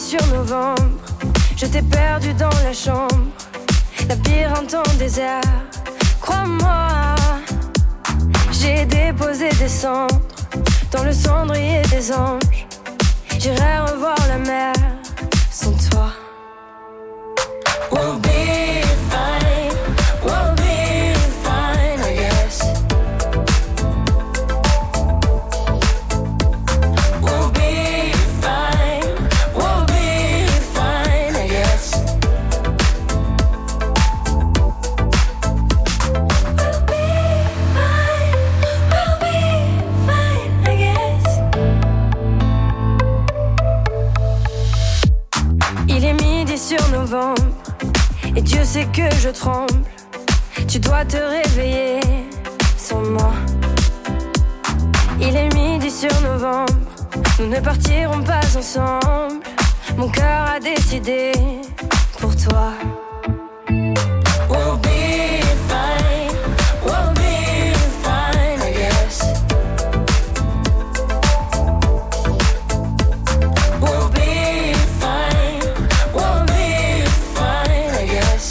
Sur novembre, je t'ai perdu dans la chambre, labyrinthe en désert. Crois-moi, j'ai déposé des cendres dans le cendrier des anges. J'irai revoir la mer sans toi. We'll be fine, we'll be fine, I guess. We'll be fine, we'll be fine, I guess. We'll be fine, we'll be fine, I guess. Il est midi sur novembre et Dieu sait que je tremble. Tu dois te réveiller sans moi. Il est midi sur novembre, nous ne partirons pas ensemble. Mon cœur a décidé pour toi. We'll be fine, we'll be fine, I guess. We'll be fine, we'll be fine, I guess.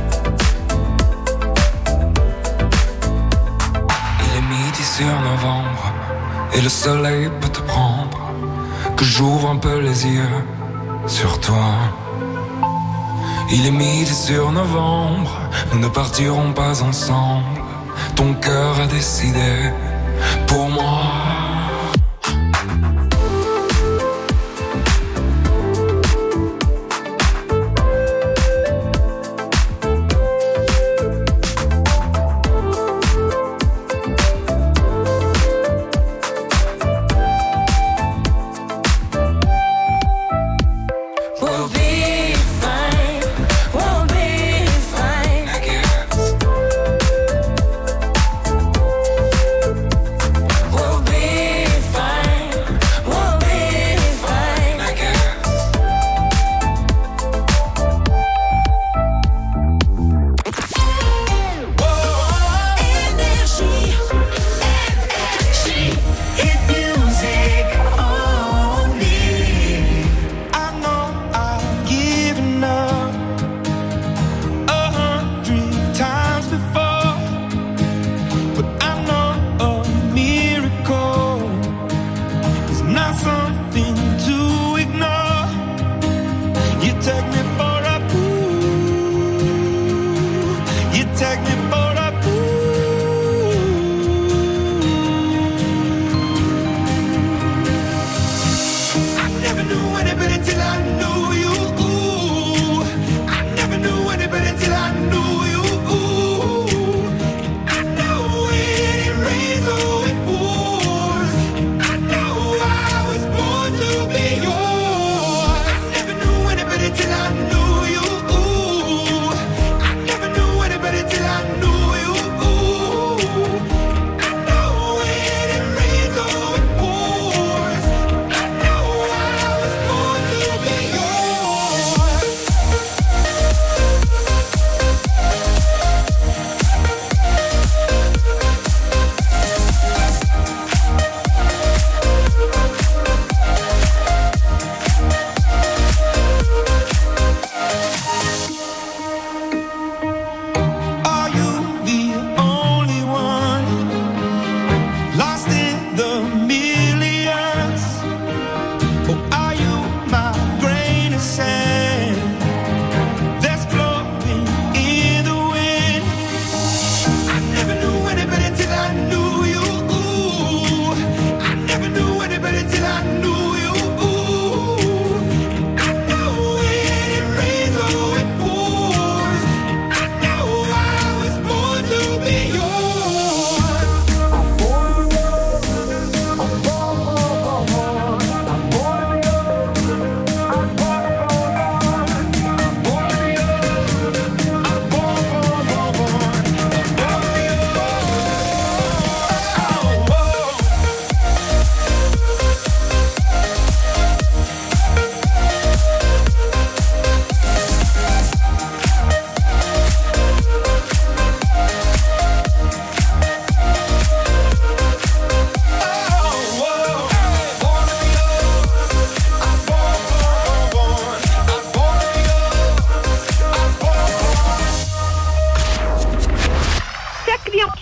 Il est midi sur novembre et le soleil peut te prendre, que j'ouvre un peu les yeux sur toi. Il est midi sur novembre, nous ne partirons pas ensemble. Ton cœur a décidé pour moi. We'll be fine, we'll be fine, I guess. we'll be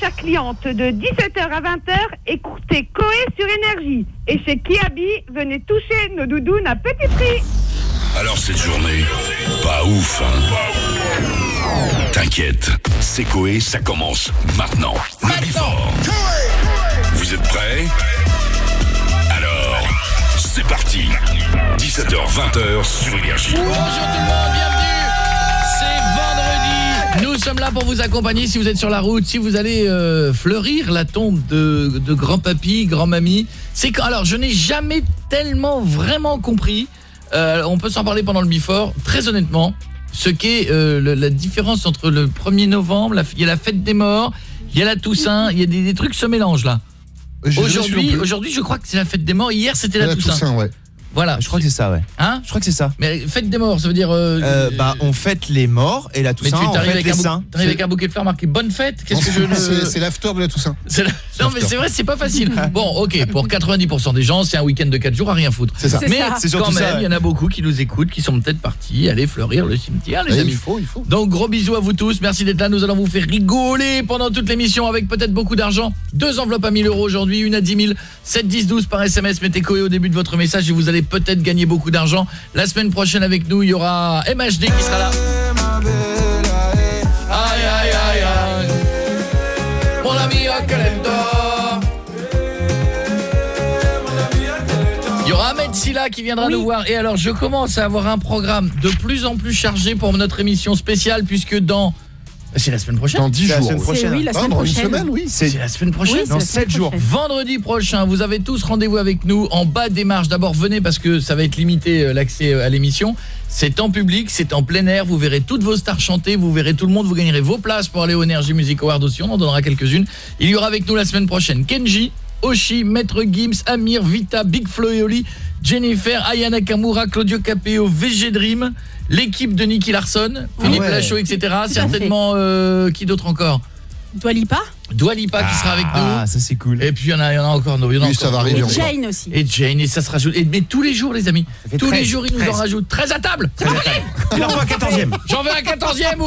chères clientes, de 17h à 20h, écoutez Coé sur Énergie. Et chez Kiabi, venez toucher nos doudounes à petit prix. Alors cette journée, pas ouf, hein? T'inquiète, c'est Coé, ça commence maintenant. Le Before. Vous êtes prêts? Alors, c'est parti. 17h, 20h sur Énergie. Bonjour tout le monde, bienvenue. C'est vendredi. Nous sommes là pour vous accompagner si vous êtes sur la route, si vous allez fleurir la tombe de grand-papy, grand-mamie. Alors, je n'ai jamais tellement vraiment compris, on peut s'en parler pendant le Before, très honnêtement, ce qu'est la différence entre le 1er novembre, il y a la fête des morts, il y a la Toussaint, il y a des trucs se mélangent là. Aujourd'hui, je crois que c'est la fête des morts. Hier, c'était la Toussaint. Ouais. Voilà, je crois que c'est ça, ouais. Hein? Je crois que c'est ça. Mais fête des morts, ça veut dire on fête les morts et la Toussaint, on fête les saints. T'arrives avec un bouquet de fleurs marqué bonne fête. Qu'est-ce que c'est l'after de la Toussaint. Non mais c'est vrai, c'est pas facile. Bon, OK, pour 90% des gens, c'est un week-end de 4 jours à rien foutre. C'est ça. Mais c'est quand même, il y en a beaucoup qui nous écoutent, qui sont peut-être partis aller fleurir le cimetière, les amis. Il faut. Donc gros bisous à vous tous, merci d'être là, nous allons vous faire rigoler pendant toute l'émission avec peut-être beaucoup d'argent. 2 enveloppes à 1000 € aujourd'hui, une à 10 000, 7 10 12 par SMS, mettez Coé au début de votre message et vous allez peut-être gagner beaucoup d'argent. La semaine prochaine avec nous, il y aura MHD qui sera là. Aïe aïe aïe aïe. Mon ami Akalento. Il y aura Ahmed Silla qui viendra nous voir. Et alors je commence à avoir un programme de plus en plus chargé pour notre émission spéciale puisque c'est la semaine prochaine. Dans 10 jours. La semaine prochaine. Oui, la semaine dans prochaine. une semaine, oui. C'est la semaine prochaine. Oui, dans c'est la 7 jours. prochaine. Vendredi prochain, vous avez tous rendez-vous avec nous en bas des marches. D'abord, venez parce que ça va être limité l'accès à l'émission. C'est en public, c'est en plein air. Vous verrez toutes vos stars chanter, vous verrez tout le monde. Vous gagnerez vos places pour aller au Energy Music Awards aussi. On en donnera quelques-unes. Il y aura avec nous la semaine prochaine Kenji, Oshi, Maître Gims, Amir, Vita, Big Flo et Oli, Jennifer, Aya Nakamura, Claudio Capeo, VG Dream, l'équipe de Nicky Larson, Philippe Lachaud, etc. Certainement, qui d'autre encore? Dua Lipa qui sera avec nous. Ah, ça c'est cool. Et puis il y en a encore. Ça va arriver. et Jane aussi. Et Jane, et ça se rajoute. Mais tous les jours, les amis. Tous les jours, ils nous en rajoutent. 13 à table. Il en faut un 14e. J'en veux un 14e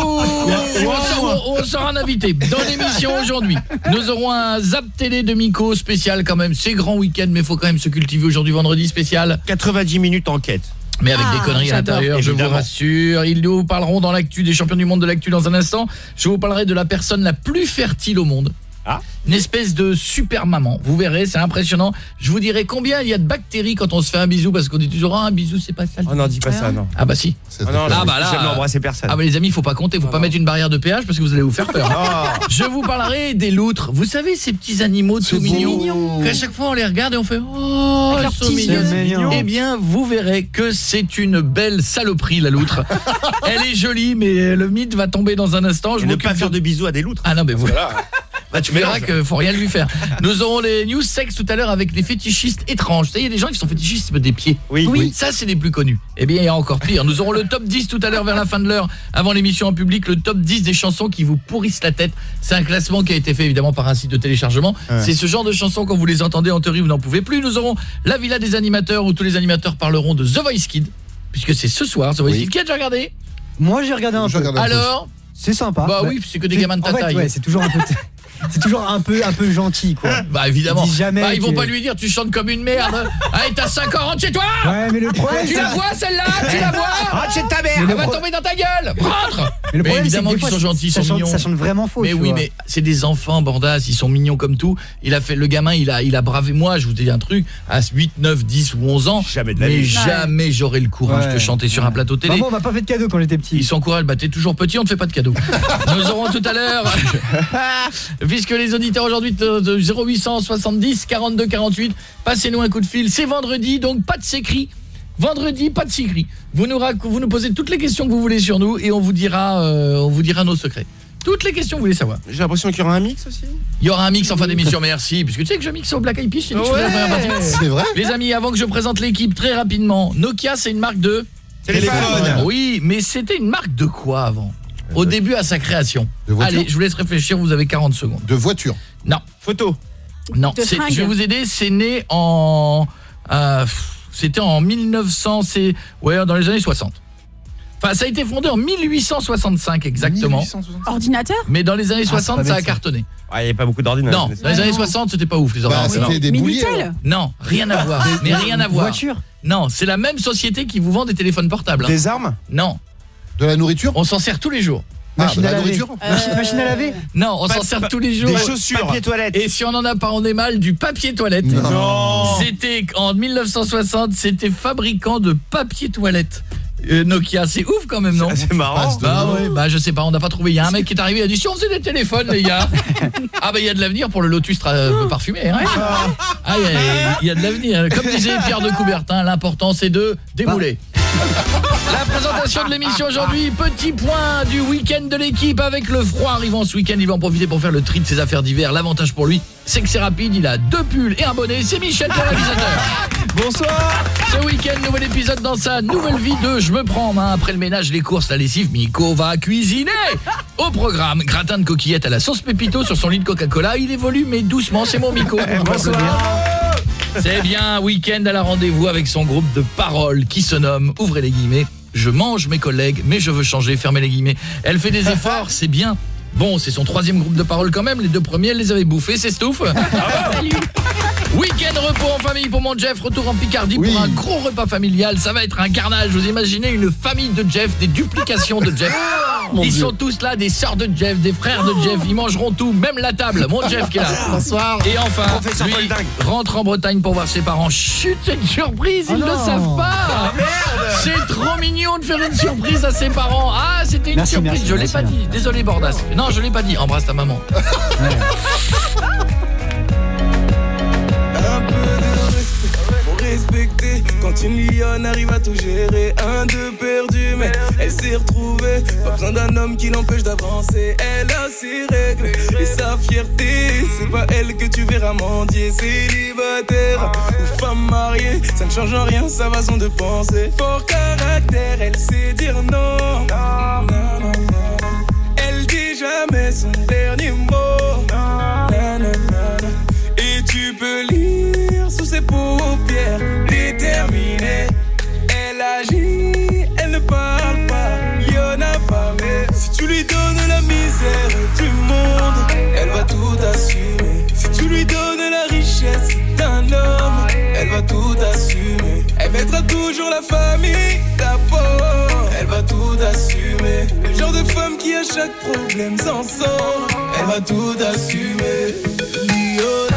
où on sera un invité. Dans l'émission aujourd'hui, nous aurons un Zap Télé de Miko spécial quand même. C'est grand week-end, mais il faut quand même se cultiver aujourd'hui, vendredi spécial. 90 minutes enquête. Mais avec des conneries à l'intérieur, je vous rassure. Ils nous parleront dans l'actu des champions du monde de l'actu dans un instant. Je vous parlerai de la personne la plus fertile au monde. Ah. Une espèce de super maman. Vous verrez, c'est impressionnant. Je vous dirai combien il y a de bactéries quand on se fait un bisou, parce qu'on dit toujours un bisou c'est pas ça. Oh non, dis pas ça, non. Ah bah si. Non, là, jamais embrasser personne. Ah bah les amis, il faut pas compter, faut pas mettre une barrière de péage parce que vous allez vous faire peur. Oh. Je vous parlerai des loutres. Vous savez ces petits animaux tout mignons mignon. qu'à chaque fois on les regarde et on fait oh, Avec ils leurs sont petits mignons. yeux. Eh bien, vous verrez que c'est une belle saloperie la loutre. Elle est jolie mais le mythe va tomber dans un instant. Je ne pas faire de bisous à des loutres. Ah non mais voilà. Bah, tu verras qu'il faut rien lui faire. Nous aurons les news sex tout à l'heure avec les fétichistes étranges. Tu sais, il y a des gens qui sont fétichistes des pieds. Oui. Ça, c'est les plus connus. Eh bien, il y a encore pire. Nous aurons le top 10 tout à l'heure vers la fin de l'heure, avant l'émission en public, le top 10 des chansons qui vous pourrissent la tête. C'est un classement qui a été fait évidemment par un site de téléchargement. Ouais. C'est ce genre de chansons, quand vous les entendez en théorie, vous n'en pouvez plus. Nous aurons la villa des animateurs où tous les animateurs parleront de The Voice Kids, puisque c'est ce soir The Voice Kids. Qui a déjà regardé? Moi, j'ai regardé un peu. Alors, c'est sympa. Bah oui, c'est que des gamins de ta taille. Ouais, c'est toujours un peu c'est toujours un peu gentil quoi. Bah évidemment. Ils vont que... pas lui dire tu chantes comme une merde. Allez, t'as 5 ans, rentre chez toi. Ouais, mais le problème tu la vois celle-là, tu la vois. Rentre chez ta mère. Elle va tomber dans ta gueule. Rentre. Mais, mais évidemment qu'ils sont gentils, ils sont mignons. Ça chante vraiment faux. Mais oui, mais c'est des enfants Bordas, ils sont mignons comme tout. Le gamin, il a bravé moi, je vous dis un truc, à 8, 9, 10 ou 11 ans. Jamais de la vie. Jamais j'aurais le courage de chanter sur un plateau télé. Maman, on m'a pas fait de cadeau quand j'étais petit. Ils sont courageux, bah t'es toujours petit, on te fait pas de cadeau. Nous aurons tout à l'heure puisque les auditeurs aujourd'hui de 0800 70 42 48, passez-nous un coup de fil. C'est vendredi, donc pas de sécrit. Vendredi, pas de sécrit. Vous nous posez toutes les questions que vous voulez sur nous et on vous dira nos secrets. Toutes les questions que vous voulez savoir. J'ai l'impression qu'il y aura un mix aussi. Il y aura un mix en fin d'émission, merci. Puisque tu sais que je mixe au Black Eyed Peas, c'est vrai. Les amis, avant que je présente l'équipe très rapidement, Nokia c'est une marque de téléphone. Oui, mais c'était une marque de quoi avant? Au début à sa création. Allez, je vous laisse réfléchir, vous avez 40 secondes. De voiture. Non. Photo. Non, je vais vous aider, c'est né en c'était en 1900, dans les années 60. Enfin, ça a été fondé en 1865 exactement. 1865. Ordinateur? Mais dans les années 60, ça a bête, ça. cartonné. Il n'y avait pas beaucoup d'ordinateurs. Non, dans les années 60, c'était pas ouf les Bah, ordinateurs. c'était des bouliers. alors. Minitel? Non, rien à voir. Mais rien à voir. Voiture? Non, c'est la même société qui vous vend des téléphones portables. hein. Des armes? Non, De la nourriture. on s'en sert tous les jours. Machine bah, à la laver. nourriture. Machine à laver? Non, on s'en sert tous les jours. Des chaussures. Papier toilette. Et si on en a pas, on est mal, du papier toilette. Non. C'était en 1960, c'était fabricant de papier toilette. Nokia, c'est ouf quand même, non? C'est marrant. Bah ouais, bah je sais pas, on n'a pas trouvé. Il y a un mec qui est arrivé, il a dit si on faisait des téléphones les gars. Ah bah il y a de l'avenir pour le Lotus parfumé hein. Ah il y a de l'avenir. Comme disait Pierre de Coubertin, l'important c'est de démouler. La présentation de l'émission aujourd'hui, petit point du week-end de l'équipe avec le froid arrivant ce week-end, il va en profiter pour faire le tri de ses affaires d'hiver. L'avantage pour lui, c'est que c'est rapide, il a 2 pulls et un bonnet, c'est Michel le réalisateur. Bonsoir. Ce week-end, nouvel épisode dans sa nouvelle vie de Je me prends en main. Après le ménage, les courses, la lessive, Miko va cuisiner. Au programme, gratin de coquillettes à la sauce pépito sur son lit de Coca-Cola. Il évolue mais doucement, c'est mon Miko. On peut applaudir. C'est bien un week-end à la rendez-vous avec son groupe de paroles qui se nomme, ouvrez les guillemets, je mange mes collègues mais je veux changer, fermez les guillemets. Elle fait des efforts, c'est bien. Bon, c'est son 3e groupe de paroles quand même, les 2 premiers, elle les avait bouffés, c'est Stouff. Salut. Week-end repos en famille pour mon Jeff, retour en Picardie Oui. pour un gros repas familial, ça va être un carnage. Vous imaginez une famille de Jeff, des duplications de Jeff. Mon Ils Dieu. sont tous là, des sœurs de Jeff, des frères de Jeff, ils mangeront tout, même la table. Mon Jeff qui est là. Bonsoir. Et enfin, Professeur lui Folding. rentre en Bretagne pour voir ses parents. Chut, c'est une surprise, ils ne le non. savent pas. C'est trop mignon de faire une surprise à ses parents. Ah, c'était une Merci, surprise, merci, je l'ai merci, pas merci. dit. Désolé Bordas. Non, je l'ai pas dit. Embrasse ta maman. Un peu de respect, faut respecter. Quand une lionne arrive à tout gérer, 1-2 perdu, mais elle s'est retrouvée. Pas besoin d'un homme qui l'empêche d'avancer. Elle a ses règles et sa fierté. C'est pas elle que tu verras mendier. Célibataire ou femme mariée, ça ne change en rien sa façon de penser. Fort caractère, elle sait dire non. Non, non, non. Elle dit jamais son dernier mot. Non, non, non. Et tu peux lire sous ses paupières, déterminée. Elle agit, elle ne parle pas, lionne affamée. Si tu lui donnes la misère du monde, elle va tout assumer. Si tu lui donnes la richesse d'un homme, elle va tout assumer. Elle mettra toujours la famille d'abord, elle va tout assumer. Le genre de femme qui à chaque problème s'en sort, elle va tout assumer. Lionne.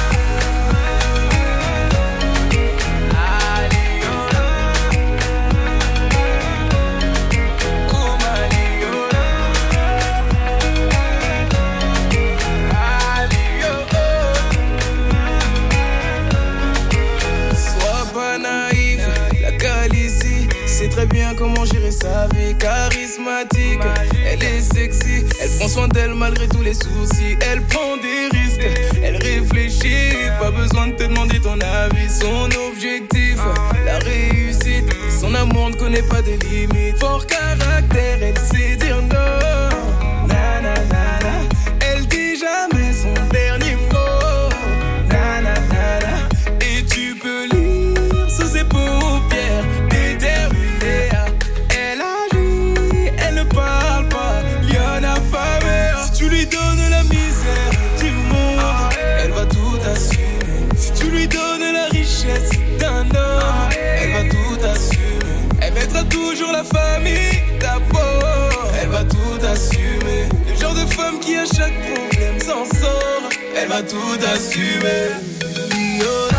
C'est très bien comment gérer sa vie. Charismatique, elle est sexy. Elle prend soin d'elle malgré tous les soucis. Elle prend des risques, elle réfléchit. Pas besoin de te demander ton avis. Son objectif, la réussite. Son amour ne connaît pas de limites. Fort caractère, elle sait dire non. Na, na, na, na. Elle dit jamais son dernier mot. Na, na, na, na. Et tu peux lire sous ses paupières. Elle agit, elle ne parle pas, lionne affamée. Si tu lui donnes la misère du monde, elle va tout assumer. Si tu lui donnes la richesse d'un homme, elle va tout assumer. Elle mettra toujours la famille d'abord, elle va tout assumer. Le genre de femme qui à chaque problème s'en sort, elle va tout assumer. Lionne.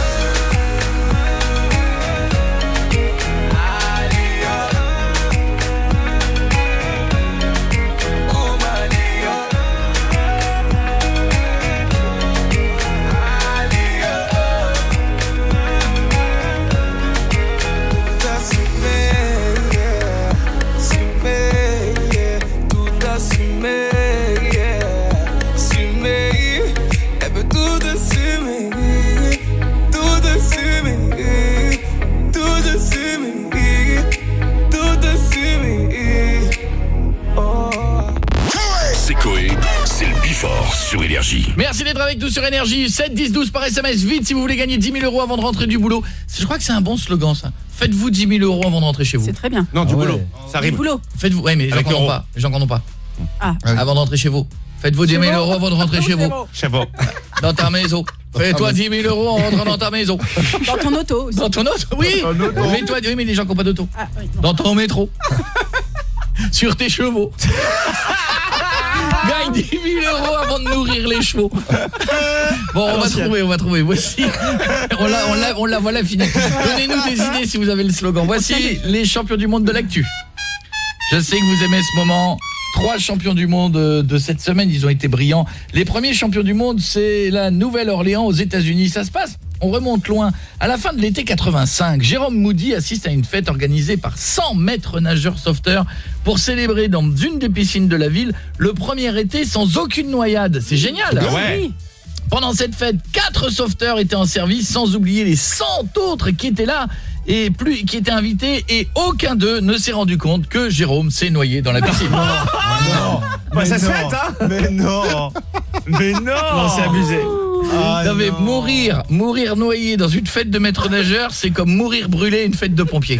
Sur Énergie. Merci d'être avec nous sur Énergie. 7 10 12 par SMS, vite si vous voulez gagner 10 000 € avant de rentrer du boulot. Je crois que c'est un bon slogan ça. Faites-vous 10 000 € avant de rentrer chez vous. C'est très bien. Non, du boulot. Ça Du arrive. boulot. Faites-vous, ouais, mais les gens n'en ont pas. Les gens n'en ont pas. Ah. Avant de rentrer chez vous. Faites-vous 10 000 € avant de rentrer chez vous. Chez vous. Dans ta maison. Fais-toi 10 000 € en rentrant dans ta maison. Dans ton auto aussi. Dans ton auto, oui. Fais-toi, oui, mais les gens qui n'ont pas d'auto. Ah, oui, non. Dans ton métro. Sur tes chevaux. Gagne 10 000 € avant de nourrir les chevaux. Bon, on va trouver. Voici. On la voilà fini. Donnez-nous des idées si vous avez le slogan. Voici les champions du monde de l'actu. Je sais que vous aimez ce moment. 3 champions du monde de cette semaine, ils ont été brillants. Les premiers champions du monde, c'est la Nouvelle-Orléans aux États-Unis. Ça se passe, on remonte loin. À la fin de l'été 85, Jérôme Moody assiste à une fête organisée par 100 maîtres nageurs sauveteurs pour célébrer dans une des piscines de la ville le premier été sans aucune noyade. C'est génial. Ah ouais. Pendant cette fête, 4 sauveteurs étaient en service, sans oublier les 100 autres qui étaient là et qui étaient invités, et aucun d'eux ne s'est rendu compte que Jérôme s'est noyé dans la piscine. Non. Bah ça se fait, hein. Mais non. Non, c'est abusé. Non mais mourir noyé dans une fête de maître nageur, c'est comme mourir brûlé à une fête de pompiers.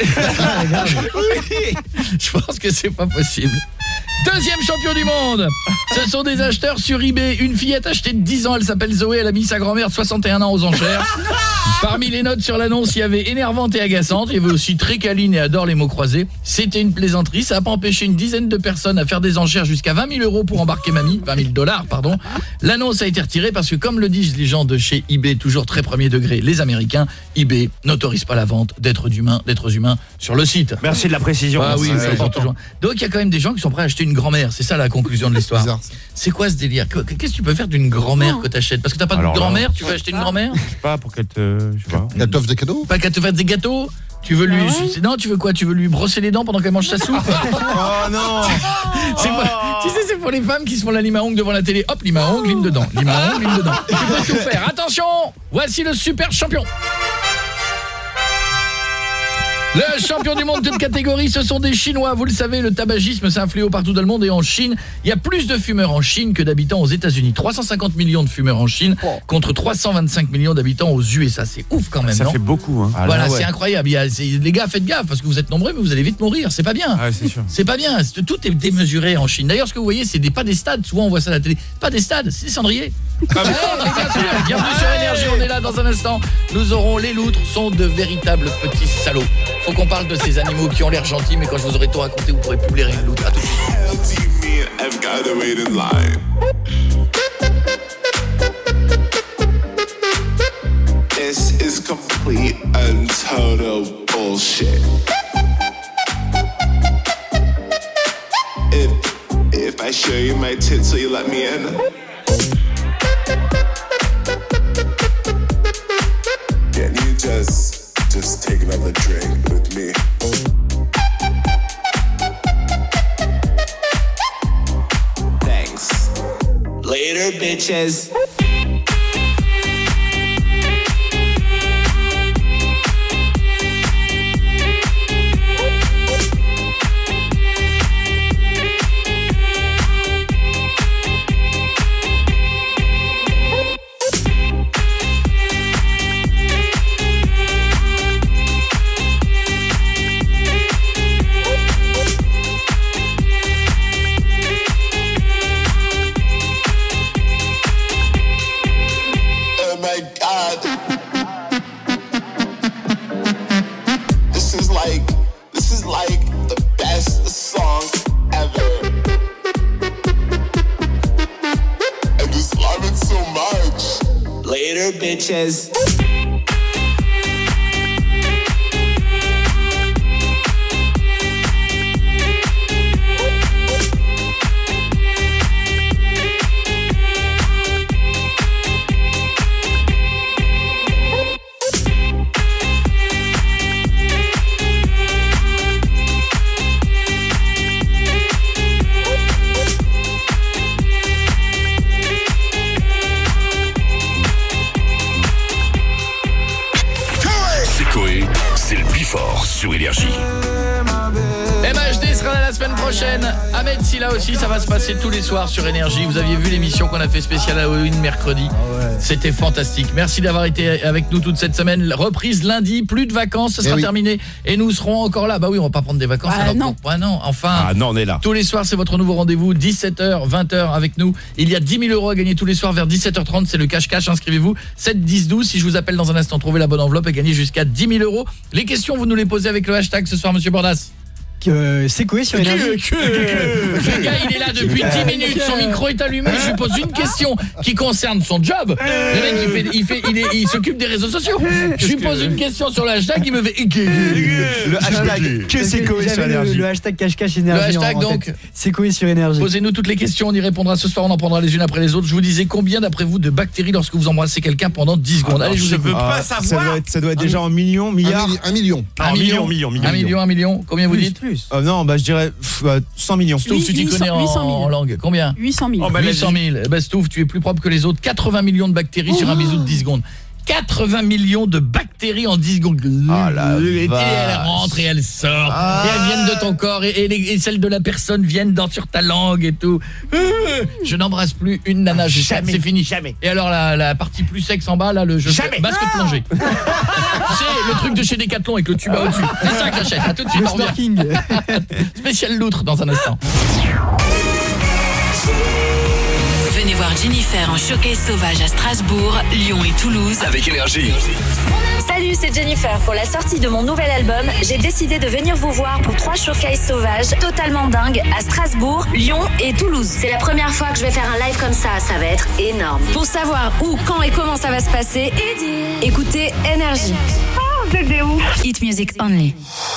Je pense que c'est pas possible. Deuxième champion du monde. Ce sont des acheteurs sur eBay. Une fillette achetée de 10 ans, elle s'appelle Zoé, elle a mis sa grand-mère de 61 ans aux enchères. Parmi les notes sur l'annonce, il y avait énervante et agaçante, il y avait aussi très câline et adore les mots croisés. C'était une plaisanterie, ça n'a pas empêché une dizaine de personnes à faire des enchères jusqu'à 20 000 € pour embarquer mamie, 20 000 $, pardon. L'annonce a été retirée parce que, comme le disent les gens de chez eBay, toujours très premier degré, les Américains, eBay n'autorise pas la vente d'êtres humains sur le site. Merci de la précision. Ah oui, c'est important. Donc il y a quand même des gens qui sont prêts à acheter une grand-mère, c'est ça la conclusion de l'histoire. C'est quoi ce délire? Qu'est-ce que tu peux faire d'une grand-mère que t'achètes? Parce que t'as pas de grand-mère, tu veux acheter une grand-mère? Je sais pas, pour qu'elle te... Je sais pas. Elle t'offre des cadeaux? Pas qu'elle te fasse des gâteaux? Tu veux lui... Non, tu veux quoi? Tu veux lui brosser les dents pendant qu'elle mange sa soupe? Oh non. Tu sais, c'est pour les femmes qui se font la lime à ongles devant la télé. Hop, lime à ongles, lime dedans. Lime à ongles, lime dedans. Tu peux tout faire. Attention, voici le super champion. Le champion du monde de catégorie, ce sont des Chinois. Vous le savez, le tabagisme, c'est un fléau partout dans le monde. Et en Chine, il y a plus de fumeurs en Chine que d'habitants aux États-Unis. 350 millions de fumeurs en Chine contre 325 millions d'habitants aux USA. C'est ouf quand même, ça non? fait beaucoup, hein. Voilà, c'est incroyable. Les gars, faites gaffe parce que vous êtes nombreux, mais vous allez vite mourir. C'est pas bien. Ah, c'est sûr. C'est pas bien. Tout est démesuré en Chine. D'ailleurs, ce que vous voyez, c'est pas des stades. Souvent, on voit ça à la télé. Pas des stades, c'est des cendriers. Bien sûr. Bienvenue sur Énergie. On est là dans un instant. Nous aurons les loutres, sont de véritables petits salauds. Faut qu'on parle de ces animaux qui ont l'air gentils, mais quand je vous aurai tout raconté, vous pourrez plus blairer une loutre. À tout de suite. This is complete and total bullshit. If I show you my tits, will you let me in? Can you just take another drink with me? Thanks. Later, bitches. Bitches. semaine prochaine. Ahmed Silla aussi, ça va se passer tous les soirs sur Énergie. Vous aviez vu l'émission qu'on a fait spéciale Halloween mercredi. C'était fantastique. Merci d'avoir été avec nous toute cette semaine. Reprise lundi, plus de vacances, ce sera terminé. Et nous serons encore là. Bah oui, on va pas prendre des vacances. Non. Enfin. Ah non, on est là. Tous les soirs, c'est votre nouveau rendez-vous, 17h, 20h avec nous. Il y a 10 000 € à gagner tous les soirs vers 17h30. C'est le cache-cache, inscrivez-vous. 7 10 12, si je vous appelle dans un instant, trouvez la bonne enveloppe et gagnez jusqu'à 10 000 €. Les questions, vous nous les posez avec le hashtag ce soir, monsieur Bordas. C'est Coé sur Énergie. Le gars, il est là depuis 10 minutes, son micro est allumé, je lui pose une question qui concerne son job. Le mec, il s'occupe des réseaux sociaux. Je lui pose une question sur le hashtag, il me fait... Le hashtag, que c'est Coé sur Énergie. Le hashtag cache-cache Énergie. Le hashtag, donc, c'est Coé sur Énergie. Posez-nous toutes les questions, on y répondra ce soir, on en prendra les unes après les autres. Je vous disais, combien d'après vous de bactéries lorsque vous embrassez quelqu'un pendant 10 secondes? Allez, je vous écoute. pas savoir. Ça doit être déjà en millions, milliards. 1 million. 1 million. Combien vous dites? Non, bah je dirais 100 millions. Stouff, tu t'y connais en langue. Combien? 800 000. 800 000. Stouff, tu es plus propre que les autres. 80 millions de bactéries sur un bisou de 10 secondes. 80 millions de bactéries en 10 secondes. Et elles rentrent et elles sortent. Et elles viennent de ton corps. Et celles de la personne viennent sur ta langue et tout. Je n'embrasse plus une nana. C'est fini. Jamais. Et alors la partie plus sexe en bas, là, le jeu basket plongé. Tu sais, le truc de chez Decathlon avec le tuba au-dessus. C'est ça que j'achète. À tout de suite, on revient. Spécial loutre dans un instant. Venez voir Jennifer en showcase sauvage à Strasbourg, Lyon et Toulouse. Avec Énergie. Salut, c'est Jennifer. Pour la sortie de mon nouvel album, j'ai décidé de venir vous voir pour 3 showcases sauvages totalement dingues à Strasbourg, Lyon et Toulouse. C'est la première fois que je vais faire un live comme ça va être énorme. Pour savoir où, quand et comment ça va se passer, écoutez Énergie. Oh, c'est des ouf. Hit Music Only.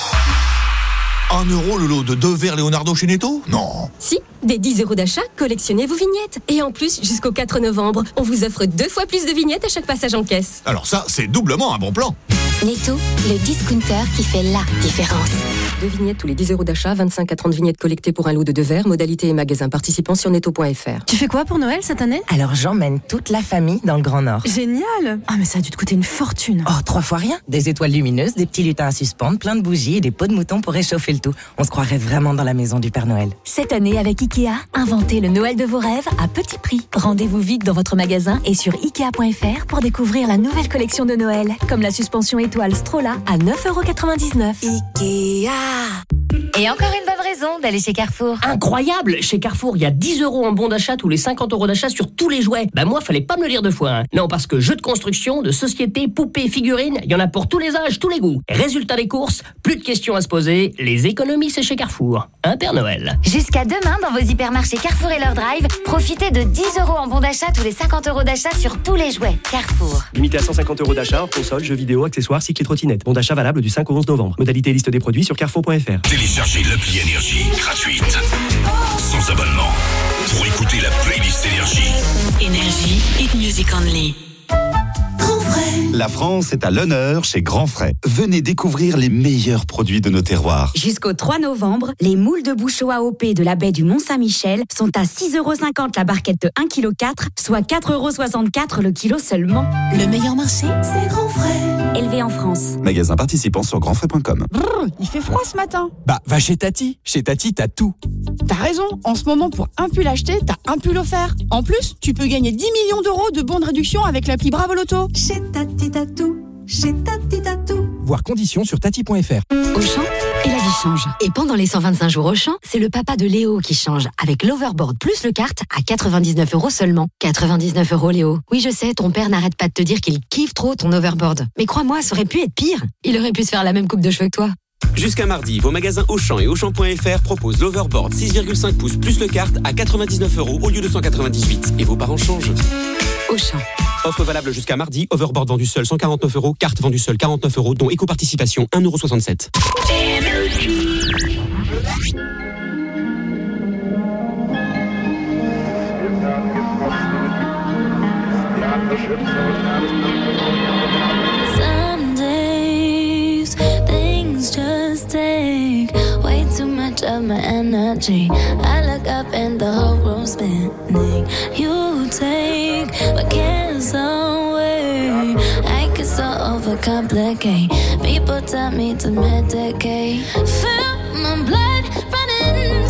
1 € le lot de 2 verres Leonardo chez Netto? Non. Si, dès 10 € d'achat, collectionnez vos vignettes. Et en plus, jusqu'au 4 novembre, on vous offre 2 fois plus de vignettes à chaque passage en caisse. Alors ça, c'est doublement un bon plan. Netto, le discounter qui fait la différence. 2 vignettes tous les 10 € d'achat, 25 à 30 vignettes collectées pour un lot de 2 verres, modalité et magasin participant sur netto.fr. Tu fais quoi pour Noël cette année? Alors j'emmène toute la famille dans le Grand Nord. Génial! Ah mais ça a dû te coûter une fortune. Oh, 3 fois rien. Des étoiles lumineuses, des petits lutins à suspendre, plein de bougies et des pots de mouton pour réchauffer le tout. On se croirait vraiment dans la maison du Père Noël. Cette année avec Ikea, inventez le Noël de vos rêves à petit prix. Rendez-vous vite dans votre magasin et sur Ikea.fr pour découvrir la nouvelle collection de Noël, comme la suspension étoile Strola à 9,99 €. Ikea. Et encore une bonne raison d'aller chez Carrefour. Incroyable! Chez Carrefour, il y a 10 € en bon d'achat tous les 50 € d'achat sur tous les jouets. Bah moi, fallait pas me le dire 2 fois. Hein. Non, parce que jeux de construction, de société, poupées, figurines, il y en a pour tous les âges, tous les goûts. Résultat des courses, plus de questions à se poser, les économies c'est chez Carrefour. Hein, Père Noël? Jusqu'à demain, dans vos hypermarchés Carrefour et leur drive, profitez de 10 € en bon d'achat tous les 50 € d'achat sur tous les jouets. Carrefour. Limité à 150 € d'achat, hors console, jeux vidéo, accessoires, cycle et trottinette. Bon d'achat valable du 5 au 11 novembre. Modalité et liste des produits sur carrefour.fr. Téléchargez l'appli Énergie gratuite, sans abonnement, pour écouter la playlist Énergie. Énergie, Hit Music Only. La France est à l'honneur chez Grand Frais. Venez découvrir les meilleurs produits de nos terroirs. Jusqu'au 3 novembre, les moules de Bouchot AOP de la baie du Mont-Saint-Michel sont à 6,50 € la barquette de 1,4 kg, soit 4,64 € le kilo seulement. Le meilleur marché, c'est Grand Frais. Élevé en France. Magasin participant sur grandfrais.com. Il fait froid ce matin. Bah, va chez Tati. Chez Tati, t'as tout. T'as raison. En ce moment, pour un pull acheté, t'as un pull offert. En plus, tu peux gagner 10 millions d'euros de bons de réduction avec l'appli Bravo Loto. Chez Tati, t'as tout. Chez Tati, t'as tout. Voir conditions sur tati.fr. Auchan, et la vie change. Et pendant les 125 jours Auchan, c'est le papa de Léo qui change, avec l'overboard plus le kart à 99 € seulement. 99 € Léo. Oui, je sais, ton père n'arrête pas de te dire qu'il kiffe trop ton overboard. Mais crois-moi, ça aurait pu être pire. Il aurait pu se faire la même coupe de cheveux que toi. Jusqu'à mardi, vos magasins Auchan et Auchan.fr proposent l'overboard 6,5 pouces plus le kart à 99 € au lieu de 198. Et vos parents changent. Auchan. Offre valable jusqu'à mardi, overboard vendu seul 149 €, carte vendue seule 49 €, dont éco-participation 1,67 €. Some days things just take way too much of my energy. I look up and the whole room's spinning. You take my cares away. I get so overcomplicate. People tell me to medicate. Feel my blood running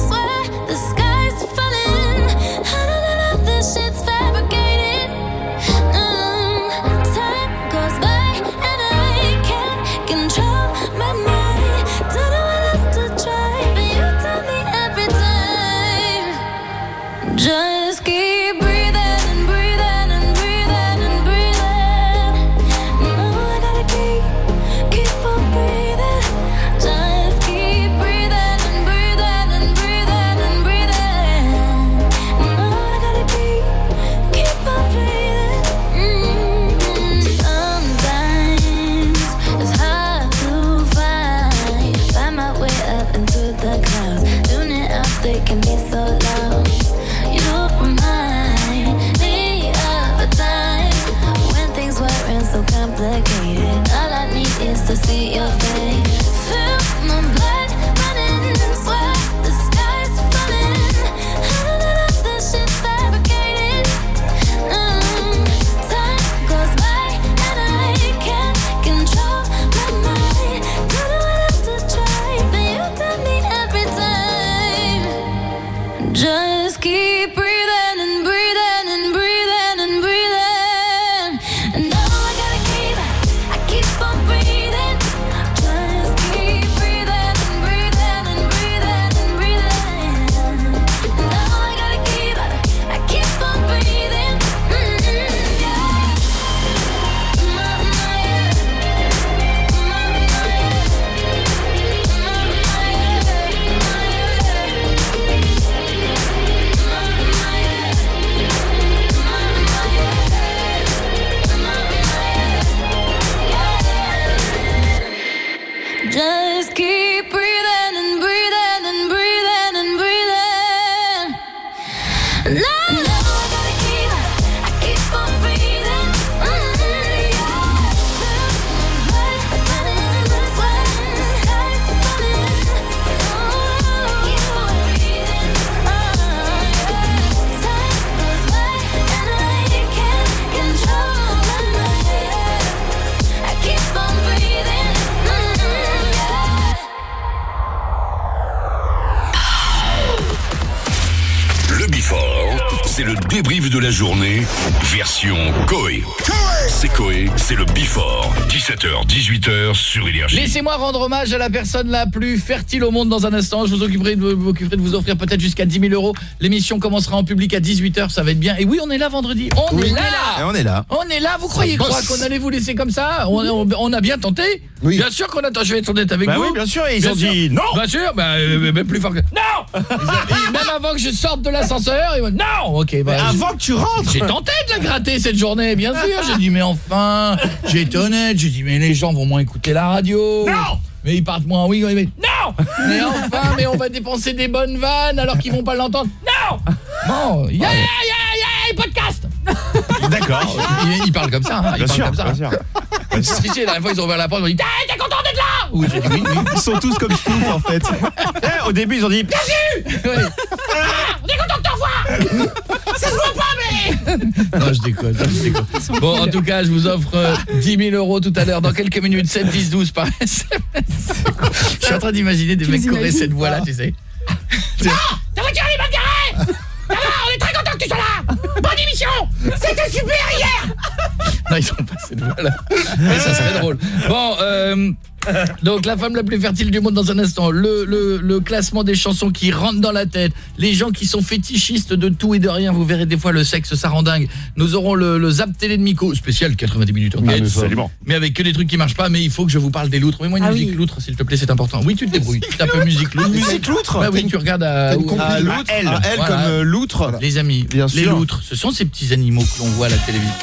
Before, c'est le débrief de la journée, version Coé. C'est Coé, c'est le Before, 17h, 18h sur Énergie. Laissez-moi rendre hommage à la personne la plus fertile au monde dans un instant. Je vous m'occuperai de vous offrir peut-être jusqu'à 10 000 €. L'émission commencera en public à 18h, ça va être bien. Et oui, on est là vendredi. On est là. On est là. Vous croyez quoi qu'on allait vous laisser comme ça? On a bien tenté. Oui. Bien sûr qu'on a tenté. Je vais être honnête avec vous. Oui, bien sûr. Et ils ont dit non. Bien sûr. Même plus fort que non. Même avant que je sorte de l'ascenseur, ils m'ont dit non. Ok. Avant que tu rentres. J'ai tenté de la gratter cette journée, bien sûr. J'ai dit mais enfin, j'ai été honnête. J'ai dit mais les gens vont moins écouter la radio. Non. Mais ils partent moins, oui, mais non. Mais enfin, mais on va dépenser des bonnes vannes alors qu'ils vont pas l'entendre. Non. Bon, podcast. D'accord. Il parle comme ça, hein. Bien sûr, bien sûr. La dernière fois ils ont ouvert la porte, ils ont dit t'es content d'être là? Oui, j'ai dit oui. Ils sont tous comme Stouff en fait. Au début ils ont dit bienvenue. On est content de te revoir. Ça se voit pas mais. Non, je déconne. Bon, en tout cas, je vous offre 10 000 € tout à l'heure dans quelques minutes, 7 10 12 par SMS. Je suis en train d'imaginer des mecs qui auraient cette voix là, tu sais. Non, ta voiture elle est mal garée. On est très content que tu sois là. Bonne émission. C'était super hier. Non, ils ont pas cette voix là. Mais ça serait drôle. Bon, donc la femme la plus fertile du monde dans un instant, le classement des chansons qui rentrent dans la tête, les gens qui sont fétichistes de tout et de rien, vous verrez des fois le sexe ça rend dingue. Nous aurons le Zap Télé de Miko, spécial 90 minutes enquête. Mais avec que des trucs qui marchent pas, mais il faut que je vous parle des loutres. Mets-moi une musique loutre s'il te plaît, c'est important. Oui, tu te débrouilles. Tu tapes musique loutre. Musique loutre. Bah oui, tu regardes à loutre, voilà. Comme loutre. Les amis, les loutres, ce sont ces petits animaux que l'on voit à la télévision.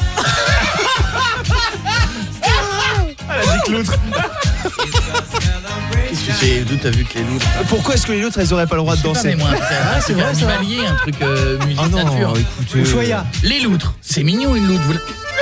Elle a dit que loutre. Qu'est-ce que c'est? D'où t'as vu que les loutres? Pourquoi est-ce que les loutres elles auraient pas le droit de danser? C'est vrai, animalier, un truc musique nature. Choya. Les loutres, c'est mignon une loutre.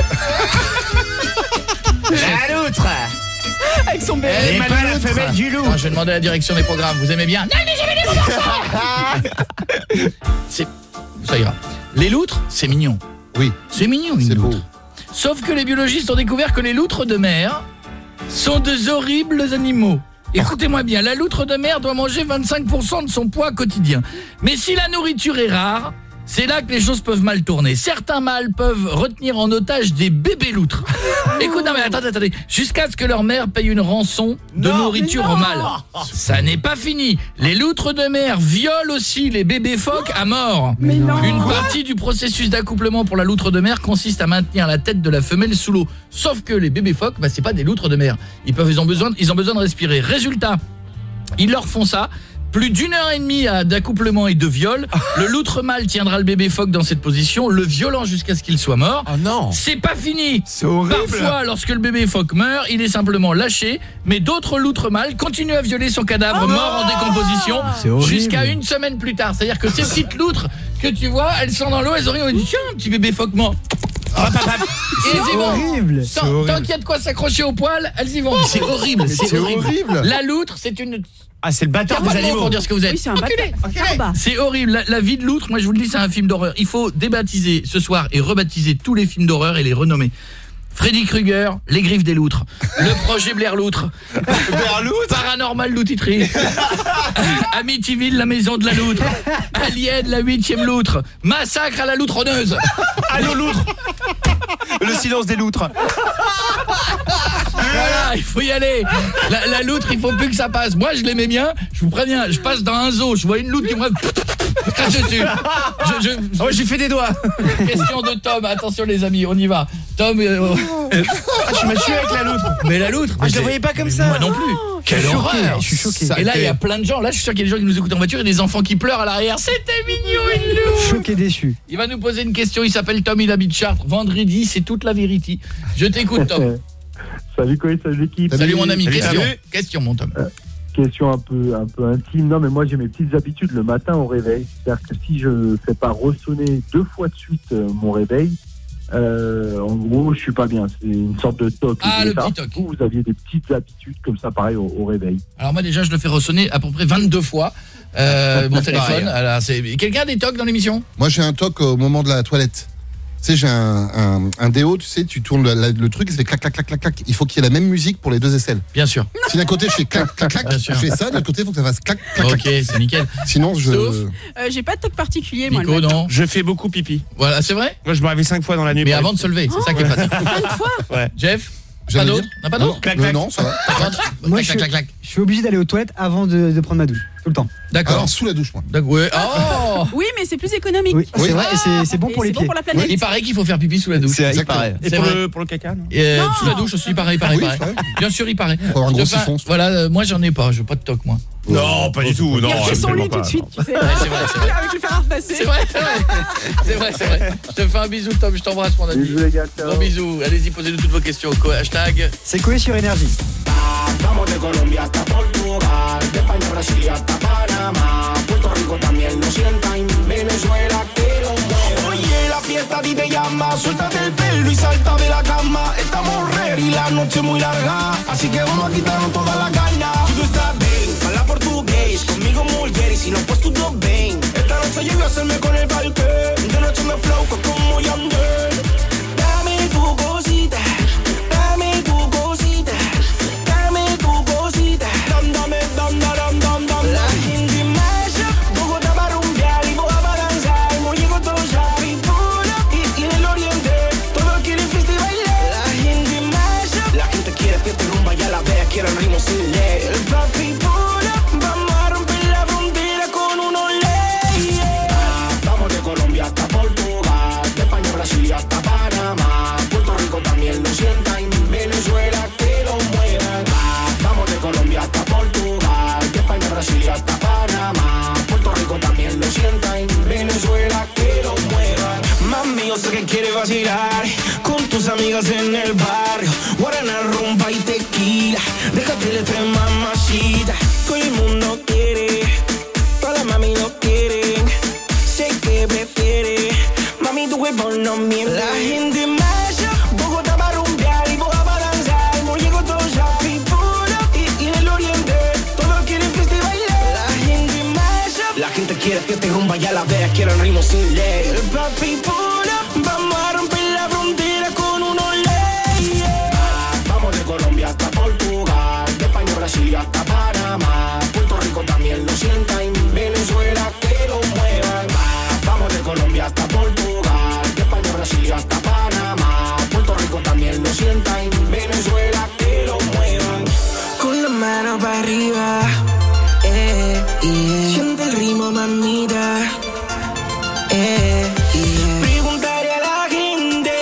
La loutre. Avec son bébé. Elle est pas la femelle du loup. Non, je vais demander à la direction des programmes. Vous aimez bien? Non, mais j'aimais les loutres. Ça ira. Les loutres, c'est mignon. Oui. C'est mignon une loutre. Sauf que les biologistes ont découvert que les loutres de mer sont de horribles animaux. Écoutez-moi bien, la loutre de mer doit manger 25% de son poids quotidien. Mais si la nourriture est rare, c'est là que les choses peuvent mal tourner. Certains mâles peuvent retenir en otage des bébés loutres. Écoute, non mais attendez. Jusqu'à ce que leur mère paye une rançon de nourriture au mâle. Ça n'est pas fini. Les loutres de mer violent aussi les bébés phoques à mort. Une partie du processus d'accouplement pour la loutre de mer consiste à maintenir la tête de la femelle sous l'eau. Sauf que les bébés phoques, c'est pas des loutres de mer. Ils ont besoin de respirer. Résultat, ils leur font ça. Plus d'1 heure et demie d'accouplement et de viol. Le loutre mâle tiendra le bébé phoque dans cette position, le violant jusqu'à ce qu'il soit mort. Oh non. C'est pas fini. C'est horrible. Parfois, lorsque le bébé phoque meurt, il est simplement lâché, mais d'autres loutres mâles continuent à violer son cadavre mort en décomposition jusqu'à 1 semaine plus tard. C'est-à-dire que ces petites loutres que tu vois, elles sont dans l'eau, elles auraient dit tiens, un petit bébé phoque mort. C'est horrible. Tant qu'il y a de quoi s'accrocher au poil, elles y vont. C'est horrible, c'est horrible. La loutre, c'est une... Ah, c'est le bâtard des animaux. Pour dire ce que vous êtes. Oui, c'est un bâtard. C'est horrible. La vie de loutre, moi je vous le dis, c'est un film d'horreur. Il faut débaptiser ce soir et rebaptiser tous les films d'horreur et les renommer. Freddy Krueger, Les Griffes des loutres. Le projet Blair Loutre. Paranormal Loutiterie. Amityville, la maison de la loutre. Alien, la 8e loutre. Massacre à la loutre-ronneuse. Allô loutre. Le silence des loutres. Voilà, il faut y aller. La loutre, il faut plus que ça passe. Moi, je l'aimais bien. Je vous préviens, je passe dans un zoo, je vois une loutre qui me crache dessus. J'ai fait des doigts. Question de Tom. Attention les amis, on y va. Tom, je me suis avec la loutre. Mais la loutre, je la voyais pas comme ça. Moi non plus. Quelle horreur. Je suis choqué. Et là, il y a plein de gens. Là, je suis sûr qu'il y a des gens qui nous écoutent en voiture et des enfants qui pleurent à l'arrière. C'était mignon une loutre. Choqué, déçu. Il va nous poser une question. Il s'appelle Tom, il habite Chartres. Vendredi, c'est toute la vérité. Je t'écoute, Tom. Salut Coé, salut l'équipe. Salut mon ami. Question mon Tom. Question un peu intime. Non, mais moi j'ai mes petites habitudes le matin au réveil. C'est-à-dire que si je fais pas ressonner 2 fois de suite mon réveil, en gros, je suis pas bien. C'est une sorte de toc. Ah, le petit toc. Vous aviez des petites habitudes comme ça, pareil, au réveil? Alors moi déjà, je le fais ressonner à peu près 22 fois. Mon téléphone. Alors, quelqu'un a des tocs dans l'émission? Moi j'ai un toc au moment de la toilette. sais, j'ai un déo, tu sais, tu tournes le truc, et ça fait clac, clac, clac, clac, clac. Il faut qu'il y ait la même musique pour les deux aisselles. Bien sûr. Si d'un côté je fais clac, clac, clac, je fais ça, de l'autre côté il faut que ça fasse clac, clac, clac. Ok, c'est nickel. Sinon, j'ai pas de toc particulier, moi. Nico, non. Je fais beaucoup pipi. Voilà, c'est vrai. Moi, je me réveille 5 fois dans la nuit. Mais avant de se lever, c'est ça qui est pratique. 5 fois. Ouais. Jeff, pas d'autre? N'a pas d'autre? Non, ça va. Moi, je suis obligé d'aller aux toilettes avant de prendre ma douche, tout le temps. D'accord. Alors sous la douche, moi. Ouais. Oh. Oui, mais c'est plus économique. Oui, c'est vrai, et c'est bon pour les pieds. C'est bon pour la planète. Il paraît qu'il faut faire pipi sous la douche. Il paraît. Et vrai. pour le caca, non? Sous la douche aussi, pareil. Oui, Bien sûr, il paraît. Faut avoir un gros siphon. Voilà, moi j'en ai pas, je veux pas de toc, moi. Non, pas du tout. Il a fait son lit tout de suite, tu sais. C'est vrai. Avec le fer à repasser. C'est vrai. Je te fais un bisou, Tom, je t'embrasse, mon ami. Bisous, les gars. Gros bisous. Allez-y, posez-nous toutes vos questions. Hashtag. C'est Coé sur Énergie. Vamos de Colombia hasta Portugal, de España a Brasil y hasta Panamá, Puerto Rico también lo sienta, en Venezuela que lo mueva. Oye, la fiesta a ti te llama, suéltate el pelo y salta de la cama. Estamos ready, la noche es muy larga, así que vamos a quitarnos todas las ganas. Tú estás bien, habla portugués, conmigo mulher y si no pues tú dos ven. Esta noche yo voy a hacerme con el parque, de noche me flow como Yandel. Dame tu cosita, dame tu cosita. La gente marcha, Bogotá para rumbear y Boa para danzar. Hemos llegado todos ya, Pimpona y en el oriente todos quieren fiesta y bailar. La gente marcha, la gente quiere fiesta y rumba, ya la vea, quieren ritmo sin ley. El papi Pona, vamos a romper la frontera con unos leyes. Vamos de Colombia hasta Portugal, de España a Brasil y hasta Panamá. Puerto Rico también lo sienta, en Venezuela que lo muevan. Vamos de Colombia hasta Portugal, de España a Brasil y hasta Panamá. Puerto Rico también lo sienta, en Venezuela que lo muevan. Mami, yo sé que quieres vacilar con tus amigas en el barrio. Guaraná, rumba y tequila, déjate de tres mamacita. Todo el mundo quiere, todas las mami lo quieren. Sé que prefiere, mami tu cuerpo no miente. La gente marcha, Bogotá para rumbear y Boa para danzar. Hemos llegado todos ya, Pimpona y en el oriente todos quieren fiesta y bailar. La gente marcha, la gente quiere fiesta y rumba, ya la vea, quieren ritmo sin ley. El papi Pona, vamos a romper la frontera con unos leyes. Vamos de Colombia hasta Portugal, de España a Brasil y hasta Panamá. Puerto Rico también lo sienta, en Venezuela que lo muevan. Vamos de Colombia hasta Portugal, de España a Brasil y hasta Panamá. Puerto Rico también lo sienta, en Venezuela que lo muevan. Con la mano para arriba, siente el ritmo, mamita. Preguntaré a la gente,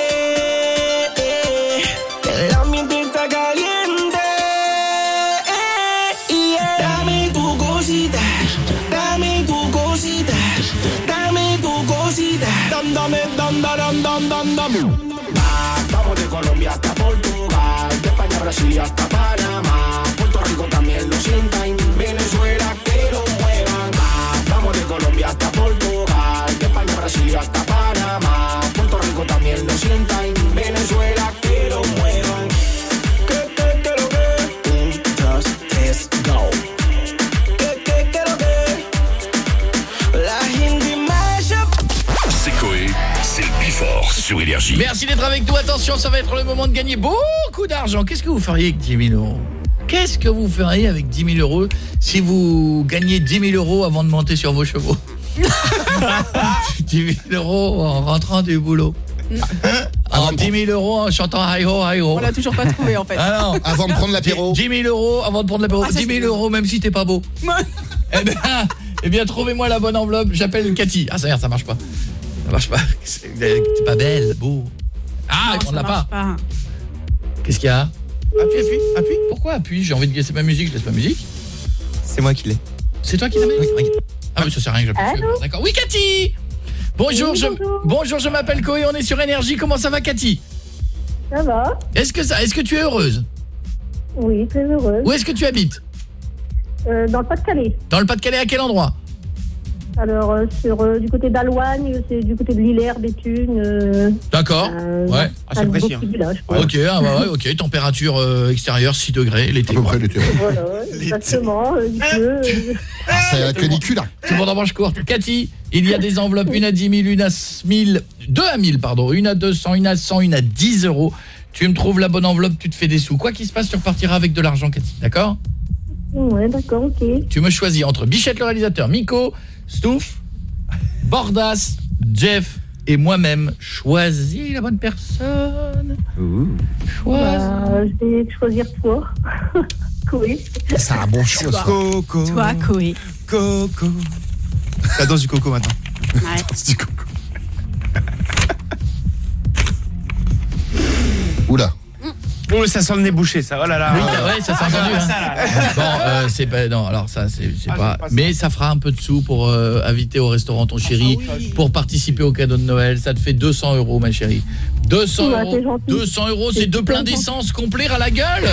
el ambiente está caliente. Dame tu cosita, dame tu cosita, dame tu cosita. Dame. Vamos de Colombia hasta Portugal, de España a Brasil y hasta Panamá. Puerto Rico también lo sienta, en Venezuela que lo muevan. Vamos de Colombia hasta Portugal, de España a Brasil y hasta Panamá. Puerto Rico también lo sienta, en Venezuela que lo muevan. Que lo que? 1, 2, 3, go. Que lo que? La gente marcha. C'est Coé, c'est le Bifort sur Énergie. Merci d'être avec nous. Attention, ça va être le moment de gagner beaucoup d'argent. Qu'est-ce que vous feriez avec 10 000 euros? Qu'est-ce que vous feriez avec 10 000 euros si vous gagnez 10 000 euros avant de monter sur vos chevaux? 10 000 euros en rentrant du boulot. 10 000 euros en chantant hi ho hi ho. On l'a toujours pas trouvé en fait. Ah non. Avant de prendre l'apéro. 10 000 euros avant de prendre l'apéro. 10 000 euros même si t'es pas beau. Eh bien trouvez-moi la bonne enveloppe. J'appelle Cathy. Ah ça marche pas. Ça marche pas. T'es pas belle, beau. Ah, on l'a pas. Qu'est-ce qu'il y a? Appuie. Pourquoi appuie? J'ai envie de laisser ma musique, je laisse ma musique. C'est moi qui l'ai. C'est toi qui l'as mis? Oui. Ah mais ça sert à rien que j'appuie. D'accord. Oui Cathy. Bonjour, bonjour, je m'appelle Coé, on est sur Énergie. Comment ça va Cathy? Ça va. Est-ce que tu es heureuse? Oui, très heureuse. Où est-ce que tu habites? Dans le Pas-de-Calais. Dans le Pas-de-Calais, à quel endroit? Alors, du côté d'Aloigne, c'est du côté de Lillers, Béthune. D'accord, ouais. C'est précis. Village, ok, ok, température extérieure 6 degrés, l'été. Voilà, exactement. C'est la canicule. Tout le monde en mange court. Cathy, il y a des enveloppes, une à 10 000, une à 1000, 2 à 1000, pardon. Une à 200, une à 100, une à 10 €. Tu me trouves la bonne enveloppe, tu te fais des sous. Quoi qu'il se passe, tu repartiras avec de l'argent, Cathy. D'accord ? Ouais, d'accord, ok. Tu me choisis entre Bichette le réalisateur, Miko, Stouff, Bordas, Jeff et moi-même. Choisis la bonne personne. Je vais choisir toi. Koé. C'est un bon choix. Coco. Toi, Koé. Coco. La danse du coco maintenant. Ouais. Danse du coco. Oula. Oh, ça sent le nez bouché, ça. Oh là là. Oui, ouais, ça s'est entendu. Hein. Ça, là. Bon, c'est pas non, alors ça c'est pas mais ça fera un peu de sous pour inviter au restaurant ton chéri, pour participer au cadeau de Noël, ça te fait 200 € ma chérie. 200 €. 200 €, c'est deux pleins d'essence complets à la gueule.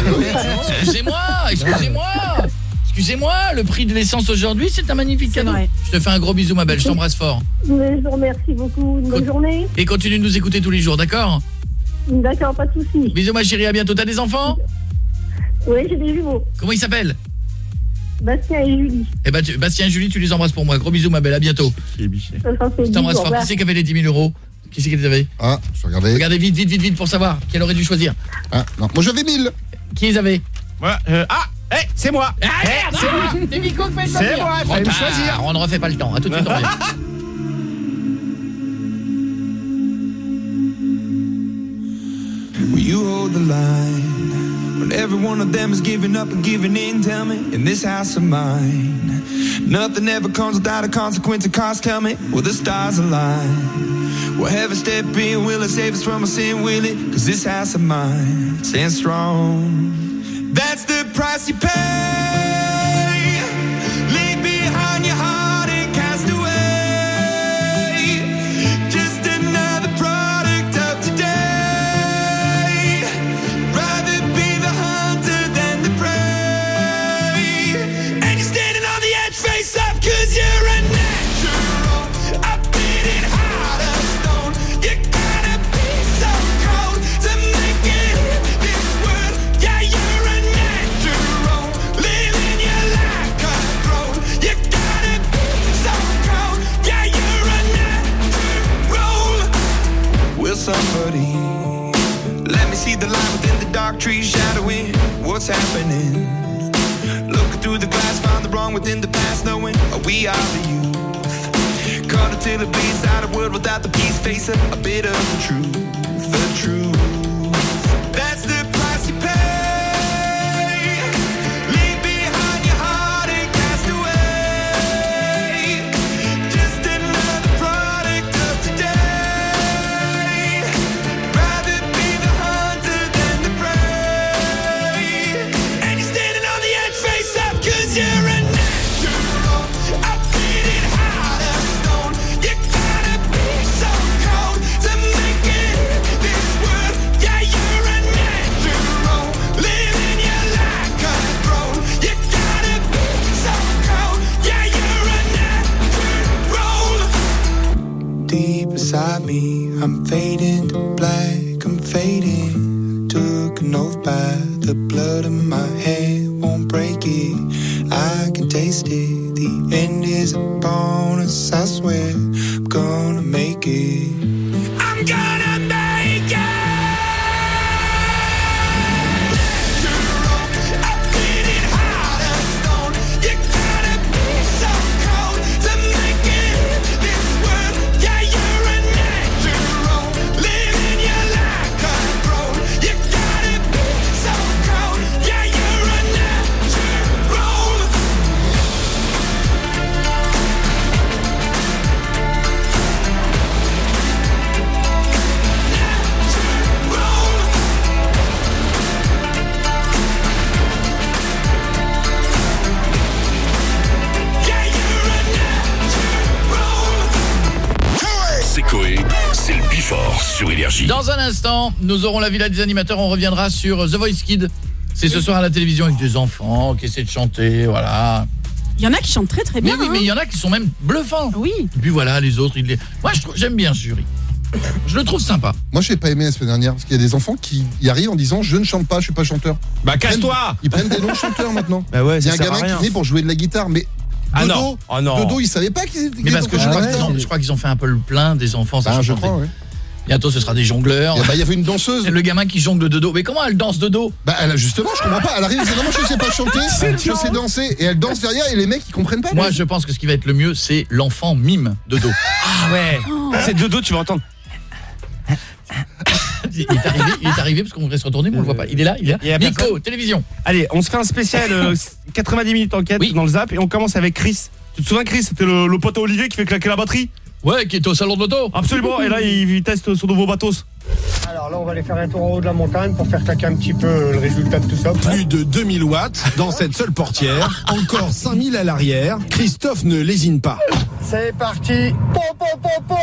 Excusez-moi, le prix de l'essence aujourd'hui, c'est un magnifique cadeau. Je te fais un gros bisou ma belle, je t'embrasse fort. Mais je vous remercie beaucoup, une bonne journée. Et continue de nous écouter tous les jours, d'accord ? D'accord, pas de soucis. Bisous ma chérie, à bientôt. T'as des enfants ? Oui, j'ai des jumeaux. Comment ils s'appellent ? Bastien et Julie. Eh ben, Bastien et Julie, tu les embrasses pour moi. Gros bisous ma belle, à bientôt. Je t'embrasse fort. Qui c'est qui avait les 10 000 €? Qui c'est qui les avait? Ah, je regardais. Regardez vite pour savoir. Qui aurait dû choisir? Ah, non, moi j'avais 1000. Qui les avait? Moi, c'est moi. Ah merde, c'est moi. C'est Miko qui fait C'est moi, il fallait me choisir. On ne refait pas le temps. À tout de suite, on revient. Will you hold the line when every one of them is giving up and giving in? Tell me, in this house of mine, nothing ever comes without a consequence of cost. Tell me, will the stars align? Will heaven step in? Will it save us from our sin? Will it? 'Cause this house of mine stands strong. That's the price you pay. Leave behind your heart and cast away. Just another product of today. Rather be the hunter than the prey. And you're standing on the edge, face up, 'cause you're a natural. I beat it hard of stone. You gotta be so cold to make it in this world. Yeah, you're a natural. Living your life cutthroat. You gotta be so cold. Yeah, you're a natural. Will somebody let me see the light within the dark trees shadowing what's happening? Looking through the glass, find the wrong within the past, knowing we are the youth. Caught until it bleeds out of world without the peace, facing a bit of the truth. The truth. That's the price you pay. Leave behind your heart and cast away. Just another product of today. Rather be the hunter than the prey. And you're standing on the edge, face up, 'cause you're a natural. I beat it hard of stone. You gotta be so cold to make it in this world. Yeah, you're a natural. Living your life cutthroat. You gotta be so cold. Yeah, you're a natural. Deep inside me, I'm fading to black. I'm fading. Took an oath by the blood in my head. Won't break it. I can taste it. The end is upon us. I swear I'm gonna make it. I'm gonna make it. I beat it hard of stone. You gotta be so cold to make it in this world. Yeah, you're a natural. Living your life cutthroat. You gotta be so cold. Yeah, you're a natural. C'est Coé, c'est le Bifort sur Énergie. Dans un instant, nous aurons la villa des animateurs, on reviendra sur The Voice Kids. C'est ce soir à la télévision avec des enfants qui essaient de chanter, voilà. Il y en a qui chantent très très bien. Mais oui, mais il y en a qui sont même bluffants. Oui. Et puis voilà, les autres, moi j'aime bien ce jury. Je le trouve sympa. Moi, je n'ai pas aimé la semaine dernière parce qu'il y a des enfants qui y arrivent en disant je ne chante pas, je suis pas chanteur. Bah casse-toi. Ils prennent des noms de chanteurs maintenant. Bah ouais, il y a un ça sert à gamin rien. qui venait pour jouer de la guitare, mais Ah Dodo, non. Oh non. Dodo, il savait pas qu'il était. Mais parce que je crois qu'ils ont fait un peu le plein des enfants. Ça je chantait. crois, ouais. Bientôt ce sera des jongleurs. Il y avait une danseuse. Le gamin qui jongle de dos. Mais comment elle danse de dos? Bah justement, je comprends pas. Elle arrive, c'est vraiment je sais pas chanter, je sais danser et elle danse derrière et les mecs ils comprennent pas. Moi je pense que ce qui va être le mieux c'est l'enfant mime de dos. Ah ouais. C'est de dos, tu vas entendre. Il est arrivé parce qu'on voudrait se retourner mais on le voit pas. Il est là, il est là. Nico, télévision. Allez, on se fait un spécial 90 minutes enquête dans le Zap et on commence avec Chris. Tu te souviens Chris, c'était le pote à Olivier qui fait claquer la batterie? Ouais, qui était au salon de l'auto. Absolument, et là il teste son nouveau bateau. Alors là on va aller faire un tour en haut de la montagne pour faire claquer un petit peu le résultat de tout ça. Plus de 2000 watts dans cette seule portière, encore 5000 à l'arrière, Christophe ne lésine pas. C'est parti. Po, po, po, po.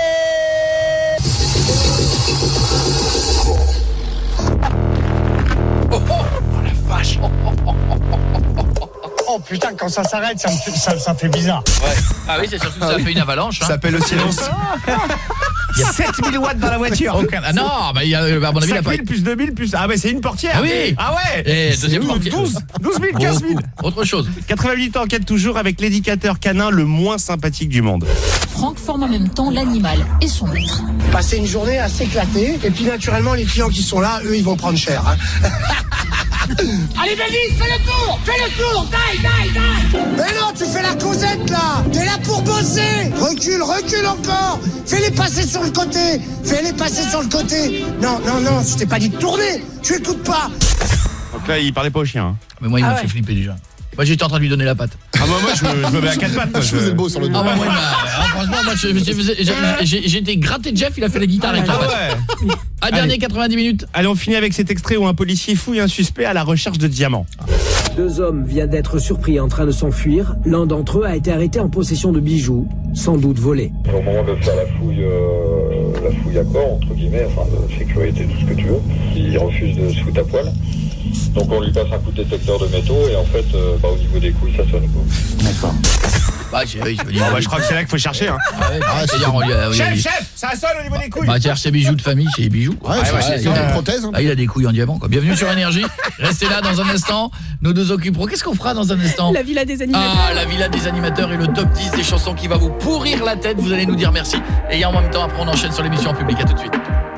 Oh la vache. Oh putain, quand ça s'arrête, ça fait bizarre. Ouais. Ah oui, c'est surtout que ça fait une avalanche. Ça s'appelle le silence. Il y a 7000 watts dans la voiture. Ah non, bah il y a à mon avis 5000 plus 2000 plus. Ah ouais, c'est une portière. Ah oui. Ah ouais. Et deuxième portière. 12 000, 15 000. Autre chose. 80 minutes enquête toujours avec l'éducateur canin le moins sympathique du monde. Franck forme en même temps l'animal et son maître. Passer une journée à s'éclater et puis naturellement les clients qui sont là, eux ils vont prendre cher. Hein. Allez Bélise, fais le tour, taille. Mais non, tu fais la causette là. T'es là pour bosser. Recule encore. Fais-les passer sur le côté. Non, je t'ai pas dit de tourner. Tu écoutes pas. Donc là, il parlait pas au chien. Hein. Mais moi, il m'a fait flipper déjà. Moi, j'étais en train de lui donner la patte. Ah bah moi, je me mets à 4 pattes. Je faisais le beau sur le dos. Ah bah moi, franchement, moi, j'ai été gratté Jeff, il a fait la guitare avec la patte. Ouais. À dernier 90 minutes. Allez, on finit avec cet extrait où un policier fouille un suspect à la recherche de diamants. 2 hommes viennent d'être surpris en train de s'enfuir. L'un d'entre eux a été arrêté en possession de bijoux, sans doute volés. Au moment de faire la fouille à corps, entre guillemets, enfin de sécurité, tout ce que tu veux, il refuse de se foutre à poil. Donc on lui passe un coup de détecteur de métaux et en fait, au niveau des couilles, ça sonne pas. D'accord. Bah, je crois que c'est là qu'il faut chercher. Hein. Chef, ça sonne au niveau des couilles. Bah, cherche ses bijoux de famille, c'est les bijoux. C'est une prothèse. Il a des couilles en diamant. Quoi. Bienvenue sur Énergie. Restez là dans un instant. Nous nous occuperons. Qu'est-ce qu'on fera dans un instant? La villa des animateurs. Ah, la villa des animateurs et le top 10 des chansons qui va vous pourrir la tête. Vous allez nous dire merci. Et en même temps, après, on enchaîne sur l'émission en public. À tout de suite.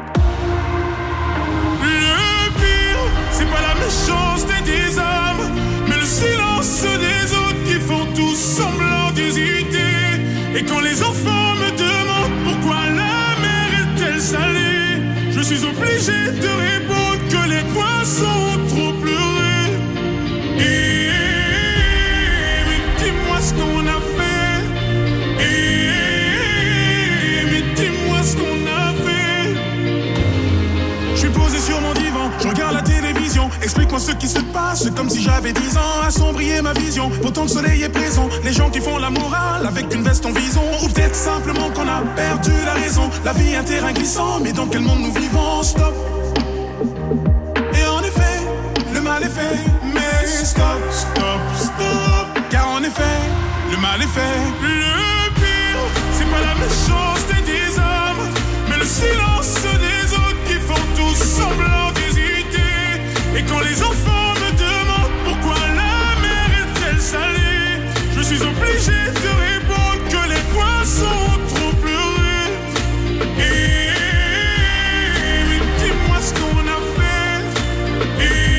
C'est pas la méchanceté des hommes, mais le silence des autres qui font tous semblant d'hésiter. Et quand les enfants me demandent pourquoi la mer est-elle salée, je suis obligé de répondre que les poissons ont trop pleuré. Et mais dis-moi ce qu'on a fait. Et mais dis-moi ce qu'on a fait. Je suis posé sur mon divan, je regarde la télévision. Explique-moi ce qui se passe, comme si j'avais 10 ans. Assombrir ma vision, pourtant le soleil est présent. Les gens qui font la morale avec une veste en vison. Ou peut-être simplement qu'on a perdu la raison. La vie est un terrain glissant, mais dans quel monde nous vivons? Stop. Et en effet, le mal est fait. Mais stop, stop, stop. Car en effet, le mal est fait. Le pire, c'est pas la méchanceté des hommes, mais le silence des autres qui font tous semblant d'hésiter. Et quand les enfants me demandent pourquoi la mer est-elle salée, je suis obligé de répondre que les poissons ont trop pleuré. Et mais dis-moi ce qu'on a fait.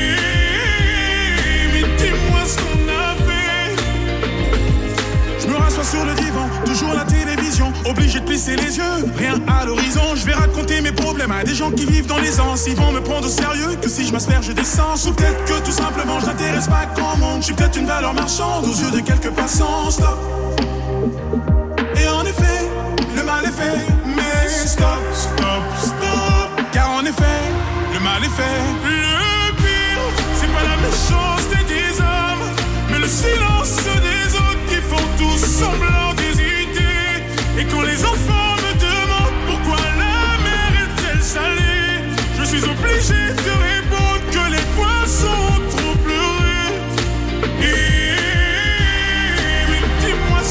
Et mais dis-moi ce qu'on a fait. Je me rassois sur le divan, toujours la télévision, obligé de plisser les yeux, rien à l'horizon. Je vais raconter mes problèmes à des gens qui vivent dans les anses. Ils vont me prendre au sérieux que si je m'asperge d'essence. Ou peut-être que tout simplement je n'intéresse pas grand monde. Je suis peut-être une valeur marchande aux yeux de quelques passants. Stop. Et en effet, le mal est fait. Mais stop, stop, stop. Car en effet, le mal est fait. Le pire, c'est pas la méchanceté des hommes, mais le silence des autres qui font tous semblant d'hésiter. Et quand les enfants me demandent pourquoi la mer est-elle salée, je suis obligé de répondre que les poissons ont trop pleuré. Et mais dis-moi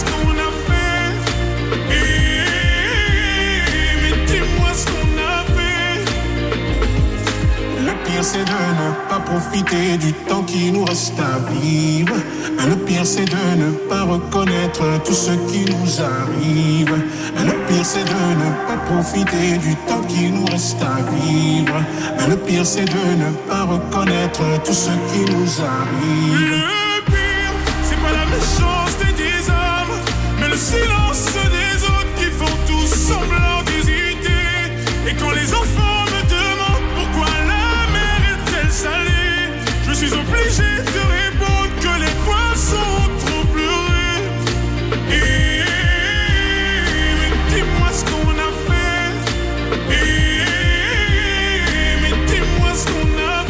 profiter du temps qui nous reste à vivre. Le pire c'est de ne pas reconnaître tout ce qui nous arrive. Le pire c'est de ne pas profiter du temps qui nous reste à vivre. Le pire c'est de ne pas reconnaître tout ce qui nous arrive. Le pire, c'est pas la méchanceté des hommes, mais le silence des autres qui font tous semblant d'hésiter. Et quand les enfants me demandent pourquoi la mer est-elle salée, je suis obligé de répondre que les poissons ont trop pleuré. Mais dis-moi ce qu'on a fait. Mais dis-moi ce qu'on a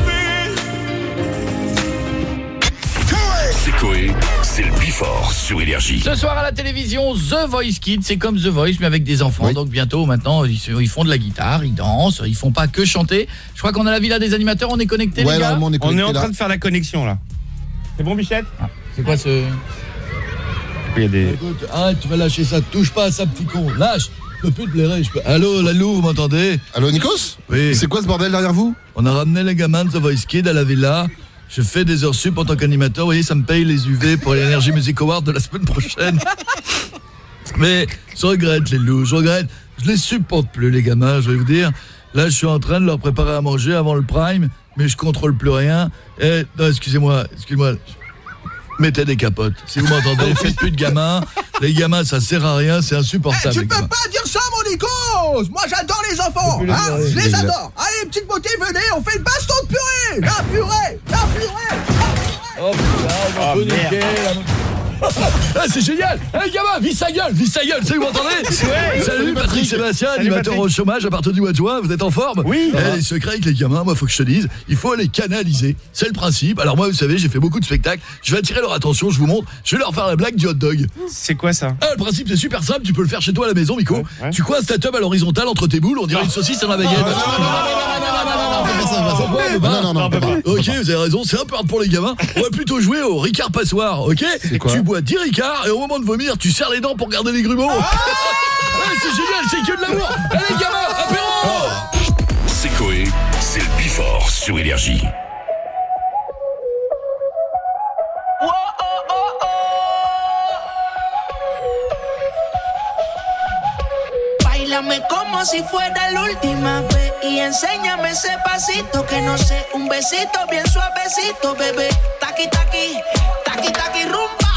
fait. C'est Coé, c'est le Before sur Énergie. Ce soir à la télévision, The Voice Kids, c'est comme The Voice mais avec des enfants. Donc bientôt, maintenant, ils font de la guitare, ils dansent, ils font pas que chanter. Je crois qu'on a la villa des animateurs, on est connectés les gars. On est en train de faire la connexion là. C'est bon Bichette? C'est quoi ce... Il y a des... Écoute, arrête, tu vas lâcher ça, touche pas à ça petit con, lâche. Je peux plus te blairer, Allô, Lalou, vous m'entendez? Allô, Nikos? Oui. C'est quoi ce bordel derrière vous? On a ramené les gamins de The Voice Kids à la villa. Je fais des heures sup en tant qu'animateur. Vous voyez, ça me paye les UV pour l'Energy Music Award de la semaine prochaine. Mais je regrette les loups, je regrette. Je les supporte plus, les gamins, je vais vous dire. Là, je suis en train de leur préparer à manger avant le prime, mais je contrôle plus rien. Et, non, excusez-moi. Mettez des capotes. Si vous m'entendez, faites plus de gamins. Les gamins, ça sert à rien, c'est insupportable. Tu peux pas dire ça, mon Nikos. Moi, j'adore les enfants. Hein, je les adore. Allez, petite beauté, venez, on fait une baston de purée. La purée. Oh putain, on peut niquer. Ah, c'est génial. Hey gamin, vis sa gueule, c'est vous m'entendez? Salut Patrick Sébastien, animateur au chômage à partir du mois de juin, vous êtes en forme? Oui. Les secrets avec les gamins, moi faut que je te dise, il faut les canaliser, c'est le principe. Alors moi vous savez, j'ai fait beaucoup de spectacles, je vais attirer leur attention, je vous montre, je vais leur faire la blague du hot dog. C'est quoi ça? Le principe c'est super simple, tu peux le faire chez toi à la maison Miko. Tu coinces ta tube à l'horizontale entre tes boules, on dirait une saucisse dans la baguette. Non, ok, vous avez raison, c'est un peu hard pour les gamins. On va plutôt jouer au Ricard Passoire, ok? Tu bois 10 Ricards et au moment de vomir, tu serres les dents pour garder les grumeaux. C'est génial, c'est que de l'amour. Allez gamins, apéro. C'est Coé, c'est le Before sur Énergie. Báilame como si fuera la última vez y enséñame ese pasito que no sé, un besito bien suavecito, bebé. Taqui taqui, taqui taqui rumba.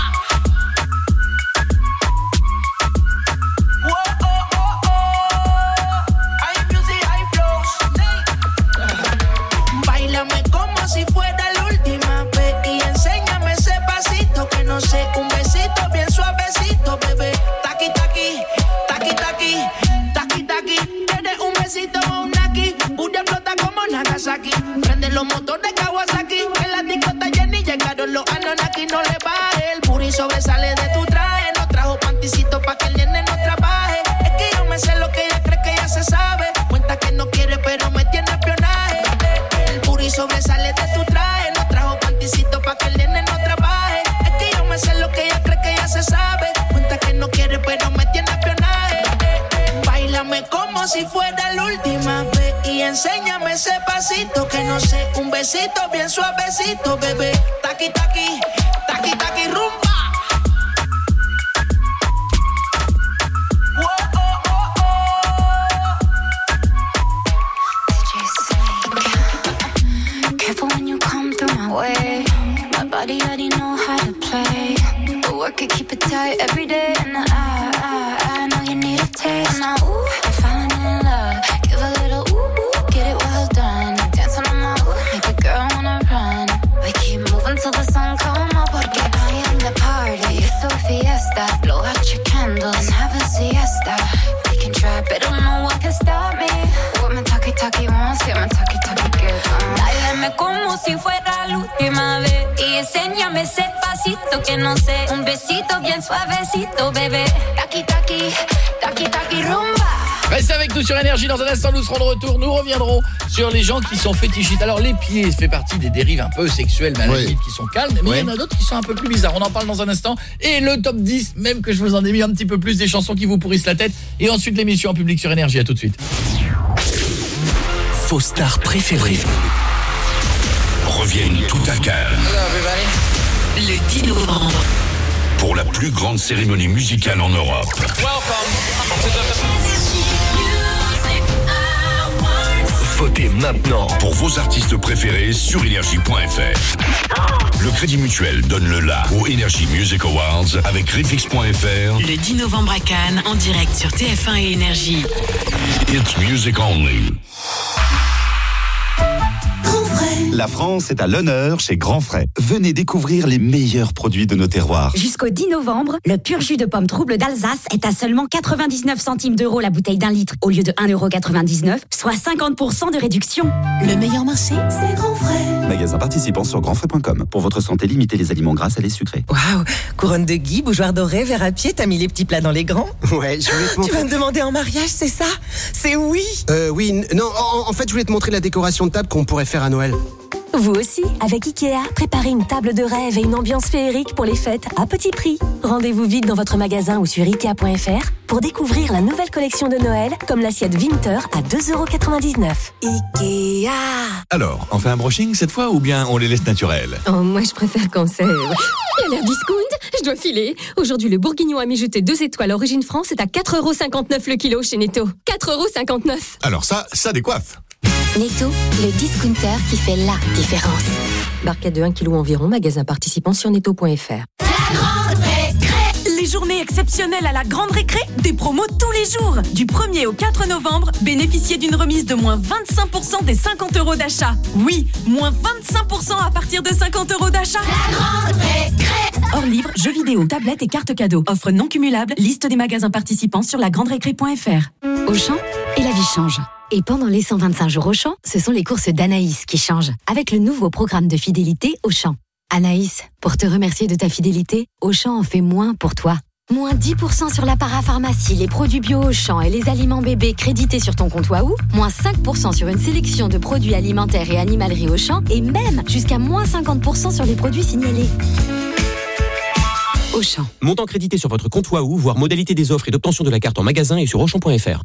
Báilame como si fuera la última vez y enséñame ese pasito que no sé, un besito bien suavecito, bebé. Taqui taqui, taqui taqui, taqui taqui. Tienes un besito o un aquí, Buda explota como Nagasaki. Prende los motores Kawasaki, en la disco está llena y llegaron los Anunnaki. No le baje, el puri sobresale de tu traje. No trajo panticito pa' que el nene no trabaje. Es que yo me sé lo que ella cree que ya se sabe. Cuenta que no quiere pero me tiene espionaje. El puri sobresale de tu traje. No trajo panticito pa' que el nene no trabaje. Es que yo me sé lo que ella cree que ya se sabe. Cuenta que no quiere pero me tiene espionaje. Báilame como si fuera la última vez y enséñame ese pasito que no sé, un besito bien suavecito, bebé. Taqui taqui, taqui taqui rumba. Careful when you come through my way. My body already know how to play. But work it, keep it tight every day. And I know you need a taste. Now, ooh, I'm falling in love. Give a little ooh, get it well done. Dancing on my ooh, make a girl wanna run. We keep moving till the sun come up. Porque I am the party. It's a fiesta. Blow out your candles and have a siesta. We can try, but don't know what can stop me. What my talkie wants, yeah, my talkie gives. Báilame como si fuera la última vez y enséñame ese pasito que no sé, un besito bien suavecito, bébé. Taqui taqui, taqui taqui rumba. Restez avec nous sur Énergie, dans un instant nous serons de retour. Nous reviendrons sur les gens qui sont fétichistes. Alors les pieds, ça fait partie des dérives un peu sexuelles, mais à la limite qui sont calmes, mais il y en a d'autres qui sont un peu plus bizarres. On en parle dans un instant. Et le top 10, même que je vous en ai mis un petit peu plus, des chansons qui vous pourrissent la tête. Et ensuite l'émission en public sur Énergie, à tout de suite. Vos stars préférées. reviennent tout à Cannes. Le 10 novembre. Pour la plus grande cérémonie musicale en Europe. Votez maintenant pour vos artistes préférés sur Énergie.fr. Le Crédit Mutuel donne le la aux Energy Music Awards avec Refix.fr. Le 10 novembre à Cannes, en direct sur TF1 et Énergie. It's music only. La France est à l'honneur chez Grand Frais. Venez découvrir les meilleurs produits de nos terroirs. Jusqu'au 10 novembre, le pur jus de pomme trouble d'Alsace est à seulement 99 centimes d'euros la bouteille d'1 litre au lieu de 1,99 €, soit 50% de réduction. Le meilleur marché, c'est Grand Frais. Magasin participant sur grandfrais.com. Pour votre santé, limitez les aliments gras, salés, sucrés. Waouh, couronne de gui, bougeoir doré, verre à pied, t'as mis les petits plats dans les grands? Ouais, je voulais te montrer. Tu vas me demander en mariage, c'est ça? C'est oui? Oui, non, en fait, je voulais te montrer la décoration de table qu'on pourrait faire à Noël. Vous aussi, avec Ikea, préparez une table de rêve et une ambiance féerique pour les fêtes à petit prix. Rendez-vous vite dans votre magasin ou sur Ikea.fr pour découvrir la nouvelle collection de Noël, comme l'assiette Winter à 2,99 €. Ikea. Alors, on fait un brushing cette fois ou bien on les laisse naturels? Oh, moi je préfère quand c'est... Il a l'air discount, je dois filer. Aujourd'hui, le bourguignon à mijoter 2 étoiles Origine France est à 4,59 € le kilo chez Netto. 4,59 €. Alors ça décoiffe. Netto, le discounter qui fait la différence. Barquette de 1 kg environ, magasin participant sur netto.fr. Les journées exceptionnelles à la Grande Récré, des promos tous les jours. Du 1er au 4 novembre, bénéficiez d'une remise de moins 25% des 50 € d'achat. Oui, moins 25% à partir de 50 € d'achat. La Grande Récré. Hors livre, jeux vidéo, tablettes et cartes cadeaux. Offre non cumulable, liste des magasins participants sur lagranderécré.fr. Auchan, et la vie change. Et pendant les 125 jours Auchan, ce sont les courses d'Anaïs qui changent, avec le nouveau programme de fidélité Auchan. Anaïs, pour te remercier de ta fidélité, Auchan en fait moins pour toi. Moins 10% sur la parapharmacie, les produits bio Auchan et les aliments bébés crédités sur ton compte Wahoo. Moins 5% sur une sélection de produits alimentaires et animalerie Auchan. Et même jusqu'à moins 50% sur les produits signalés. Auchan. Montant crédité sur votre compte Wahoo, voire modalité des offres et d'obtention de la carte en magasin et sur Auchan.fr.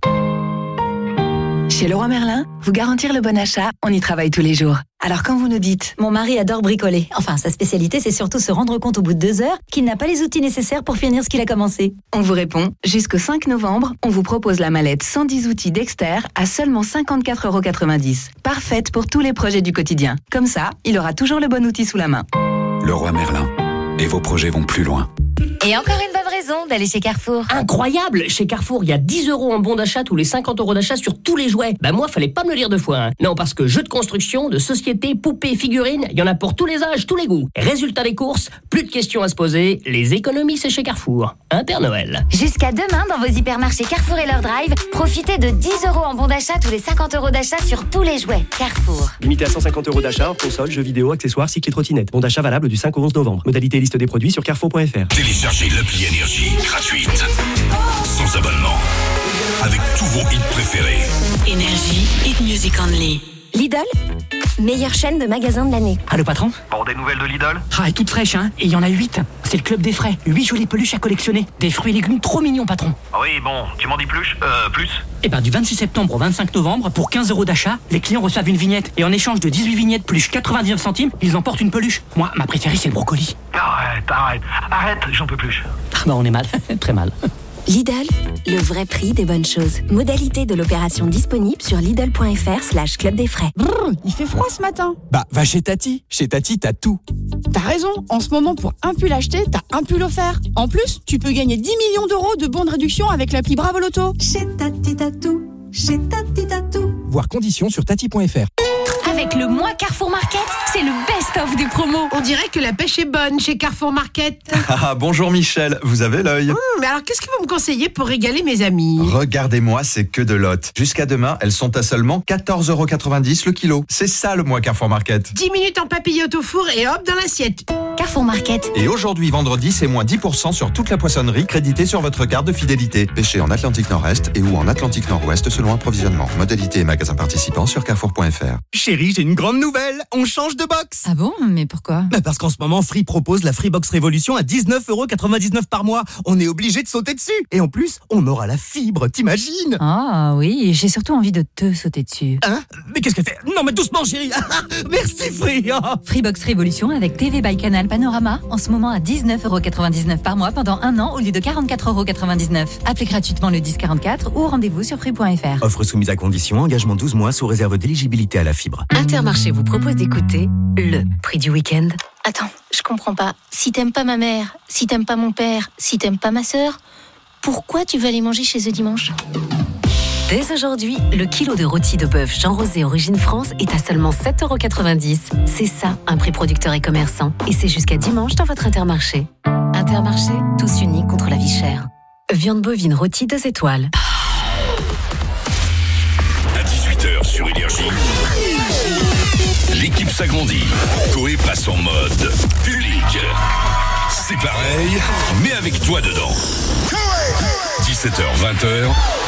Chez Leroy Merlin, vous garantir le bon achat, on y travaille tous les jours. Alors quand vous nous dites « Mon mari adore bricoler », enfin sa spécialité c'est surtout se rendre compte au bout de 2 heures qu'il n'a pas les outils nécessaires pour finir ce qu'il a commencé. On vous répond, jusqu'au 5 novembre, on vous propose la mallette 110 outils Dexter à seulement 54,90 €. Parfaite pour tous les projets du quotidien. Comme ça, il aura toujours le bon outil sous la main. Leroy Merlin. Et vos projets vont plus loin. Et encore une bonne raison d'aller chez Carrefour. Incroyable! Chez Carrefour, il y a 10 € en bon d'achat tous les 50 € d'achat sur tous les jouets. Ben moi, fallait pas me le dire 2 fois. Hein. Non, parce que jeux de construction, de société, poupées, figurines, il y en a pour tous les âges, tous les goûts. Résultat des courses, plus de questions à se poser. Les économies, c'est chez Carrefour. Hein, Père Noël? Jusqu'à demain, dans vos hypermarchés Carrefour et leur drive, profitez de 10 € en bon d'achat tous les 50 € d'achat sur tous les jouets. Carrefour. Limité à 150 € d'achat, hors console, jeux vidéo, accessoires, cycle et trottinette. Bon d'achat valable du 5 au 11 novembre. Modalité et liste des produits sur carrefour.fr. Téléchargez l'appli Énergie gratuite, sans abonnement, avec tous vos hits préférés. Énergie, hit music only. Lidl, meilleure chaîne de magasins de l'année. Ah, le patron? Bon, des nouvelles de Lidl? Ah, elle est toute fraîche, hein. Et il y en a 8. C'est le club des frais. 8 jolies peluches à collectionner. Des fruits et légumes trop mignons, patron. Oui, bon, tu m'en dis plus? Eh ben, du 26 septembre au 25 novembre, pour 15 € d'achat, les clients reçoivent une vignette. Et en échange de 18 vignettes plus 99 centimes, ils emportent une peluche. Moi, ma préférée, c'est le brocoli. Arrête, j'en peux plus. Ah bah, on est mal. Très mal. Lidl, le vrai prix des bonnes choses. Modalité de l'opération disponible sur Lidl.fr/club des frais. Brrr, il fait froid ce matin. Bah, va chez Tati. Chez Tati, t'as tout. T'as raison, en ce moment, pour un pull acheté, t'as un pull offert. En plus, tu peux gagner 10 millions d'euros de bons de réduction avec l'appli Bravo Loto. Chez Tati, t'as tout. Chez Tati, t'as tout. Voir conditions sur tati.fr. Avec le mois Carrefour Market, c'est le best-of des promos. On dirait que la pêche est bonne chez Carrefour Market. Ah, bonjour Michel, vous avez l'œil. Mais alors, qu'est-ce que vous me conseillez pour régaler mes amis? Regardez-moi, c'est que de lot. Jusqu'à demain, elles sont à seulement 14,90 € le kilo. C'est ça le mois Carrefour Market. 10 minutes en papillote au four et hop dans l'assiette. Carrefour Market. Et aujourd'hui, vendredi, c'est moins 10% sur toute la poissonnerie créditée sur votre carte de fidélité. Pêché en Atlantique Nord-Est et ou en Atlantique Nord-Ouest selon approvisionnement. Modalité et magasin participants sur carrefour.fr. Chérie, Chérie, j'ai une grande nouvelle. On change de box. Ah bon? Mais pourquoi? Parce qu'en ce moment, Free propose la Freebox Révolution à 19,99€ par mois. On est obligé de sauter dessus. Et en plus, on aura la fibre, t'imagines? Ah oui, j'ai surtout envie de te sauter dessus. Hein? Mais qu'est-ce qu'elle fait? Non mais doucement chérie. Merci Free. Freebox Révolution avec TV by Canal Panorama, en ce moment à 19,99€ par mois pendant 1 an au lieu de 44,99€. Appelez gratuitement le 1044 ou rendez-vous sur free.fr. Offre soumise à condition, engagement 12 mois sous réserve d'éligibilité à la fibre. Intermarché vous propose d'écouter le prix du week-end. Attends, je comprends pas. Si t'aimes pas ma mère, si t'aimes pas mon père, si t'aimes pas ma sœur, pourquoi tu veux aller manger chez eux dimanche? Dès aujourd'hui, le kilo de rôti de bœuf Jean Rosé Origine France est à seulement 7,90€. C'est ça, un prix producteur et commerçant. Et c'est jusqu'à dimanche dans votre Intermarché. Intermarché, tous unis contre la vie chère. Viande bovine rôtie 2 étoiles. À 18h sur Énergie, l'équipe s'agrandit. Koé passe en mode public. C'est pareil, mais avec toi dedans. 17h, 20h.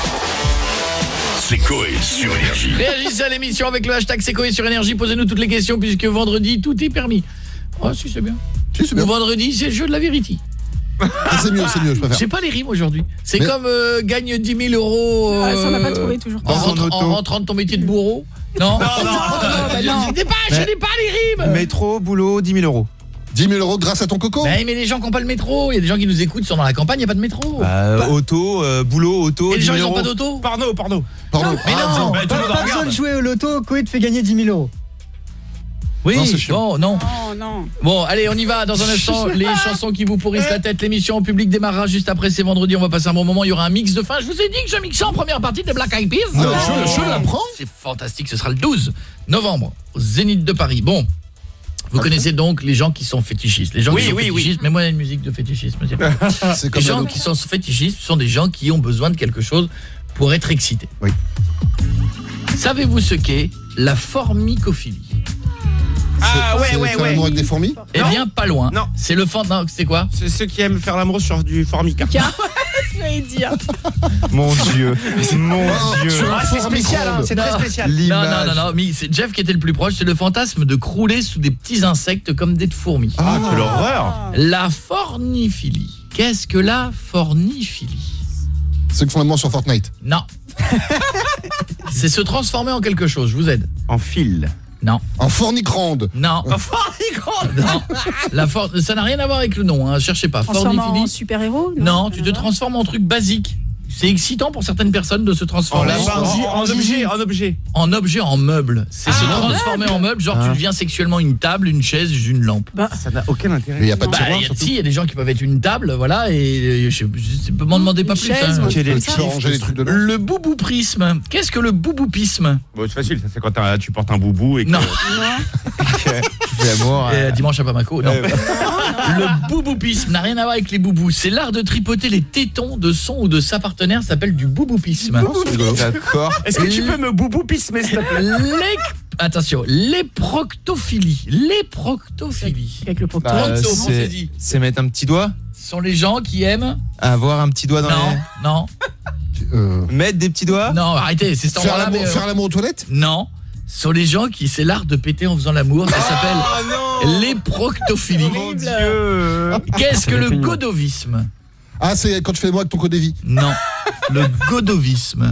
C'est Koé sur Énergie. Réagissez à l'émission avec le hashtag C'est Koé sur Énergie. Posez-nous toutes les questions puisque vendredi, tout est permis. Oh, si, c'est bien. Si, c'est bien. Ou vendredi, c'est le jeu de la vérité. Ah, c'est mieux, je préfère. J'ai pas les rimes aujourd'hui. C'est comme gagne 10 000 euros. Ça on n'a pas trouvé toujours. En rentrant de ton métier de bourreau. Non. Je n'ai pas les rimes. Métro, boulot, 10 000 euros. 10 000 euros grâce à ton coco. Mais les gens qui n'ont pas le métro, il y a des gens qui nous écoutent, sont dans la campagne, il n'y a pas de métro. Auto, boulot, auto. Et les 10 gens 000 ils n'ont euros. pas d'auto. Porno. Mais non. Pas besoin de jouer au loto, Koé te fait gagner 10 000 euros. Oui, non, non. Non. Bon, allez, on y va. Dans un instant, les chansons qui vous pourrissent la tête. L'émission en public démarrera juste après. C'est vendredi, on va passer un bon moment. Il y aura un mix de fin. Je vous ai dit que je mixais en première partie des Black Eyed Peas. Je l'apprends. C'est fantastique. Ce sera le 12 novembre au Zénith de Paris. Bon. Vous connaissez donc les gens qui sont fétichistes. Les gens qui sont fétichistes, mais moi il y a une musique de fétichisme. Les gens qui sont fétichistes sont des gens qui ont besoin de quelque chose pour être excités. Oui. Savez-vous ce qu'est la formicophilie? Faire l'amour avec des fourmis? Eh bien, pas loin. Non. C'est le non, c'est quoi? C'est ceux qui aiment faire l'amour sur du formica. Je vais dire. Mon Dieu. C'est spécial, hein, c'est très spécial. Non, mais c'est Jeff qui était le plus proche. C'est le fantasme de crouler sous des petits insectes comme des fourmis. Ah, quelle horreur. La forniphilie. Qu'est-ce que la forniphilie? Ceux qui font l'amour sur Fortnite. Non. C'est se transformer en quelque chose, je vous aide. En fil. Non. En fornicrande. Non. En fornicrande. Non. Ça n'a rien à voir avec le nom, hein. Cherchez pas. Forniphilie. En super-héros? Non, tu te transformes en truc basique. C'est excitant pour certaines personnes de se transformer En objet, en meuble. C'est se transformer en meuble, genre tu deviens sexuellement une table, une chaise, une lampe. Ça n'a aucun intérêt. Mais il n'y a pas de tiroir, il y a des gens qui peuvent être une table, voilà, et je m'en demandez pas plus. Chaise, Le boubou-prisme. Qu'est-ce que le bouboupisme? Bon, c'est facile, ça c'est quand tu portes un boubou et que... Non. Tu fais l'amour. Dimanche à Bamako, non. Le bouboupisme n'a rien à voir avec les boubous. C'est l'art de tripoter les tétons de son ou de sa partenaire, s'appelle du bouboupisme. D'accord. Est-ce que tu peux me bouboupismer, s'il te plaît? Attention, l'éproctophilie. Avec le proctologue. C'est mettre un petit doigt? Ce sont les gens qui aiment avoir un petit doigt dans Non. Mettre des petits doigts? Non, arrêtez, c'est faire l'amour aux toilettes? Non. Ce sont les gens qui c'est l'art de péter en faisant l'amour, ça s'appelle l'éproctophilie. Mon Dieu. Qu'est-ce que le godovisme? Ah, c'est quand tu fais l'amour avec ton codévi. Non. Le godovisme.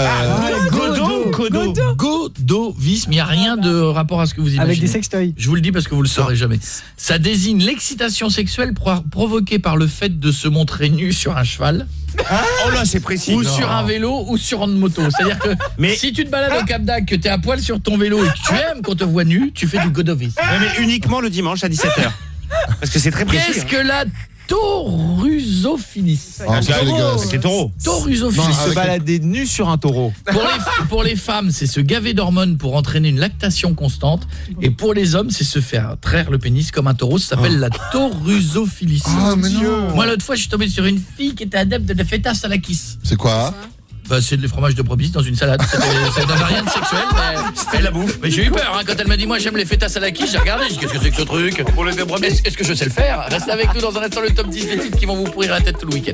Godovisme, il n'y a rien de rapport à ce que vous imaginez. Avec des sextoys. Je vous le dis parce que vous le saurez jamais. Ça désigne l'excitation sexuelle provoquée par le fait de se montrer nu sur un cheval. Oh là, c'est précis. Ou sur un vélo ou sur une moto. C'est-à-dire que si tu te balades au Cap d'Agde, que tu es à poil sur ton vélo et que tu aimes qu'on te voit nu, tu fais du godovisme. Mais uniquement le dimanche à 17h. Parce que c'est très précis. Qu'est-ce que la taurusophilie? C'est taureau. Taurusophilie. Se balader nu sur un taureau. Pour les femmes, c'est se gaver d'hormones pour entraîner une lactation constante. Et pour les hommes, c'est se faire traire le pénis comme un taureau. Ça s'appelle la taurusophilie. Moi, l'autre fois, je suis tombé sur une fille qui était adepte de la fêtasse à la kiss. C'est quoi? C'est du fromage de brebis dans une salade. Ça n'avait rien de sexuel, mais c'était la bouffe. Mais j'ai eu peur, hein, quand elle m'a dit moi j'aime les fêtasses à la quiche, j'ai regardé, j'ai dit qu'est-ce que c'est que ce truc? Est-ce que je sais le faire? Restez avec nous dans un instant, le top 10 des titres qui vont vous pourrir la tête tout le week-end.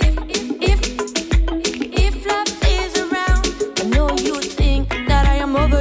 Over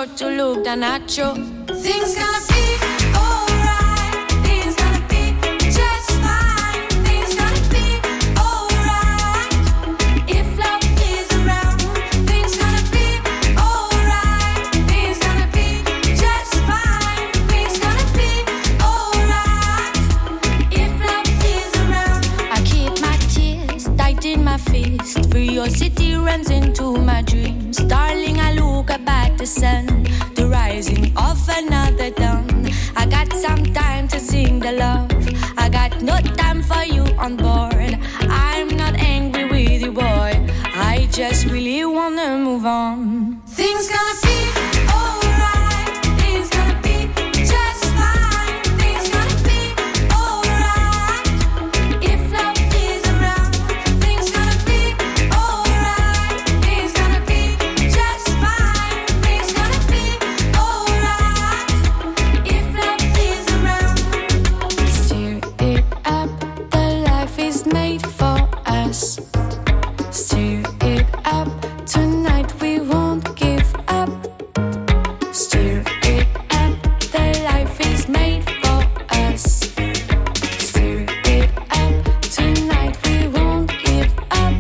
sure to look down at you. Things gonna be alright. Things gonna be just fine. Things gonna be alright. If love is around, things gonna be alright. Things gonna be just fine. Things gonna be alright. If love is around, I keep my tears tight in my fist. Curiosity runs into my dreams. Darling, I look up at the sun, the rising of another dawn. I got some time to sing the love. I got no time for you on board. I'm not angry with you, boy. I just really wanna move on. Things gonna be alright. Things gonna be just fine. Things gonna be alright. If love is around, things gonna be alright. Things gonna be just fine. Things gonna be alright. If love is around, steer it up. The life is made for us. Steer it up. Tonight we won't give up. Steer it up. The life is made for us. Steer it up. Tonight we won't give up.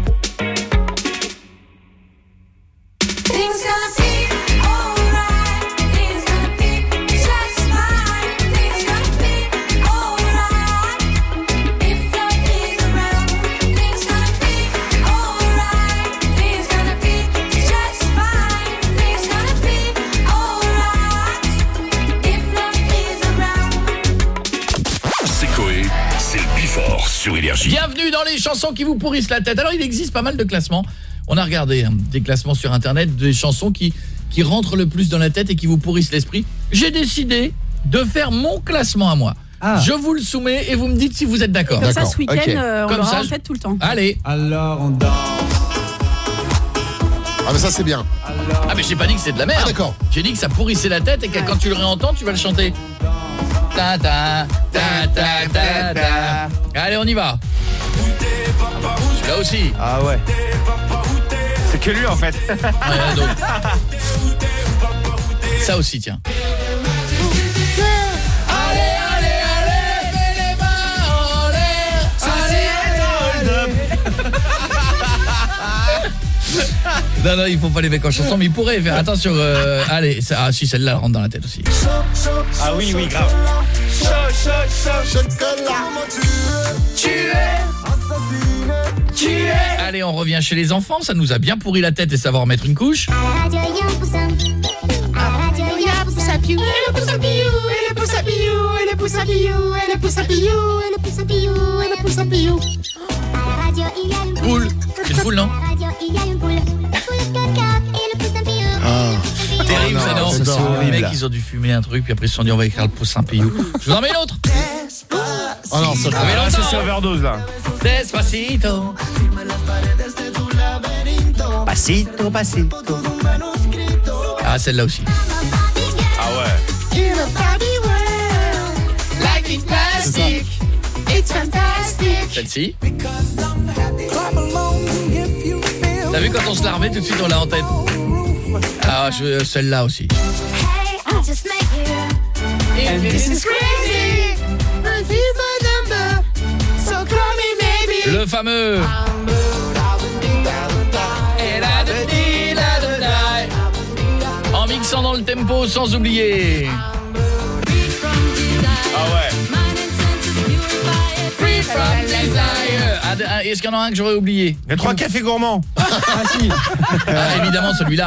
Things gonna be alright. Things gonna be just fine. Things gonna be alright. If love is around, things gonna be alright. Things gonna be just fine. Things gonna be alright. If love is around. C'est Coé, c'est le Bifort sur Énergie. Bienvenue dans les chansons qui vous pourrissent la tête. Alors il existe pas mal de classements. On a regardé des classements sur internet des chansons qui rentrent le plus dans la tête et qui vous pourrissent l'esprit. J'ai décidé de faire mon classement à moi. Je vous le soumets et vous me dites si vous êtes d'accord. Comme ça, ce week-end, on Comme l'aura ça, en tête tout le temps. Allez. Alors on danse. Ah mais ça c'est bien. Ah mais j'ai pas dit que c'est de la merde. Ah, d'accord. J'ai dit que ça pourrissait la tête et que quand tu le réentends, tu vas le chanter. Ta ta ta ta ta ta. Allez, on y va. Celui-là aussi. Ah ouais. C'est que lui en fait. Ouais, donc. Ça aussi, tiens. Allez, allez, allez, mets les mains en l'air. Non, il faut pas les mettre en chanson, mais il pourrait faire. Attention, allez, ah si, celle-là elle rentre dans la tête aussi. Ah oui, grave. Tu es. Allez, on revient chez les enfants, ça nous a bien pourri la tête et ça va remettre une couche. Poule. C'est une poule, non? Terrible, ça, non? c'est horrible. Les mecs, ils ont dû fumer un truc, puis après ils se sont dit on va écrire le poussin pillou. Je vous en mets une autre. Oh non, ça mais là, c'est overdose là. Despacito. Pasito, pasito. Ah, celle-là aussi. Ah ouais. Celle-ci. T'as vu quand on se la remet tout de suite on l'a en tête. Ah, celle-là aussi. Le fameux. En mixant dans le tempo sans oublier. Ah ouais. Est-ce qu'il y en a un que j'aurais oublié? Il y a 3 cafés gourmands. Ah si. Évidemment celui-là.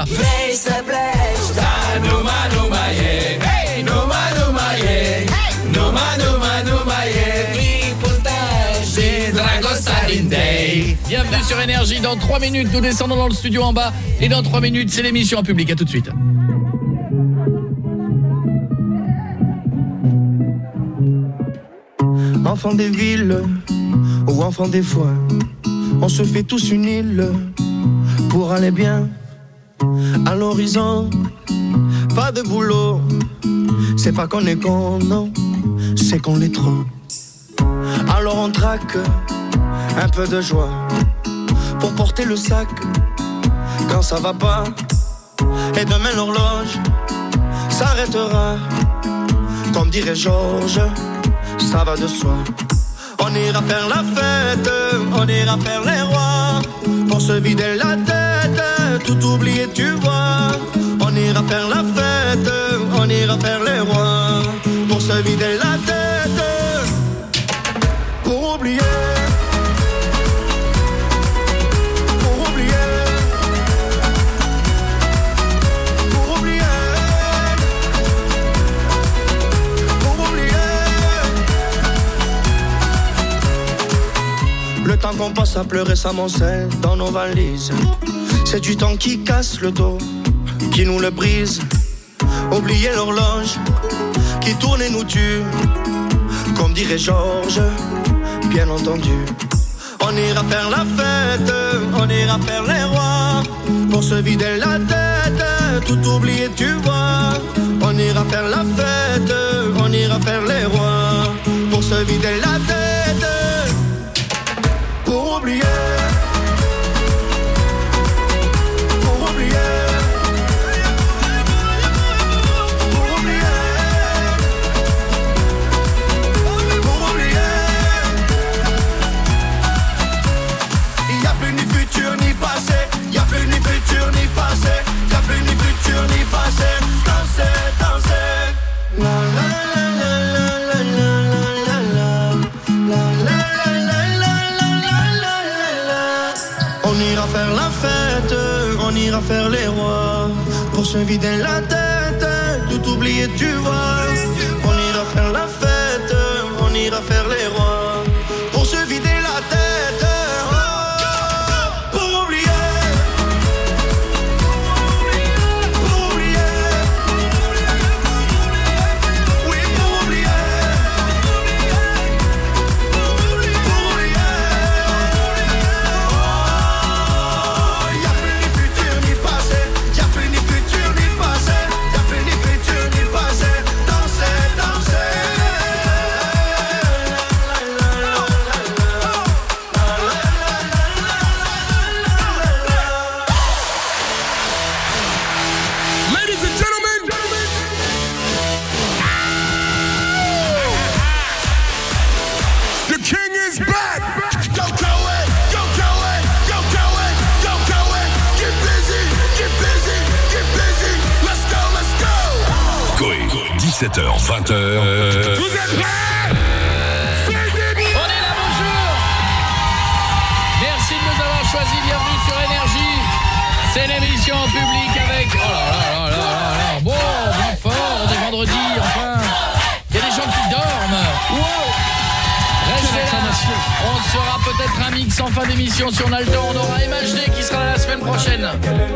Bienvenue sur Énergie. Dans 3 minutes, nous descendons dans le studio en bas. Et dans 3 minutes, c'est l'émission en public. À tout de suite. Enfants des villes ou enfants des foins, on se fait tous une île pour aller bien. À l'horizon, pas de boulot, c'est pas qu'on est con, non, c'est qu'on l'est trop. Alors on traque un peu de joie pour porter le sac quand ça va pas. Et demain l'horloge s'arrêtera. Comme dirait Georges, ça va de soi. On ira faire la fête, on ira faire les rois. Pour se vider la tête, tout oublier tu vois. On ira faire la fête, on ira faire les rois. Pour se vider la tête, pour oublier. Pour oublier. Pour oublier. Pour oublier. Le temps qu'on passe à pleurer s'amoncelle dans nos valises. C'est du temps qui casse le dos, qui nous le brise. Oublier l'horloge qui tourne et nous tue. Comme dirait Georges, bien entendu. On ira faire la fête, on ira faire les rois. Pour se vider la tête, tout oublier tu vois. On ira faire la fête, on ira faire les rois. Pour se vider la tête, pour oublier. Pour oublier. Pour oublier. Pour oublier. Il n'y a plus ni futur ni passé. Il n'y a plus ni futur ni passé. Il n'y a plus ni futur ni passé. Danser, danser. La la la la la la la la la la. On ira faire la fête, on ira faire les rois. Pour se vider la tête, tout oublier tu vois. On ira faire la fête, on ira faire les rois. Pour se vider la tête, oh, pour oublier. Pour oublier. Oui, pour oublier. Pour oublier. Y'a plus ni futur ni passé, y'a plus ni futur ni passé, y'a plus ni futur ni passé. Danser, danser. Ladies and gentlemen, the king is back. Go, go it, go, go it, go, go it, go, go it. Get busy, get busy, get busy. Let's go, let's go. Coé, 17h, 20h. Vous êtes prêts? C'est début. On est là, bonjour. Merci de nous avoir choisis, bienvenue sur Énergie. C'est l'émission en public avec... Oh là là là là là là. Bon, bien fort, on est vendredi, enfin. Il y a des gens qui dorment. Restez là. On sera peut-être un mix en fin d'émission si on a le temps. On aura MHD qui sera là la semaine prochaine.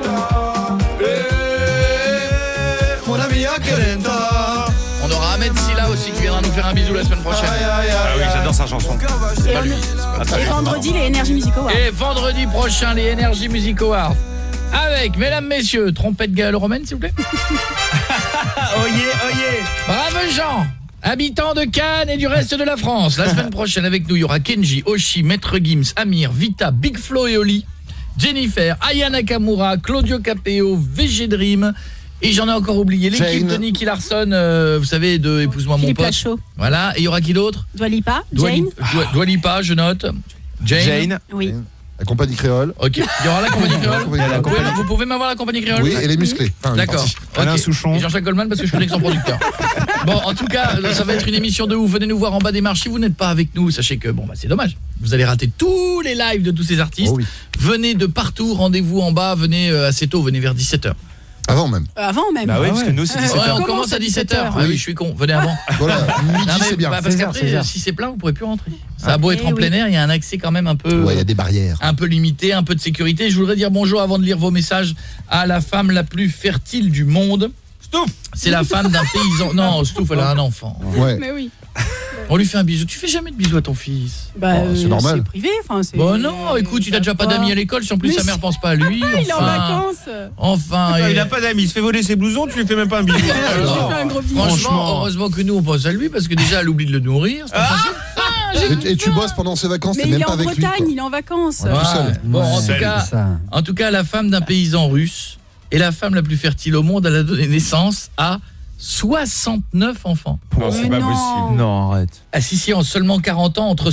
On aura Ahmed Silla aussi qui viendra nous faire un bisou la semaine prochaine. Ah oui, j'adore sa chanson. Et, Pas lui. et vendredi, les Energy Music Awards. Et vendredi prochain, les Energy Music Awards. Avec, mesdames, messieurs, trompette gallo-romaine, s'il vous plaît. Oyez, oyez. Brave Jean, habitant de Cannes et du reste de la France. La semaine prochaine, avec nous, il y aura Kenji, Oshi, Maître Gims, Amir, Vita, Big Flo et Oli, Jennifer, Aya Nakamura, Claudio Capeo, VG Dream. Et j'en ai encore oublié l'équipe de Nicky Larson, vous savez, de Épouse-moi mon Philippe pote. Lachaud. Voilà, et il y aura qui d'autre? Dua Lipa, Jane. Dua Lipa, je note. Jane. Oui. La compagnie créole. Ok, il y aura la compagnie créole. Vous pouvez m'avoir la compagnie créole? Oui, et les musclés. Enfin, d'accord. Alain Souchon. Et Jean-Jacques Goldman parce que je connais que son producteur. Bon, en tout cas, ça va être une émission de ouf. Venez nous voir en bas des marches. Si vous n'êtes pas avec nous, sachez que bon bah c'est dommage. Vous allez rater tous les lives de tous ces artistes. Oh oui. Venez de partout, rendez-vous en bas, venez assez tôt, venez vers 17h. Avant même. Avant même. Bah oui, parce que nous, c'est 17h. Ouais, on commence à 17h. Ah oui, je suis con. Venez avant. Voilà, midi c'est bien. Parce qu'après, si c'est plein, vous pourrez plus rentrer. Ça a beau être en plein air, il y a un accès quand même un peu... Ouais, il y a des barrières. Un peu limité, un peu de sécurité. Je voudrais dire bonjour avant de lire vos messages à la femme la plus fertile du monde. Stouff. C'est la femme d'un paysan. Non, Stouff, elle a un enfant. Ouais. Mais oui. On lui fait un bisou. Tu fais jamais de bisous à ton fils? Bah, c'est normal. C'est privé. C'est... Bon non, écoute, il a déjà pas d'amis à l'école. Si en plus sa mère pense pas à lui. Il est en vacances. Enfin, Il a pas d'amis, il se fait voler ses blousons, tu lui fais même pas un bisou. Je lui fais un gros bisou. Franchement, heureusement que nous on pense à lui parce que déjà elle oublie de le nourrir. Et tu bosses pendant ses vacances, Mais t'es il même est pas en avec lui. Bretagne, il est en vacances. Ouais. Tout seul. Bon, Seul. en tout cas, la femme d'un paysan russe est la femme la plus fertile au monde. Elle a donné naissance à 69 enfants. Non, c'est pas possible. Non, arrête. Ah si, en seulement 40 ans, entre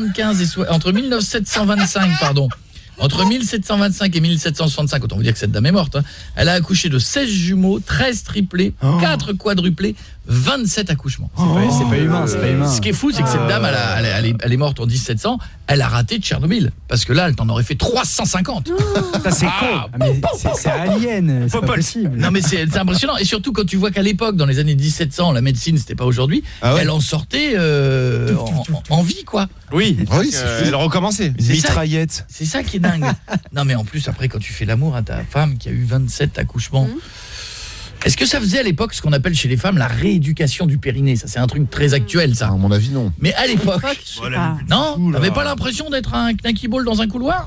1725, pardon. Entre 1725 et 1765, autant vous dire que cette dame est morte, hein, elle a accouché de 16 jumeaux, 13 triplés, 4 quadruplés, 27 accouchements. C'est pas humain, c'est pas humain. Ce qui est fou, c'est que cette dame, elle est morte en 1700, elle a raté Tchernobyl. Parce que là, elle t'en aurait fait 350. Ça, c'est con. Mais c'est alien, c'est pas possible. Non mais c'est impressionnant. Et surtout quand tu vois qu'à l'époque, dans les années 1700, la médecine, c'était pas aujourd'hui, elle en sortait en vie, quoi. Oui, c'est elle recommençait. C'est mitraillette. C'est ça qui est dingue. Non mais en plus, après, quand tu fais l'amour à ta femme qui a eu 27 accouchements... Est-ce que ça faisait à l'époque ce qu'on appelle chez les femmes la rééducation du périnée? Ça, c'est un truc très actuel, ça. À mon avis, non. Mais à l'époque, non, t'avais pas l'impression d'être un knacky ball dans un couloir?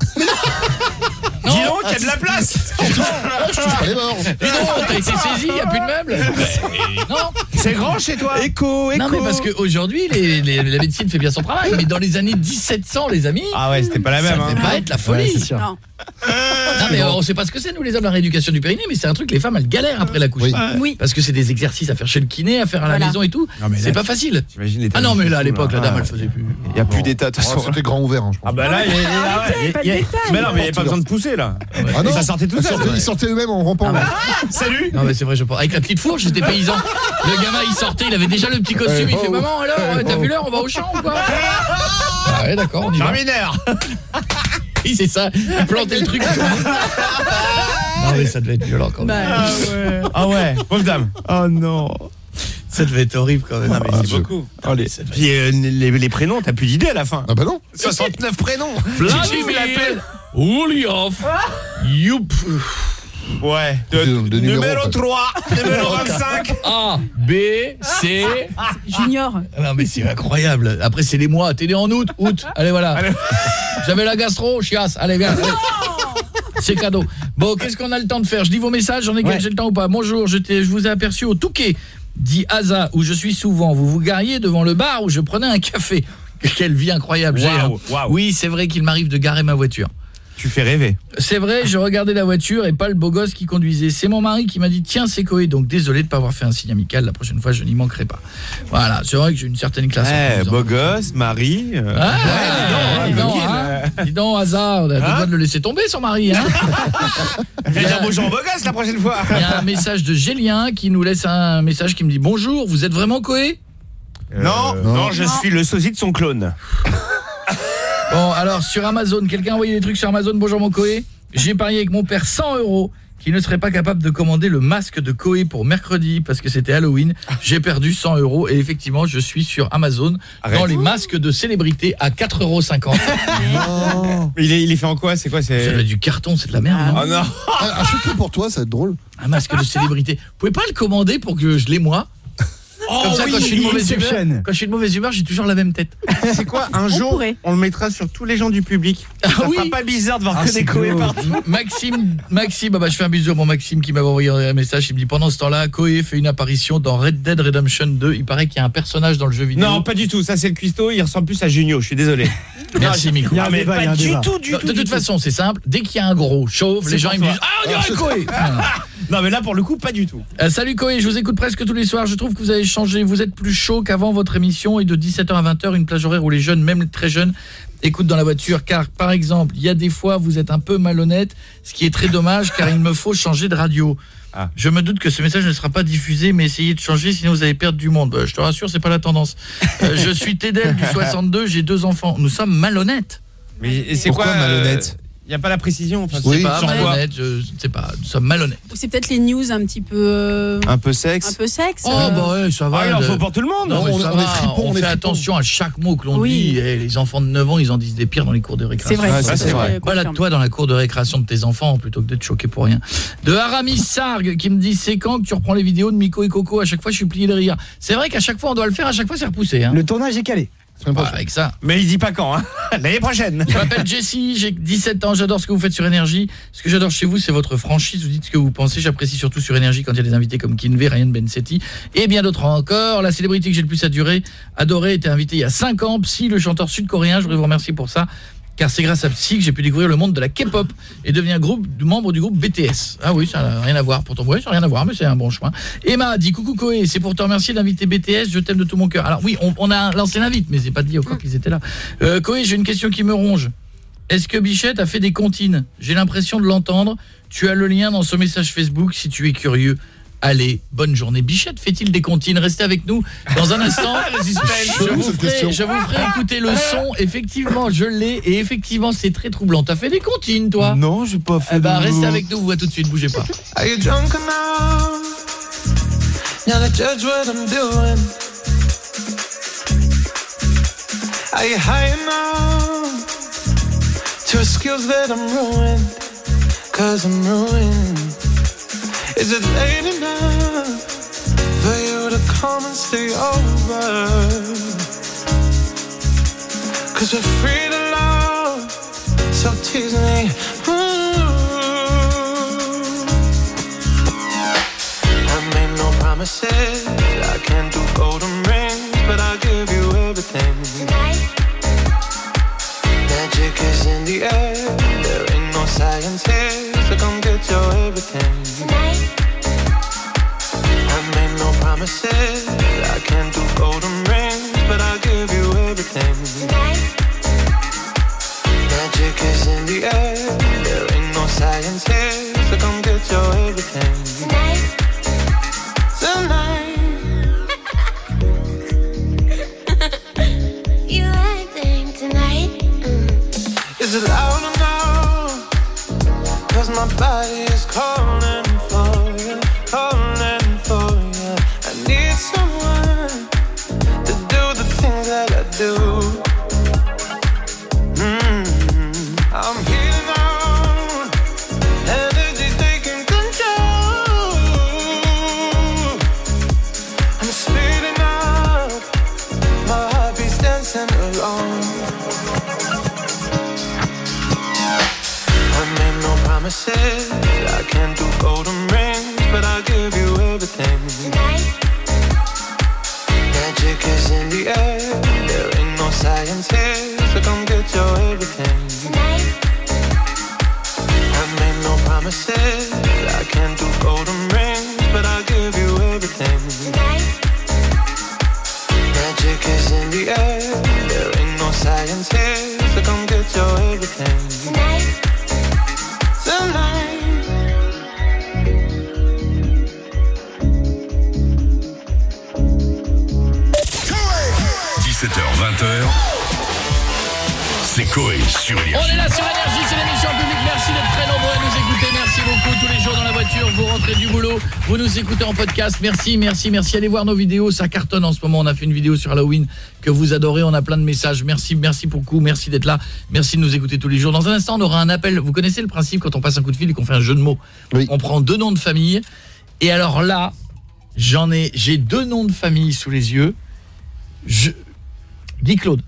Dis donc, il y a de la place. Je touche pas les morts. Dis donc, t'as été saisi, il n'y a plus de meubles. Non, c'est grand chez toi. Écho. Non, mais parce qu'aujourd'hui, la médecine fait bien son travail. Mais dans les années 1700, les amis, ah ouais, c'était pas la même. Ça devait pas être la folie. Ouais, c'est sûr. Non. Non, mais on sait pas ce que c'est, nous, les hommes, la rééducation du périnée, mais c'est un truc, les femmes, elles galèrent après l'accouchement. Oui. Parce que c'est des exercices à faire chez le kiné, à faire à la maison et tout. C'est pas facile. Ah non, mais là, à l'époque, la dame, elle faisait plus. Il y a plus d'état de toute façon. C'était grand ouvert, hein, je pense. Ah bah là, il y a mais non, mais il n'y a pas besoin de pousser là. Ah non, ça sortait tout seul. Ils sortaient eux-mêmes en rampant. Salut. Non mais c'est vrai, je pense. Avec la petite fourche, j'étais paysan. Le gamin, il sortait, il avait déjà le petit costume, il fait maman, alors, t'as vu l'heure, on va au champ ou quoi? Ah ouais, d'accord, on y va. Mineur. Oui, c'est ça, il plantait le truc. Non mais ça devait être violent quand même. Ah ouais, pauvre dame. Oh non. Ça devait être horrible quand même. Non mais c'est beaucoup. Allez. Puis les prénoms, t'as plus d'idée à la fin. Ah bah non. 69 prénoms. Vladimir Uliov. Youp. Ouais. De numéro 3, numéro 25. A, B, C. Junior. Non mais c'est incroyable. Après c'est les mois. T'es né en août. Allez voilà. J'avais la gastro, chiasse. Allez viens. Allez. C'est cadeau. Bon, qu'est-ce qu'on a le temps de faire? Je lis vos messages, j'en ai j'ai le temps ou pas? Bonjour, je vous ai aperçu au Touquet, dit Asa, où je suis souvent. Vous vous gariez devant le bar où je prenais un café. Quelle vie incroyable j'ai. Oui, c'est vrai qu'il m'arrive de garer ma voiture. Tu fais rêver. C'est vrai, je regardais la voiture et pas le beau gosse qui conduisait. C'est mon mari qui m'a dit tiens c'est Koé, donc désolé de pas avoir fait un signe amical, la prochaine fois je n'y manquerai pas. Voilà, c'est vrai que j'ai une certaine classe. Beau gosse, mari. Dis donc, hasard, on a le droit de le laisser tomber son mari. Hein. Je vais dire bonjour beau gosse la prochaine fois. Il y a un message de Gélien qui nous laisse un message qui me dit bonjour, vous êtes vraiment Koé? Non, je suis le sosie de son clone. Bon, alors, sur Amazon, quelqu'un a envoyé des trucs sur Amazon, bonjour mon Koé. J'ai parié avec mon père 100 € qu'il ne serait pas capable de commander le masque de Koé pour mercredi parce que c'était Halloween. J'ai perdu 100 € et effectivement, je suis sur Amazon dans les masques de célébrité à 4,50 €. Il est fait en quoi? C'est quoi? C'est du carton, c'est de la merde. Oh non. Achète-le pour toi, ça va être drôle. Un masque de célébrité. Vous pouvez pas le commander pour que je l'ai moi? Comme ça, quand je suis de mauvaise humeur, j'ai toujours la même tête. C'est quoi? Un jour, on le mettra sur tous les gens du public. Ça fera pas bizarre de voir que des Koé partout. Maxime, je fais un bisou à mon Maxime qui m'avait envoyé un message. Il me dit pendant ce temps-là, Koé fait une apparition dans Red Dead Redemption 2. Il paraît qu'il y a un personnage dans le jeu vidéo. Non, pas du tout. Ça, c'est le cuistot. Il ressemble plus à Junio. Je suis désolé. Merci, Miko. Mais pas du tout. De toute façon, c'est simple. Dès qu'il y a un gros chauve, les gens ils me disent ah, on dirait Koé. Non, mais là, pour le coup, pas du tout. Salut Koé, je vous écoute presque tous les soirs. Je trouve que vous avez changé. Vous êtes plus chaud qu'avant votre émission et de 17h à 20h, une plage horaire où les jeunes, même très jeunes, écoutent dans la voiture. Car, par exemple, il y a des fois, vous êtes un peu malhonnête, ce qui est très dommage car il me faut changer de radio. Je me doute que ce message ne sera pas diffusé, mais essayez de changer, sinon vous allez perdre du monde. Je te rassure, c'est pas la tendance. Je suis Tédel du 62, j'ai 2 enfants. Nous sommes malhonnêtes. Mais c'est quoi malhonnête? Il n'y a pas la précision. Enfin, oui, pas malhonnête, je ne sais pas, nous sommes malhonnêtes. C'est peut-être les news un petit peu... un peu sexe. Un peu sexe. Oh bah ouais, ça va. Il en faut pour tout le monde. Non, mais ça va, on fait attention à chaque mot que l'on dit. Et les enfants de 9 ans, ils en disent des pires dans les cours de récréation. C'est vrai. Balade-toi dans la cour de récréation de tes enfants plutôt que d'être choqué pour rien. De Aramis Sargue qui me dit c'est quand que tu reprends les vidéos de Miko et Coco? À chaque fois, je suis plié de rire. C'est vrai qu'à chaque fois, on doit le faire. À chaque fois, c'est repoussé. Hein. Le tournage est calé. Avec ça. Mais il dit pas quand, hein. L'année prochaine. Je m'appelle Jessie, j'ai 17 ans, j'adore ce que vous faites sur Énergie. Ce que j'adore chez vous, c'est votre franchise. Vous dites ce que vous pensez. J'apprécie surtout sur Énergie quand il y a des invités comme Kinvey, Ryan Bensetti et bien d'autres encore. La célébrité que j'ai le plus adoré était invité il y a 5 ans, Psy, le chanteur sud-coréen. Je voudrais vous remercier pour ça. car c'est grâce à Psy que j'ai pu découvrir le monde de la K-pop et devenir membre du groupe BTS. Ah oui, ça n'a rien à voir. Pourtant, oui, ça n'a rien à voir, mais c'est un bon chemin. Emma dit coucou Koé, c'est pour te remercier d'inviter BTS, je t'aime de tout mon cœur. Alors oui, on a lancé l'invite, mais c'est pas dit encore qu'ils étaient là. Koé, j'ai une question qui me ronge. Est-ce que Bichette a fait des comptines? J'ai l'impression de l'entendre. Tu as le lien dans ce message Facebook si tu es curieux. Allez, bonne journée. Bichette fait-il des comptines? Restez avec nous dans un instant. Je vous ferai écouter le son. Effectivement, je l'ai et effectivement, c'est très troublant. T'as fait des comptines, toi? Non, j'ai pas fait. Restez avec nous, vous à tout de suite, bougez pas. Are you drunk enough now to judge what I'm doing? Are you high enough to excuse that I'm ruined? 'Cause I'm ruined. Is it late enough for you to come and stay over? 'Cause we're free to love, so tease me. I made no promises, I can't do golden rings, but I'll give you everything. Magic is in the air, there ain't no science here, so come get your everything. I made no promises, I can't do golden rings, but I'll give you everything. Magic is in the air, there ain't no science here, so come get your everything. Tonight. You acting tonight. Is it loud enough? 'Cause my body is calling for you, calling for you. I need someone to do the things that I do. I'm healing on, energy taking control. I'm speeding up, my heartbeat's dancing alone. I made no promises, I can't do golden rings, but I'll give you everything. Magic is in the air, there ain't no science here, so come get your everything. I made no promises, I can't do golden rings, but I'll give you everything. Magic is in the air, there ain't no science here, so come get your everything. Tonight. 17h-20h, c'est Koé sur Énergie. On est là sur Énergie, c'est l'émission publique. Merci d'être très nombreux à nous écouter. Merci beaucoup. Tous les jours dans la voiture, vous rentrez du boulot, vous nous écoutez en podcast. Merci. Allez voir nos vidéos, ça cartonne en ce moment. On a fait une vidéo sur Halloween que vous adorez. On a plein de messages. Merci beaucoup. Merci d'être là. Merci de nous écouter tous les jours. Dans un instant, on aura un appel. Vous connaissez le principe quand on passe un coup de fil et qu'on fait un jeu de mots. Oui. On prend 2 noms de famille. Et alors là, j'ai 2 noms de famille sous les yeux. Guy Claude.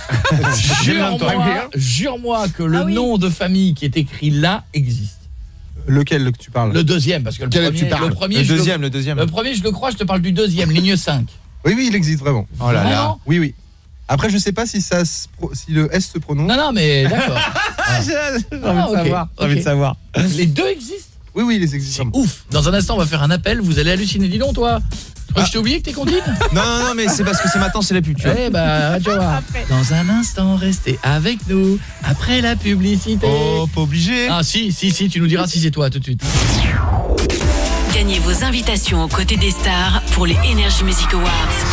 Jure-moi que le nom de famille qui est écrit là existe. Lequel que tu parles? Le deuxième, parce que le premier, le deuxième. Le premier, je le crois, je te parle du deuxième, ligne 5. Oui, il existe vraiment. Oh là là. Oui. Après, je sais pas si le S se prononce. Non, mais d'accord. J'ai envie de savoir. Les 2 existent? Oui, ils existent. C'est ouf. Dans un instant, on va faire un appel, vous allez halluciner. Dis donc, toi. Je t'ai oublié que t'es comptine? Non, mais c'est parce que c'est maintenant, c'est la pub. Tu vois. Dans un instant, restez avec nous après la publicité. Oh, pas obligé. Ah si, tu nous diras si c'est toi tout de suite. Gagnez vos invitations aux côtés des stars pour les Energy Music Awards.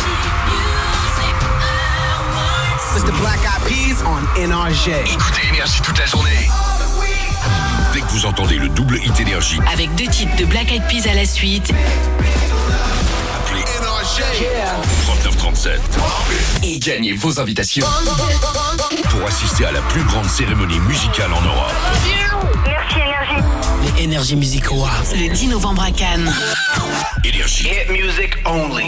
It's the Black Eyed Peas on NRJ. Écoutez Énergie toute la journée. Dès que vous entendez le double hit Énergie, avec 2 titres de Black Eyed Peas à la suite, appelez NRJ 3937 et gagnez vos invitations pour assister à la plus grande cérémonie musicale en Europe. Merci Énergie. Les Energy Music Awards, le 10 novembre à Cannes. Énergie. Hit music only.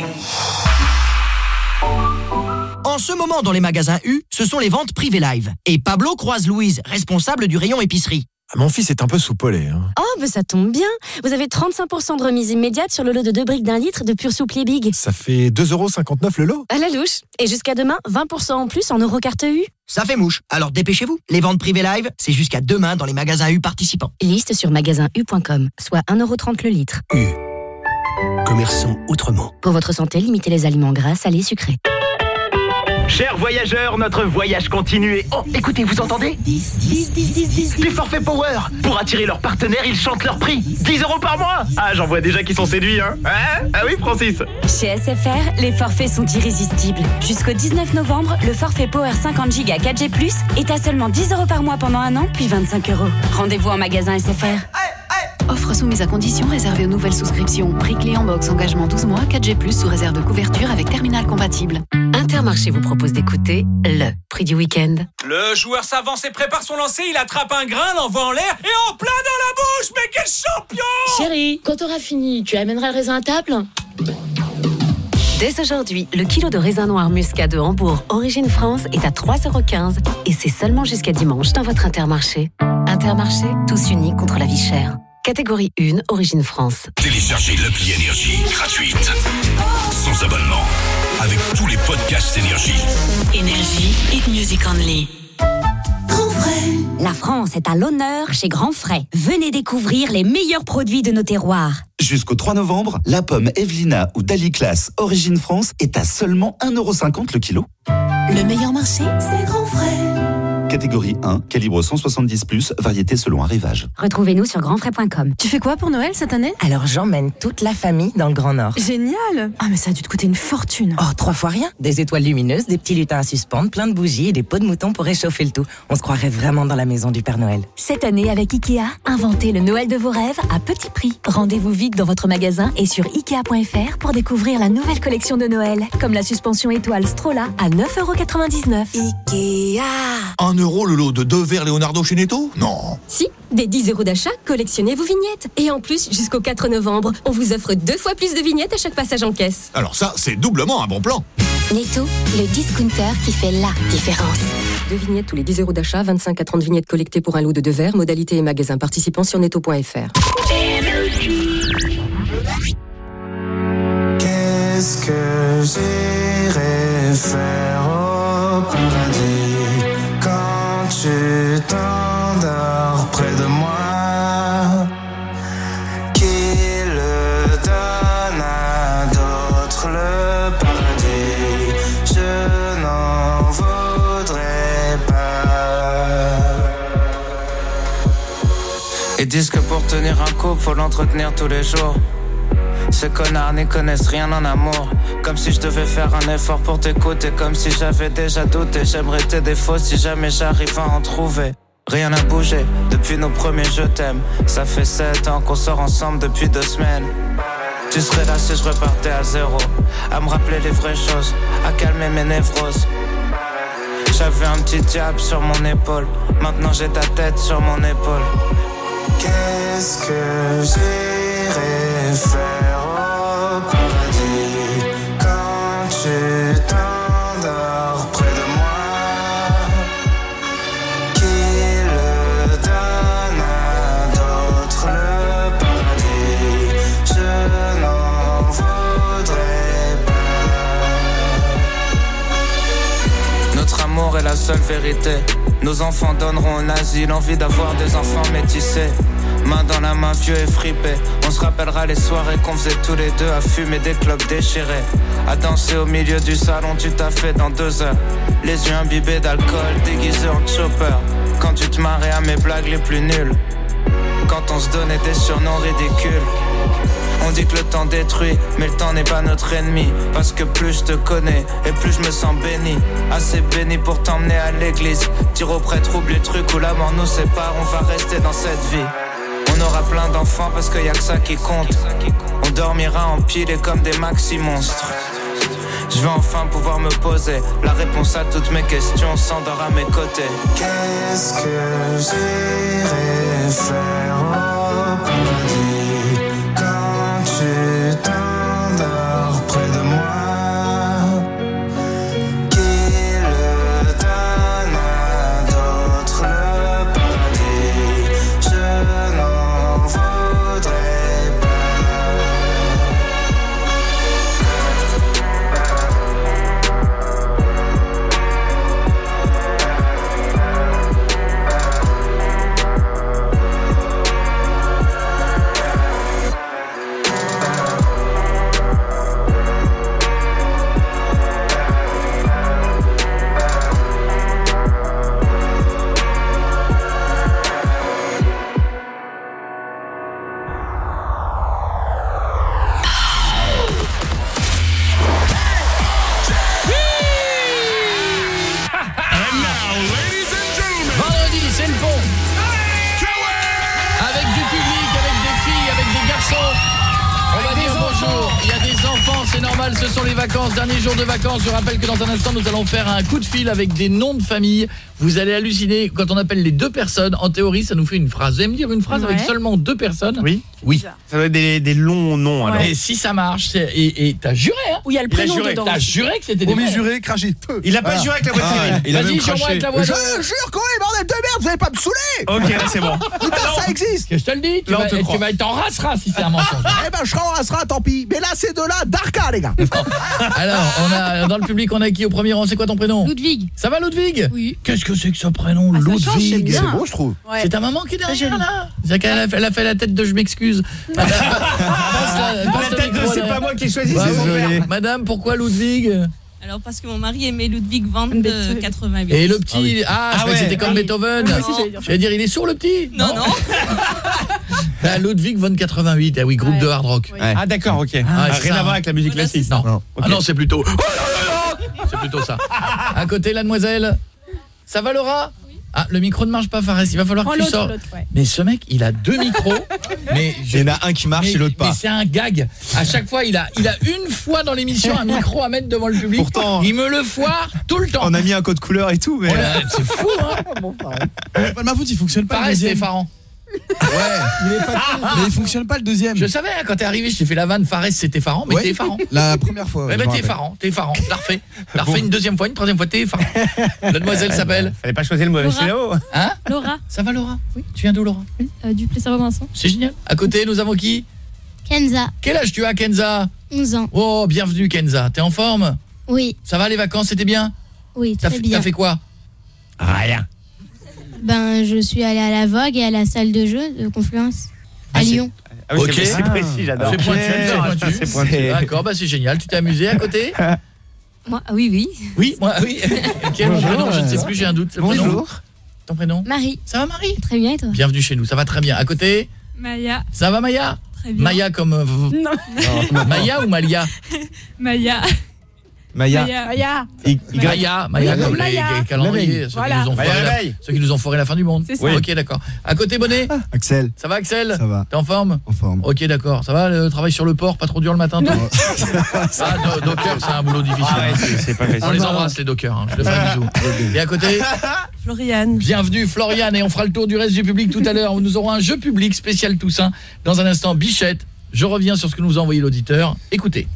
En ce moment, dans les magasins U, ce sont les ventes privées live. Et Pablo croise Louise, responsable du rayon épicerie. Mon fils est un peu soupolé. Hein. Oh, bah ça tombe bien. Vous avez 35% de remise immédiate sur le lot de 2 briques d'1 litre de Pur Souple et Big. Ça fait 2,59 € le lot. À la louche. Et jusqu'à demain, 20% en plus en Eurocarte U. Ça fait mouche. Alors dépêchez-vous. Les ventes privées live, c'est jusqu'à demain dans les magasins U participants. Liste sur magasinu.com, soit 1,30 € le litre. U. Commerçons autrement. Pour votre santé, limitez les aliments gras, salés, sucrés. Chers voyageurs, notre voyage continue et... Oh, écoutez, vous entendez ? 10. Des forfaits Power. Pour attirer leurs partenaires, ils chantent leur prix. 10 € par mois. Ah, j'en vois déjà qui sont séduits, hein. Ah oui, Francis. Chez SFR, les forfaits sont irrésistibles. Jusqu'au 19 novembre, le forfait Power 50 Go 4G+, est à seulement 10 € par mois pendant un an, puis 25 €. Rendez-vous en magasin SFR. Offre soumise à conditions réservée aux nouvelles souscriptions. Prix clé en box, engagement 12 mois, 4G+, sous réserve de couverture avec terminal compatible. Intermarché vous propose d'écouter le prix du week-end. Le joueur s'avance et prépare son lancer, il attrape un grain, l'envoie en l'air et en plein dans la bouche. Mais quel champion! Chérie, quand t'auras fini, tu amèneras le raisin à table? Dès aujourd'hui, le kilo de raisin noir muscat de Hambourg, Origine France, est à 3,15 € et c'est seulement jusqu'à dimanche dans votre Intermarché. Intermarché, tous unis contre la vie chère. Catégorie 1, Origine France. Téléchargez l'appli Énergie gratuite, sans abonnement, avec tous les podcasts Énergie. Énergie, hit music only. Grand Frais. La France est à l'honneur chez Grand Frais. Venez découvrir les meilleurs produits de nos terroirs. Jusqu'au 3 novembre, la pomme Evelina ou Daliclass Origine France est à seulement 1,50 € le kilo. Le meilleur marché, c'est Grand Frais. Catégorie 1, calibre 170+, variété selon arrivage. Retrouvez-nous sur grandfrais.com. Tu fais quoi pour Noël cette année? Alors j'emmène toute la famille dans le Grand Nord. Génial! Ah mais ça a dû te coûter une fortune. Oh, 3 fois rien. Des étoiles lumineuses, des petits lutins à suspendre, plein de bougies et des pots de mouton pour réchauffer le tout. On se croirait vraiment dans la maison du Père Noël. Cette année avec Ikea, inventez le Noël de vos rêves à petit prix. Rendez-vous vite dans votre magasin et sur Ikea.fr pour découvrir la nouvelle collection de Noël, comme la suspension étoile Strola à 9,99 €. Ikea. 1 € le lot de 2 verres Leonardo chez Netto? Non. Si, dès 10 € d'achat, collectionnez vos vignettes. Et en plus, jusqu'au 4 novembre, on vous offre 2 fois plus de vignettes à chaque passage en caisse. Alors ça, c'est doublement un bon plan. Netto, le discounter qui fait la différence. 2 vignettes tous les 10 € d'achat, 25 à 30 vignettes collectées pour un lot de 2 verres, modalité et magasin participant sur netto.fr. Qu'est-ce que j'irai faire au paradis quand tu t'endors près de moi? Qui le donne à d'autres le paradis? Je n'en voudrais pas. Ils disent que pour tenir un couple, faut l'entretenir tous les jours. Ces connards n'y connaissent rien en amour. Comme si je devais faire un effort pour t'écouter. Comme si j'avais déjà douté. J'aimerais tes défauts si jamais j'arrive à en trouver. Rien n'a bougé depuis nos premiers je t'aime. Ça fait 7 ans qu'on sort ensemble depuis 2 semaines. Tu serais là si je repartais à 0. À me rappeler les vraies choses, à calmer mes névroses. J'avais un petit diable sur mon épaule. Maintenant j'ai ta tête sur mon épaule. Qu'est-ce que j'irai faire au paradis quand tu t'endors près de moi? Qui le donne à d'autres le paradis? Je n'en voudrais pas. Notre amour est la seule vérité. Nos enfants donneront un asile, envie d'avoir des enfants métissés. Main dans la main, vieux et fripé. On se rappellera les soirées qu'on faisait tous les deux à fumer des clopes déchirées, à danser au milieu du salon du café dans 2 heures. Les yeux imbibés d'alcool, déguisés en chopper. Quand tu te marrais à mes blagues les plus nulles. Quand on se donnait des surnoms ridicules. On dit que le temps détruit, mais le temps n'est pas notre ennemi. Parce que plus je te connais, et plus je me sens béni. Assez béni pour t'emmener à l'église. Dire au prêtre, oublie le truc où la mort nous sépare. On va rester dans cette vie. On aura plein d'enfants parce qu'il y a que ça qui compte. On dormira empilés comme des maxi-monstres. Je vais enfin pouvoir me poser la réponse à toutes mes questions s'endort à mes côtés. Qu'est-ce que j'irai faire au paradis quand tu t'endors près de moi? Qui le donne à d'autres le paradis? Je c'est le pont. Avec du public, avec des filles, avec des garçons. On va dire bonjour. Il y a des enfants, c'est normal, ce sont les vacances, dernier jour de vacances. Je rappelle que dans un instant, nous allons faire un coup de fil avec des noms de famille. Vous allez halluciner quand on appelle les deux personnes. En théorie, ça nous fait une phrase. Vous allez me dire une phrase avec seulement deux personnes? Oui. Ça doit être des longs noms alors. Et si ça marche, et t'as juré hein? Où il y a le prénom dedans. T'as juré que c'était des vrais. juré, craché. Il a pas juré avec la voix de Cyril. Vas-y, jure-moi avec la voix de... Je jure quand même, bordel de merde, vous allez pas me saouler. Ok, là c'est bon. Putain, ça existe. Que je te le dis, tu vas être en race si c'est un mensonge. Eh ben, je serai en rassera, tant pis. Mais là, c'est de la Darka, les gars. Alors, on a dans le public, on a qui au premier rang? C'est quoi ton prénom? Ludwig. Ça va, Ludwig? Oui. Qu'est-ce que c'est que ce prénom, Ludwig? C'est beau, je trouve. Ouais. C'est ta maman qui est derrière, là? Elle a fait la tête de je m'excuse. La tête de c'est pas moi qui ai choisi, c'est son père. Madame, pourquoi Ludwig? Alors parce que mon mari aimait Ludwig van de 88. Et le petit, je croyais que c'était comme Beethoven. J'allais dire, il est sourd le petit? Non. Ludwig von 88, ah oui, groupe de hard rock. Ouais. Ah d'accord, ok. Rien à voir avec la musique classique. Non. Ah non, c'est plutôt... C'est plutôt ça. À côté, la demoiselle. Ça va, Laura? Ah, le micro ne marche pas, Fares, il va falloir que tu sors. Mais ce mec, il a deux micros. Mais il y en a un qui marche et l'autre pas. Mais c'est un gag. À chaque fois, il a une fois dans l'émission un micro à mettre devant le public. Pourtant, il me le foire tout le temps. On a mis un code couleur et tout, mais c'est fou hein. C'est pas de ma faute, il fonctionne pas. Pareil, c'est effarant. Ouais, mais il fonctionne pas le deuxième. Je savais quand t'es arrivé, je t'ai fait la vanne Fares, c'était effarant, mais t'es effarant. La première fois. Ouais, t'es effarant. T'as refait une deuxième fois, une troisième fois, t'es effarant. La demoiselle s'appelle. Fallait pas choisir le mauvais chino. Hein? Laura. Ça va, Laura? Oui. Tu viens d'où, Laura? Du Plessis-Robinson. C'est génial. À côté, nous avons qui? Kenza. Quel âge tu as, Kenza? 11 ans. Oh, bienvenue, Kenza. T'es en forme? Oui. Ça va, les vacances, c'était bien? Oui, très bien. T'as fait quoi? Rien. Ben, je suis allée à la Vogue et à la salle de jeu de Confluence à Lyon. Ah oui, c'est précis, j'adore. C'est pointu. D'accord, c'est génial. Tu t'es amusé à côté? Moi, oui. Oui, moi, oui. Quel prénom? Je ne sais plus, j'ai un doute. Bonjour. Ton prénom? Marie. Ça va, Marie? Très bien, et toi? Bienvenue chez nous, ça va très bien. À côté? Maya. Ça va, Maya? Très bien. Maya comme... Non. Maya ou Malia? Maya. Maya comme les calendriers, ceux qui nous ont foiré la fin du monde. Oui. Ok, d'accord. À côté, Bonnet? Axel. Ça va, Axel? Ça va. T'es en forme? En forme. Ok, d'accord. Ça va, le travail sur le port, pas trop dur le matin, toi? Docker, c'est un boulot difficile. C'est pas facile. On les embrasse, les dockers. Je te fais un bisou. Et à côté? Floriane. Bienvenue, Floriane. Et on fera le tour du reste du public tout à l'heure. Nous aurons un jeu public spécial Toussaint. Dans un instant, Bichette. Je reviens sur ce que nous a envoyé l'auditeur. Écoutez.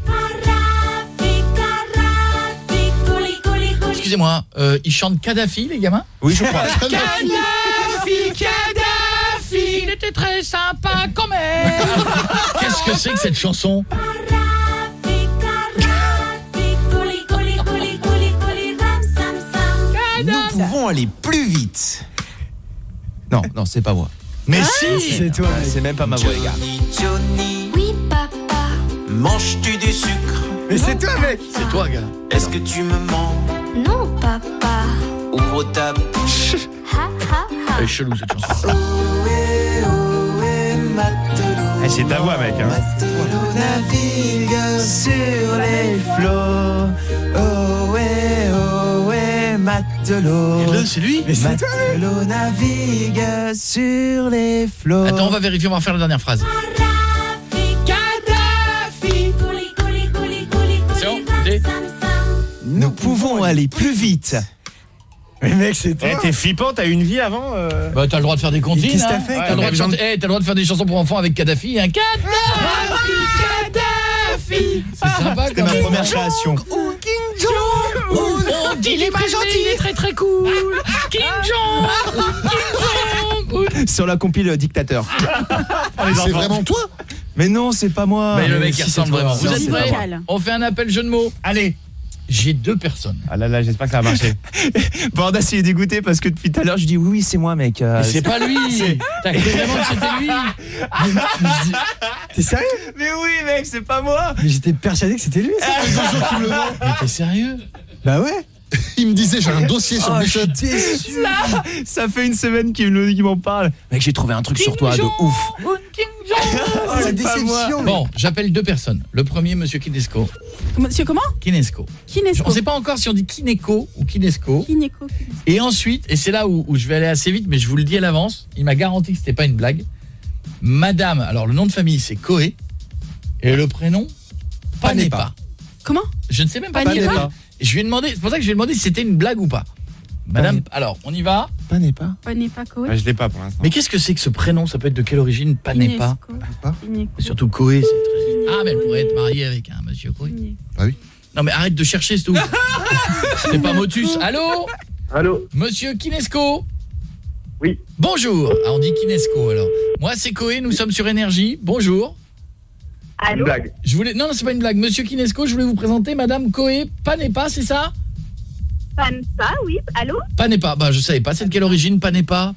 Excusez-moi, ils chantent Kadhafi, les gamins? Oui, je crois. Kadhafi, il était très sympa quand même. Qu'est-ce que c'est que cette chanson? Nous pouvons aller plus vite. Non, c'est pas moi. Mais si, c'est toi. C'est même pas ma voix, les gars. Johnny, oui papa. Manges-tu du sucre? Mais c'est toi, mec. C'est toi, gars. Est-ce que tu me mens? Non papa. Ouvre ta bouche. Elle est chelou cette chanson. C'est ta voix, mec. Matelot navigue sur les flots. Matelot. C'est lui? Matelot navigue sur les flots. Attends, on va vérifier, on va faire la dernière phrase. C'est bon? Nous pouvons aller plus vite. Mais mec, c'est toi. T'es flippant, t'as eu une vie avant Bah t'as le droit de faire des comptines. Qu'est-ce que t'as fait? T'as le droit de faire des chansons pour enfants avec Kadhafi. Kadhafi. C'est sympa. C'était ma première création. King Jong. On dit il est pas gentil, il est très très cool. King Jong. Sur la compile Dictateur. C'est vraiment toi? Mais non, c'est pas moi. Mais le mec il si, c'est ressemble toi. vraiment. Vous Non, êtes c'est pas prêts? moi. On fait un appel jeu de mots. Allez. J'ai deux personnes. Ah là, j'espère que ça va marcher. Bordas, il est dégoûté parce que depuis tout à l'heure, je dis oui, c'est moi, mec. Mais c'est pas lui. T'as cru vraiment que c'était lui? T'es sérieux? Mais oui, mec, c'est pas moi. Mais j'étais persuadé que c'était lui, ça. Mais t'es sérieux? Bah ouais. Il me disait, j'ai un dossier sur Bichette. Ça fait une semaine qu'il m'en parle. Mec, j'ai trouvé un truc sur toi de ouf. King Jong. la déception. Bon, j'appelle 2 personnes. Le premier, monsieur Kinesco. Monsieur comment? Kinesco. On sait pas encore si on dit Kineco ou Kinesco. Kineco. Et ensuite, et c'est là où je vais aller assez vite, mais je vous le dis à l'avance, il m'a garanti que c'était pas une blague. Madame, alors le nom de famille c'est Coé et le prénom Panepa. Comment? Je ne sais même pas Panepa. Je lui ai demandé, c'est pour ça que je lui ai demandé si c'était une blague ou pas. Madame, alors, on y va? Panepa. Panepa Coé. Je l'ai pas pour l'instant. Mais qu'est-ce que c'est que ce prénom? Ça peut être de quelle origine? Panepa. Et surtout Coé, c'est très... Ah, mais elle pourrait être mariée avec un monsieur Coé. Ah oui. Non mais arrête de chercher, c'est tout. C'est pas Motus. Allô? Allô? Monsieur Kinesco? Oui. Bonjour. Ah, on dit Kinesco alors. Moi c'est Coé, nous sommes sur Énergie. Bonjour. Allô? Une blague. Non, c'est pas une blague. Monsieur Kinesco, je voulais vous présenter Madame Coé Panepa, c'est ça? Panepa, oui. Allô? Panepa, bah je savais pas. C'est de quelle origine Panepa?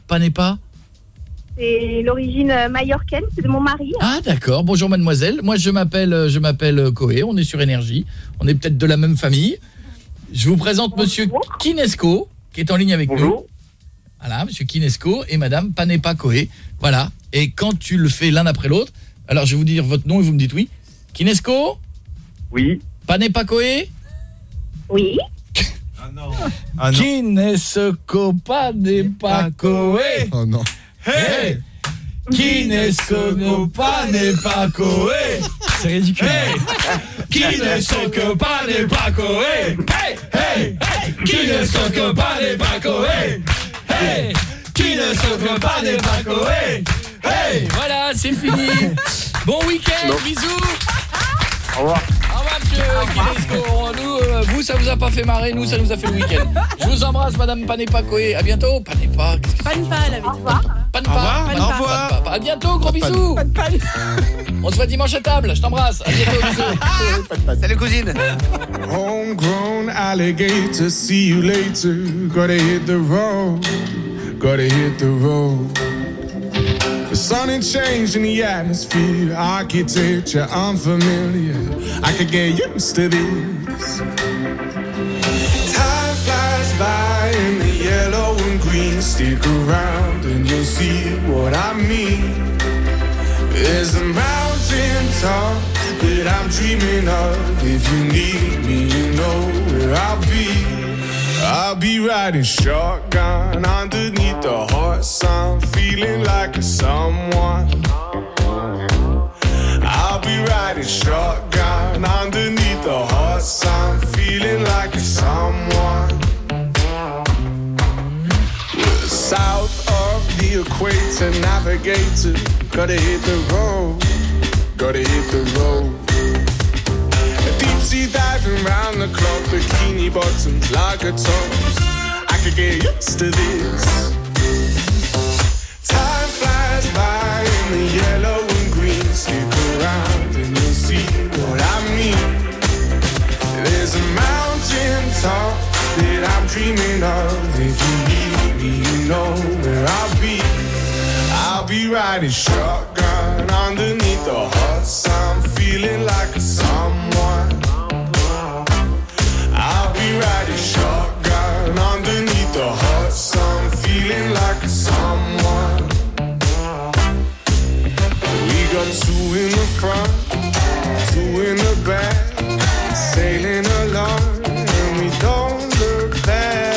C'est l'origine majorcaine, c'est de mon mari. Ah d'accord. Bonjour mademoiselle. Moi je m'appelle Coé, on est sur Énergie. On est peut-être de la même famille. Je vous présente monsieur Kinesco qui est en ligne avec nous. Voilà, monsieur Kinesco et madame Panepa Coé. Voilà. Et quand tu le fais l'un après l'autre, alors je vais vous dire votre nom et vous me dites oui. Kinesco? Oui. Panepa Coé? Oui. Ah non. Kinesco Panepa Coé. Oh non. Hey! Kinesco Panepa Coé. C'est ridicule. Hey! Kinesco Panepa Coé. Hey! Hey! Kinesco Panepa Coé. Hey! Kinesco Panepa Coé. Hey! Voilà, c'est fini. Bon week-end, bisous. Au revoir. Au revoir, monsieur Kinesco. Nous, vous, ça vous a pas fait marrer, nous, ça nous a fait le week-end. Je vous embrasse, madame Panepa Coé. À bientôt. Panepa. Panepa, elle avait dit. Au revoir. Panepa. Au revoir. À bientôt, gros bisous. On se voit dimanche à table. Je t'embrasse. À bientôt, bisous. Salut, cousine. Homegrown alligator, see you later. Gotta hit the road. Gotta hit the road. The sun ain't changed in the atmosphere. Architecture unfamiliar. I could get used to this. Time flies by in the yellow and green. Stick around and you'll see what I mean. There's a mountain top that I'm dreaming of. If you need me, you know where I'll be. I'll be riding shotgun underneath the hot sun, feeling like a someone. I'll be riding shotgun underneath the hot sun, feeling like a someone. We're south of the equator, navigator, gotta hit the road, gotta hit the road. Deep sea diving round the clock, bikini bottoms, lager tops. I could get used to this. Time flies by in the yellow and green. Stick around and you'll see what I mean. There's a mountain top that I'm dreaming of. If you need me, you know where I'll be. I'll be riding shotgun underneath the hot sun, feeling like a someone. I'll be riding shotgun underneath the hot sun, feeling like a someone. We got two in the front, two in the back, sailing along, and we don't look back.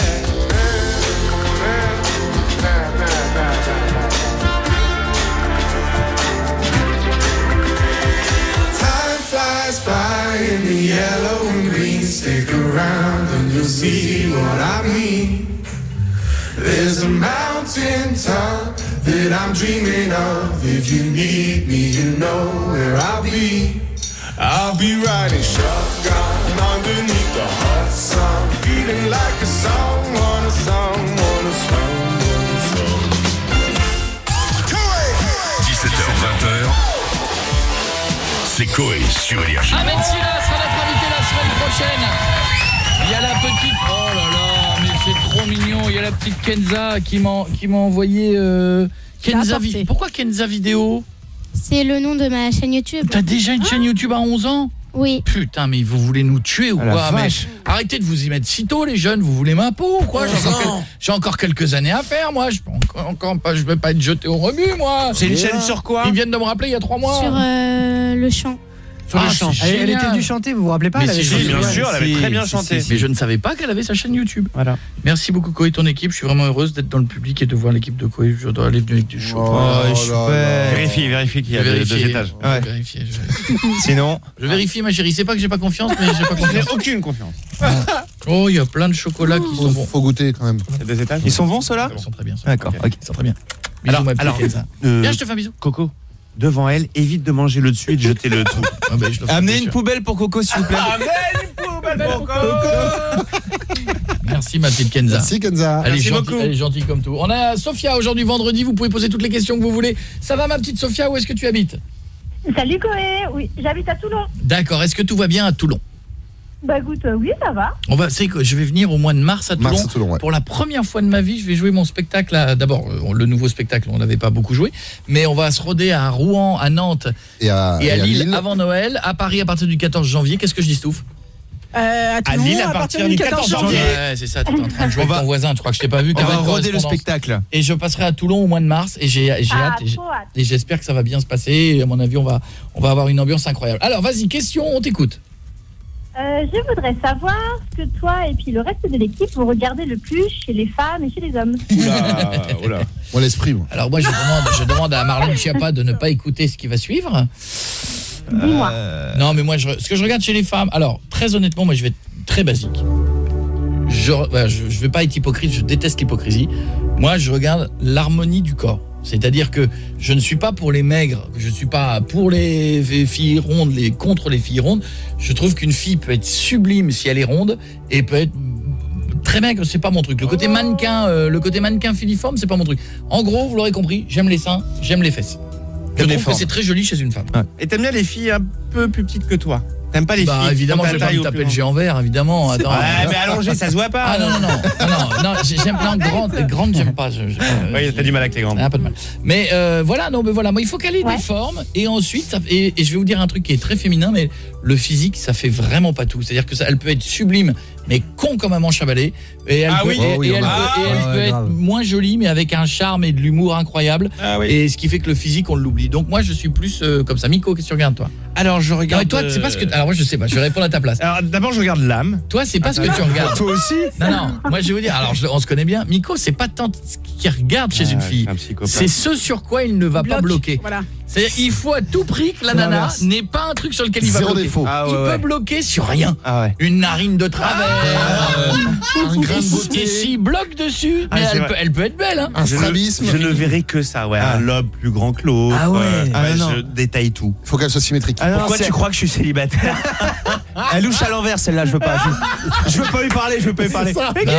Time flies by in the yellow and green. Stick around and you'll see what I mean. There's a mountain top that I'm dreaming of. If you need me, you know where I'll be. I'll be riding shotgun underneath the hot sun, feeling like a someone, a someone, a someone, a someone. 17h, 20h, c'est Coé sur Énergie. Ahmed Silla sera notre invité la semaine prochaine. Il y a la petite... Oh là là, mais c'est trop mignon. Il y a la petite Kenza qui m'a envoyé... Kenza Pourquoi Kenza Vidéo? C'est le nom de ma chaîne YouTube. T'as déjà une chaîne YouTube à 11 ans? Oui. Putain, mais vous voulez nous tuer ou Ah, la quoi? Mais vache. arrêtez de vous y mettre si tôt, les jeunes. Vous voulez m'impôt ou quoi? J'ai encore quelques années à faire, moi. Je vais pas être jeté au rebut, moi. C'est une chaîne sur quoi? Ils viennent de me rappeler il y a 3 mois. Sur le chant. Sur le chant. Elle était venue chanter, vous vous rappelez pas? Mais Elle avait si, chanté. bien sûr, elle avait très bien chanté. Mais je ne savais pas qu'elle avait sa chaîne YouTube. Voilà. Merci beaucoup, Koé, ton équipe. Je suis vraiment heureuse d'être dans le public et de voir l'équipe de Koé. Je dois aller venir avec du chocolat. Vérifie qu'il y a deux étages. Ouais. Vérifier. Sinon, je vérifie, ma chérie. C'est pas que j'ai pas confiance, mais j'ai pas je n'ai confiance. aucune confiance. Oh, il y a plein de chocolats qui sont bons. Faut goûter quand même. Il y a 2 étages. Ils sont bons ceux-là? Ils sont très bien. D'accord. Ok. Ils sont très bien. Bisous, ma petite Kenza. Viens, je te fais un bisou. Coco, devant elle, évite de manger le dessus et de jeter le tout. Ah ben, je le fais, Amenez bien une sûr. poubelle pour Coco, s'il vous plaît. Amenez une poubelle pour Coco. Merci, ma petite Kenza. Merci Kenza. Elle est Merci gentille, beaucoup. elle est gentille comme tout. On a Sophia aujourd'hui, vendredi. Vous pouvez poser toutes les questions que vous voulez. Ça va, ma petite Sophia? Où est-ce que tu habites? Salut Koé, oui, j'habite à Toulon. D'accord. Est-ce que tout va bien à Toulon? Bah écoute, oui, ça va. C'est que je vais venir au mois de mars à Toulon. Ouais. Pour la première fois de ma vie, je vais jouer mon spectacle. D'abord, le nouveau spectacle, on n'avait pas beaucoup joué, mais on va se roder à Rouen, à Nantes et à Lille avant Noël, à Paris à partir du 14 janvier. Qu'est-ce que je dis, Stouff? À Toulon, Lille à partir du 14 janvier. Ouais, c'est ça, t'es en train de jouer avec ton voisin, je crois que je t'ai pas vu. On va roder le spectacle. Et je passerai à Toulon au mois de mars et j'ai hâte, trop hâte. et j'espère que ça va bien se passer. Et à mon avis, on va avoir une ambiance incroyable. Alors, vas-y, question, on t'écoute. Je voudrais savoir ce que toi et puis le reste de l'équipe vous regardez le plus chez les femmes et chez les hommes. Oula. Moi l'esprit. Alors moi, je demande à Marlène Schiappa de ne pas écouter ce qui va suivre. Dis-moi. Non, mais moi, ce que je regarde chez les femmes, alors, très honnêtement, moi, je vais être très basique. Je vais pas être hypocrite, je déteste l'hypocrisie. Moi, je regarde l'harmonie du corps. C'est-à-dire que je ne suis pas pour les maigres, je ne suis pas pour les filles rondes, contre les filles rondes. Je trouve qu'une fille peut être sublime si elle est ronde et peut être très maigre, c'est pas mon truc. Le côté mannequin filiforme, c'est pas mon truc. En gros, vous l'aurez compris, j'aime les seins, j'aime les fesses. Je trouve que c'est très joli chez une femme. Ouais. Et t'aimes bien les filles un peu plus petites que toi? T'aimes pas les filles? Évidemment, je vais pas me taper le géant vert, évidemment. Attends, ouais, mais allongé, ça se voit pas. Ah non, j'aime bien grandes, j'aime pas. Oui, t'as du mal avec les grandes. Ah, pas de mal. Mais voilà, moi il faut qu'elle ait des formes et ensuite et je vais vous dire un truc qui est très féminin, mais le physique, ça fait vraiment pas tout. C'est-à-dire que elle peut être sublime, mais con comme un manche à balai, et elle peut être moins jolie, mais avec un charme et de l'humour incroyable. Et ce qui fait que le physique, on l'oublie. Donc moi, je suis plus comme ça. Miko, qu'est-ce que tu regardes, toi? Alors je regarde. Non, toi, c'est pas ce que. Alors moi, je sais pas. Je vais répondre à ta place. Alors d'abord, je regarde l'âme. Toi, c'est pas ce que tu regardes. Toi aussi? Non. Moi, je vais vous dire. Alors, on se connaît bien. Miko, c'est pas tant ce qu'il regarde chez une fille. C'est ce sur quoi il ne va pas bloquer. Voilà. C'est-à-dire, il faut à tout prix que la nana n'ait pas un truc sur lequel il va bloquer. Il peut bloquer sur rien. Une narine de travers, un grain de beauté. Et s'il bloque dessus, mais elle peut être belle. Hein. Un strabisme. Je ne verrai que ça, un lobe plus grand que l'autre. Je détaille tout. Il faut qu'elle soit symétrique. Pourquoi tu crois que je suis célibataire? Elle louche à l'envers, celle-là, je veux pas. Je veux pas lui parler, je veux pas lui parler.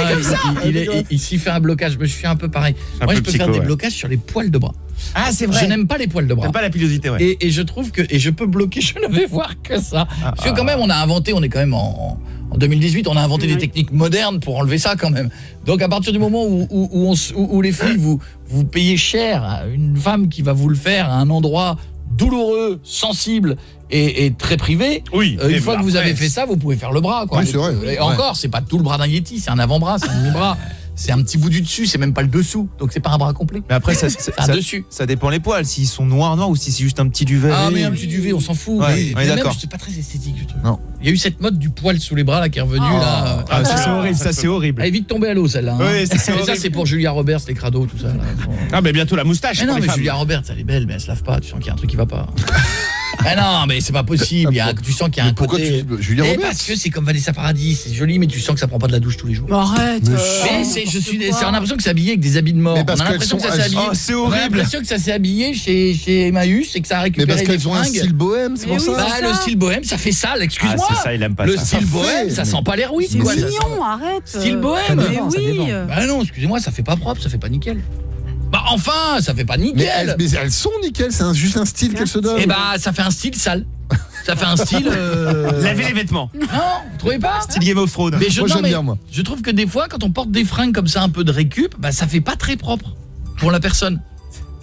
Il s'y fait un blocage, je me suis fait un peu pareil. Moi, je peux faire des blocages sur les poils de bras. Ah, c'est vrai. Je n'aime pas les poils de bras. J'aime pas la pilosité, ouais. Et je trouve que je peux bloquer, je ne vais voir que ça. Parce que quand même on est quand même en 2018, on a inventé des techniques modernes pour enlever ça quand même. Donc à partir du moment où les filles vous payez cher à une femme qui va vous le faire à un endroit douloureux, sensible et très privé, une fois que vous avez fait ça, vous pouvez faire le bras quoi. Oui, c'est vrai. Et encore, c'est pas tout le bras d'un Yeti, c'est un avant-bras, c'est un demi-bras. C'est un petit bout du dessus, c'est même pas le dessous. Donc c'est pas un bras complet. Mais après dessus. Ça dépend les poils, s'ils sont noirs ou si c'est juste un petit duvet. Ah mais un petit duvet, on s'en fout. Ouais, mais d'accord. C'est pas très esthétique, je trouve. Non. Il y a eu cette mode du poil sous les bras là qui est revenue là. C'est horrible, ça c'est horrible. Elle est vite tombée à l'eau celle-là. Oui, c'est horrible. Ça c'est pour Julia Roberts, les crados, tout ça là. Ah mais bientôt la moustache. Mais non, mais Julia Roberts, elle est belle, mais elle se lave pas, tu sens qu'il y a un truc qui va pas. Ah non, mais c'est pas possible, tu sens qu'il y a un pourquoi côté Julia Roberts? parce que c'est comme Vanessa Paradis, c'est joli mais tu sens que ça prend pas de la douche tous les jours. Arrête. Mais on a l'impression que c'est habillé avec des habits de mort. Mais parce on a l'impression que ça s'est habillé. c'est On a horrible. l'impression que ça s'est habillé chez Emmaüs et que ça a récupéré Mais parce des qu'elles ont un fringues. style bohème, c'est pour ça. Bah, le style bohème, ça fait sale, excuse-moi. c'est ça, il aime pas le ça. style Ça bohème, fait, ça sent pas l'air oui. C'est mignon, arrête. Style bohème. Mais oui. Bah non, excusez-moi, ça fait pas propre, ça fait pas nickel. Bah enfin, ça fait pas Mais nickel. elles sont nickel, c'est juste un style qu'elles se donnent. Et bah ça fait un style sale. Ça fait un style Laver les vêtements. Non, vous trouvez pas? Style Game of Thrones. Mais Moi, j'aime bien, moi. Je trouve que des fois quand on porte des fringues comme ça un peu de récup, bah ça fait pas très propre pour la personne.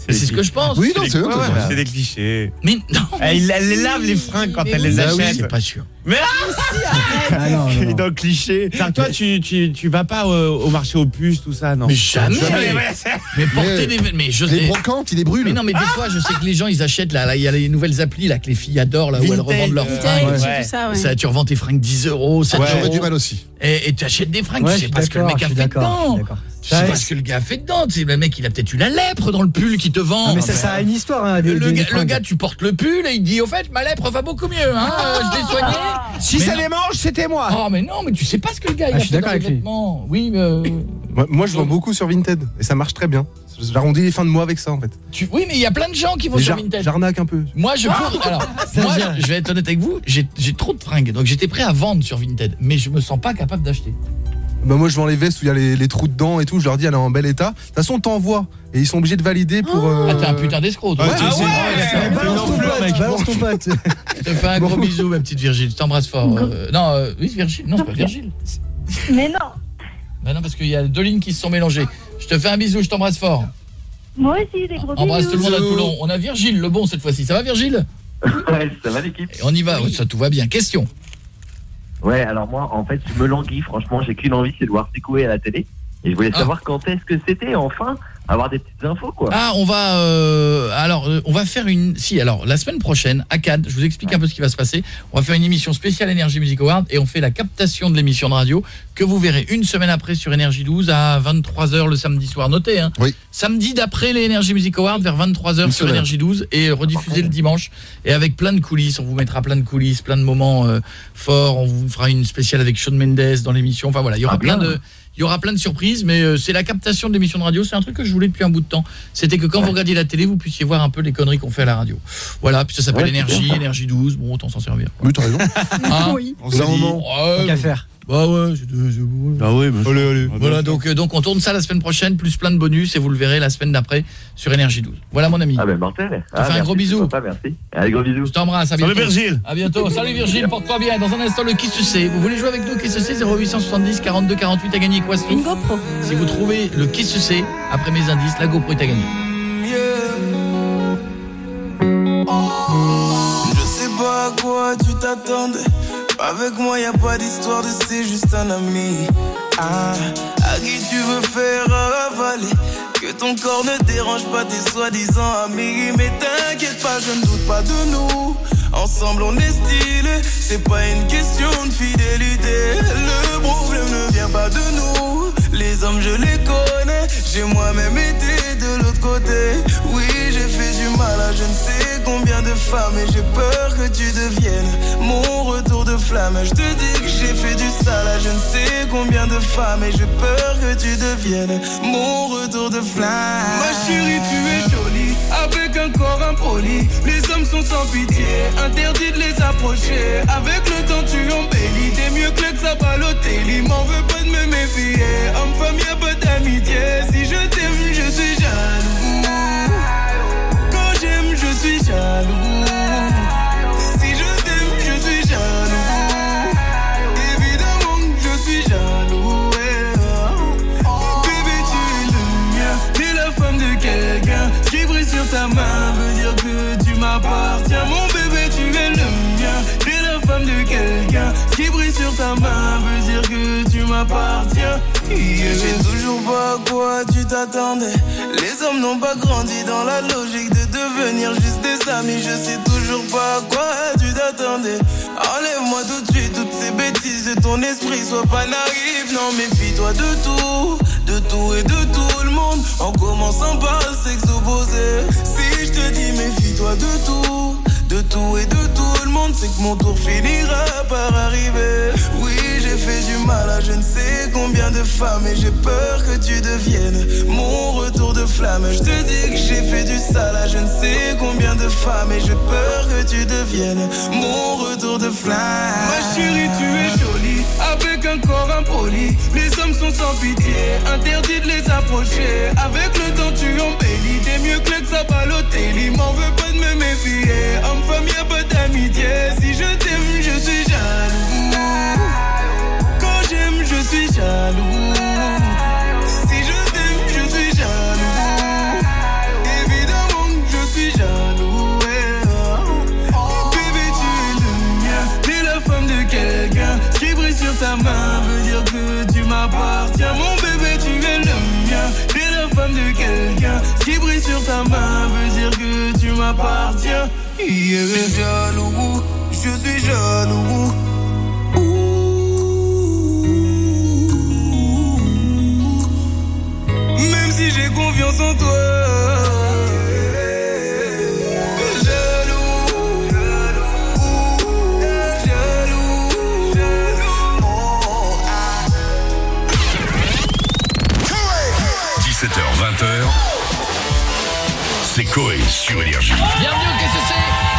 C'est ce que je pense. Oui, non, c'est eux. C'est des clichés. Mais non. Elle les lave les fringues quand elle les Ah oui, achète. c'est pas sûr. Mais non. il est dans le cliché. Toi, tu vas pas au marché aux puces, tout ça, non? Mais jamais. Mais porter des les brocantes, il les brûle. Mais non, mais des fois, je sais que les gens, ils achètent là, il y a les nouvelles applis là que les filles adorent là où elles revendent leurs fringues. Ça, tu revends tes fringues 10 €. J'aurais du mal aussi. Et tu achètes des fringues, tu sais pas ce que le mec a fait dedans. Tu sais pas ce que le gars a fait dedans. Tu sais, le mec, il a peut-être eu la lèpre dans le pull qu'il te vend. Non, mais ça a une histoire. Hein, le gars, tu portes le pull et il dit, au fait, ma lèpre va beaucoup mieux. Je l'ai soigné. Si ça les mange, c'était moi. Oh, mais non, mais tu sais pas ce que le gars il a fait dans les vêtements. Oui, mais... Moi, je vends beaucoup sur Vinted et ça marche très bien. J'arrondis les fins de mois avec ça en fait. Oui, mais il y a plein de gens qui vont sur Vinted. J'arnaque un peu. Moi, je vais être honnête avec vous, j'ai trop de fringues, donc j'étais prêt à vendre sur Vinted, mais je me sens pas capable d'acheter. Bah moi je vends les vestes où il y a les trous dedans et tout, je leur dis elle est en bel état. De toute façon on t'envoie et ils sont obligés de valider pour Ah t'es un putain d'escroc toi. Balance ton pote. Je te fais un gros bisou ma petite Virgile, je t'embrasse fort. Oui Virgile, non c'est pas Virgile. Mais non. Bah non parce qu'il y a deux lignes qui se sont mélangées. Je te fais un bisou, je t'embrasse fort. Moi aussi des gros bisous. Embrasse tout le monde à Toulon. On a Virgile, le bon cette fois-ci. Ça va Virgile? Ouais, ça va l'équipe. Et on y va, ça tout va bien. Question. Ouais, alors moi, en fait, je me languis, franchement, j'ai qu'une envie, c'est de voir Secoué à la télé. Et je voulais savoir quand est-ce que c'était, enfin, avoir des petites infos, quoi. Ah, on va faire la semaine prochaine, à Cannes, je vous explique un peu ce qui va se passer. On va faire une émission spéciale Energy Music Award et on fait la captation de l'émission de radio que vous verrez une semaine après sur Énergie 12 à 23h le samedi soir. Notez, hein. Oui. Samedi d'après les Energy Music Awards vers 23h sur Énergie 12 et rediffusé le dimanche. Et avec plein de coulisses, on vous mettra plein de coulisses, plein de moments forts. On vous fera une spéciale avec Shawn Mendes dans l'émission. Enfin voilà, il y aura plein de surprises, mais c'est la captation de l'émission de radio, c'est un truc que je voulais depuis un bout de temps. C'était que quand vous regardiez la télé, vous puissiez voir un peu les conneries qu'on fait à la radio. Voilà, puis ça s'appelle Énergie 12, bon, autant s'en servir. Oui, t'as raison. Oui. On s'est qu'à faire. Bah ouais, c'est beau. Ah oui, allez. Voilà, donc on tourne ça la semaine prochaine, plus plein de bonus, et vous le verrez la semaine d'après sur Énergie 12. Voilà mon ami. Ah ben mortel. Je te fais un gros bisou. Merci. Allez, gros bisous. Je t'embrasse, à bientôt. Salut Virgile. À bientôt. Salut Virgile, porte-toi bien. Dans un instant le Qui se sait. Vous voulez jouer avec nous Qui se sait 0870 42 48 à gagner quoi? Une GoPro. Si vous trouvez le Qui se sait après mes indices, la GoPro est à gagner. Je sais pas à quoi tu t'attendais. Avec moi y a pas d'histoire de c'est juste un ami. À qui tu veux faire avaler. Que ton corps ne dérange pas tes soi-disant amis. Mais t'inquiète pas, je ne doute pas de nous. Ensemble on est stylé. C'est pas une question de fidélité. Le problème ne vient pas de nous. Les hommes je les connais. J'ai moi-même été de l'autre côté. Oui j'ai fait du mal à je ne sais combien de femmes. Et j'ai peur que tu deviennes mon retour de flamme. Je te dis que j'ai fait du sale à je ne sais combien de femmes. Et j'ai peur que tu deviennes mon retour de flamme. Ma chérie tu es jolie avec un corps impoli. Les hommes sont sans pitié, interdit de les approcher. Avec le temps tu embellis. T'es mieux que ça Balotelli. M'en veux pas de me méfier. Homme-femme y'a pas d'amitié. Si je t'aime je suis jaloux. Quand j'aime je suis jaloux. Si je t'aime je suis jaloux. Évidemment que je suis jaloux. Bébé tu es le mien. T'es la femme de quelqu'un. Ce qui brille sur ta main veut dire que tu m'appartiens. Mon bébé tu es le mien. T'es la femme de quelqu'un. Ce qui brille sur ta main veut dire que tu m'appartiens. Je sais toujours pas à quoi tu t'attendais. Les hommes n'ont pas grandi dans la logique de devenir juste des amis. Je sais toujours pas à quoi tu t'attendais. Enlève-moi tout de suite toutes ces bêtises de ton esprit. Sois pas naïf, non méfie-toi de tout et de tout le monde. En commençant par le sexe opposé. Si je te dis méfie-toi de tout et de tout le monde. C'est que mon tour finira par arriver. Oui j'ai fait du mal à je ne sais combien de femmes. Et j'ai peur que tu deviennes mon retour de flamme. Je te dis que j'ai fait du sale à je ne sais combien de femmes. Et j'ai peur que tu deviennes mon retour de flamme. Ma chérie tu es jolie avec un corps impoli. Les hommes sont sans pitié, interdit de les approcher. Avec le temps tu embellis. T'es mieux que ça Balotelli. M'en veux pas de me méfier. Homme-femme y'a pas d'amitié. Si je t'aime je suis jaloux. Quand j'aime je suis jaloux. Si je t'aime je suis jaloux. Évidemment Ce qui brille sur ta main veut dire que tu m'appartiens. Jaloux, je suis jaloux. Même si j'ai confiance en toi. Jaloux, jaloux, jaloux. 17h, 20h, c'est Coé sur Énergie. Bienvenue au KCC.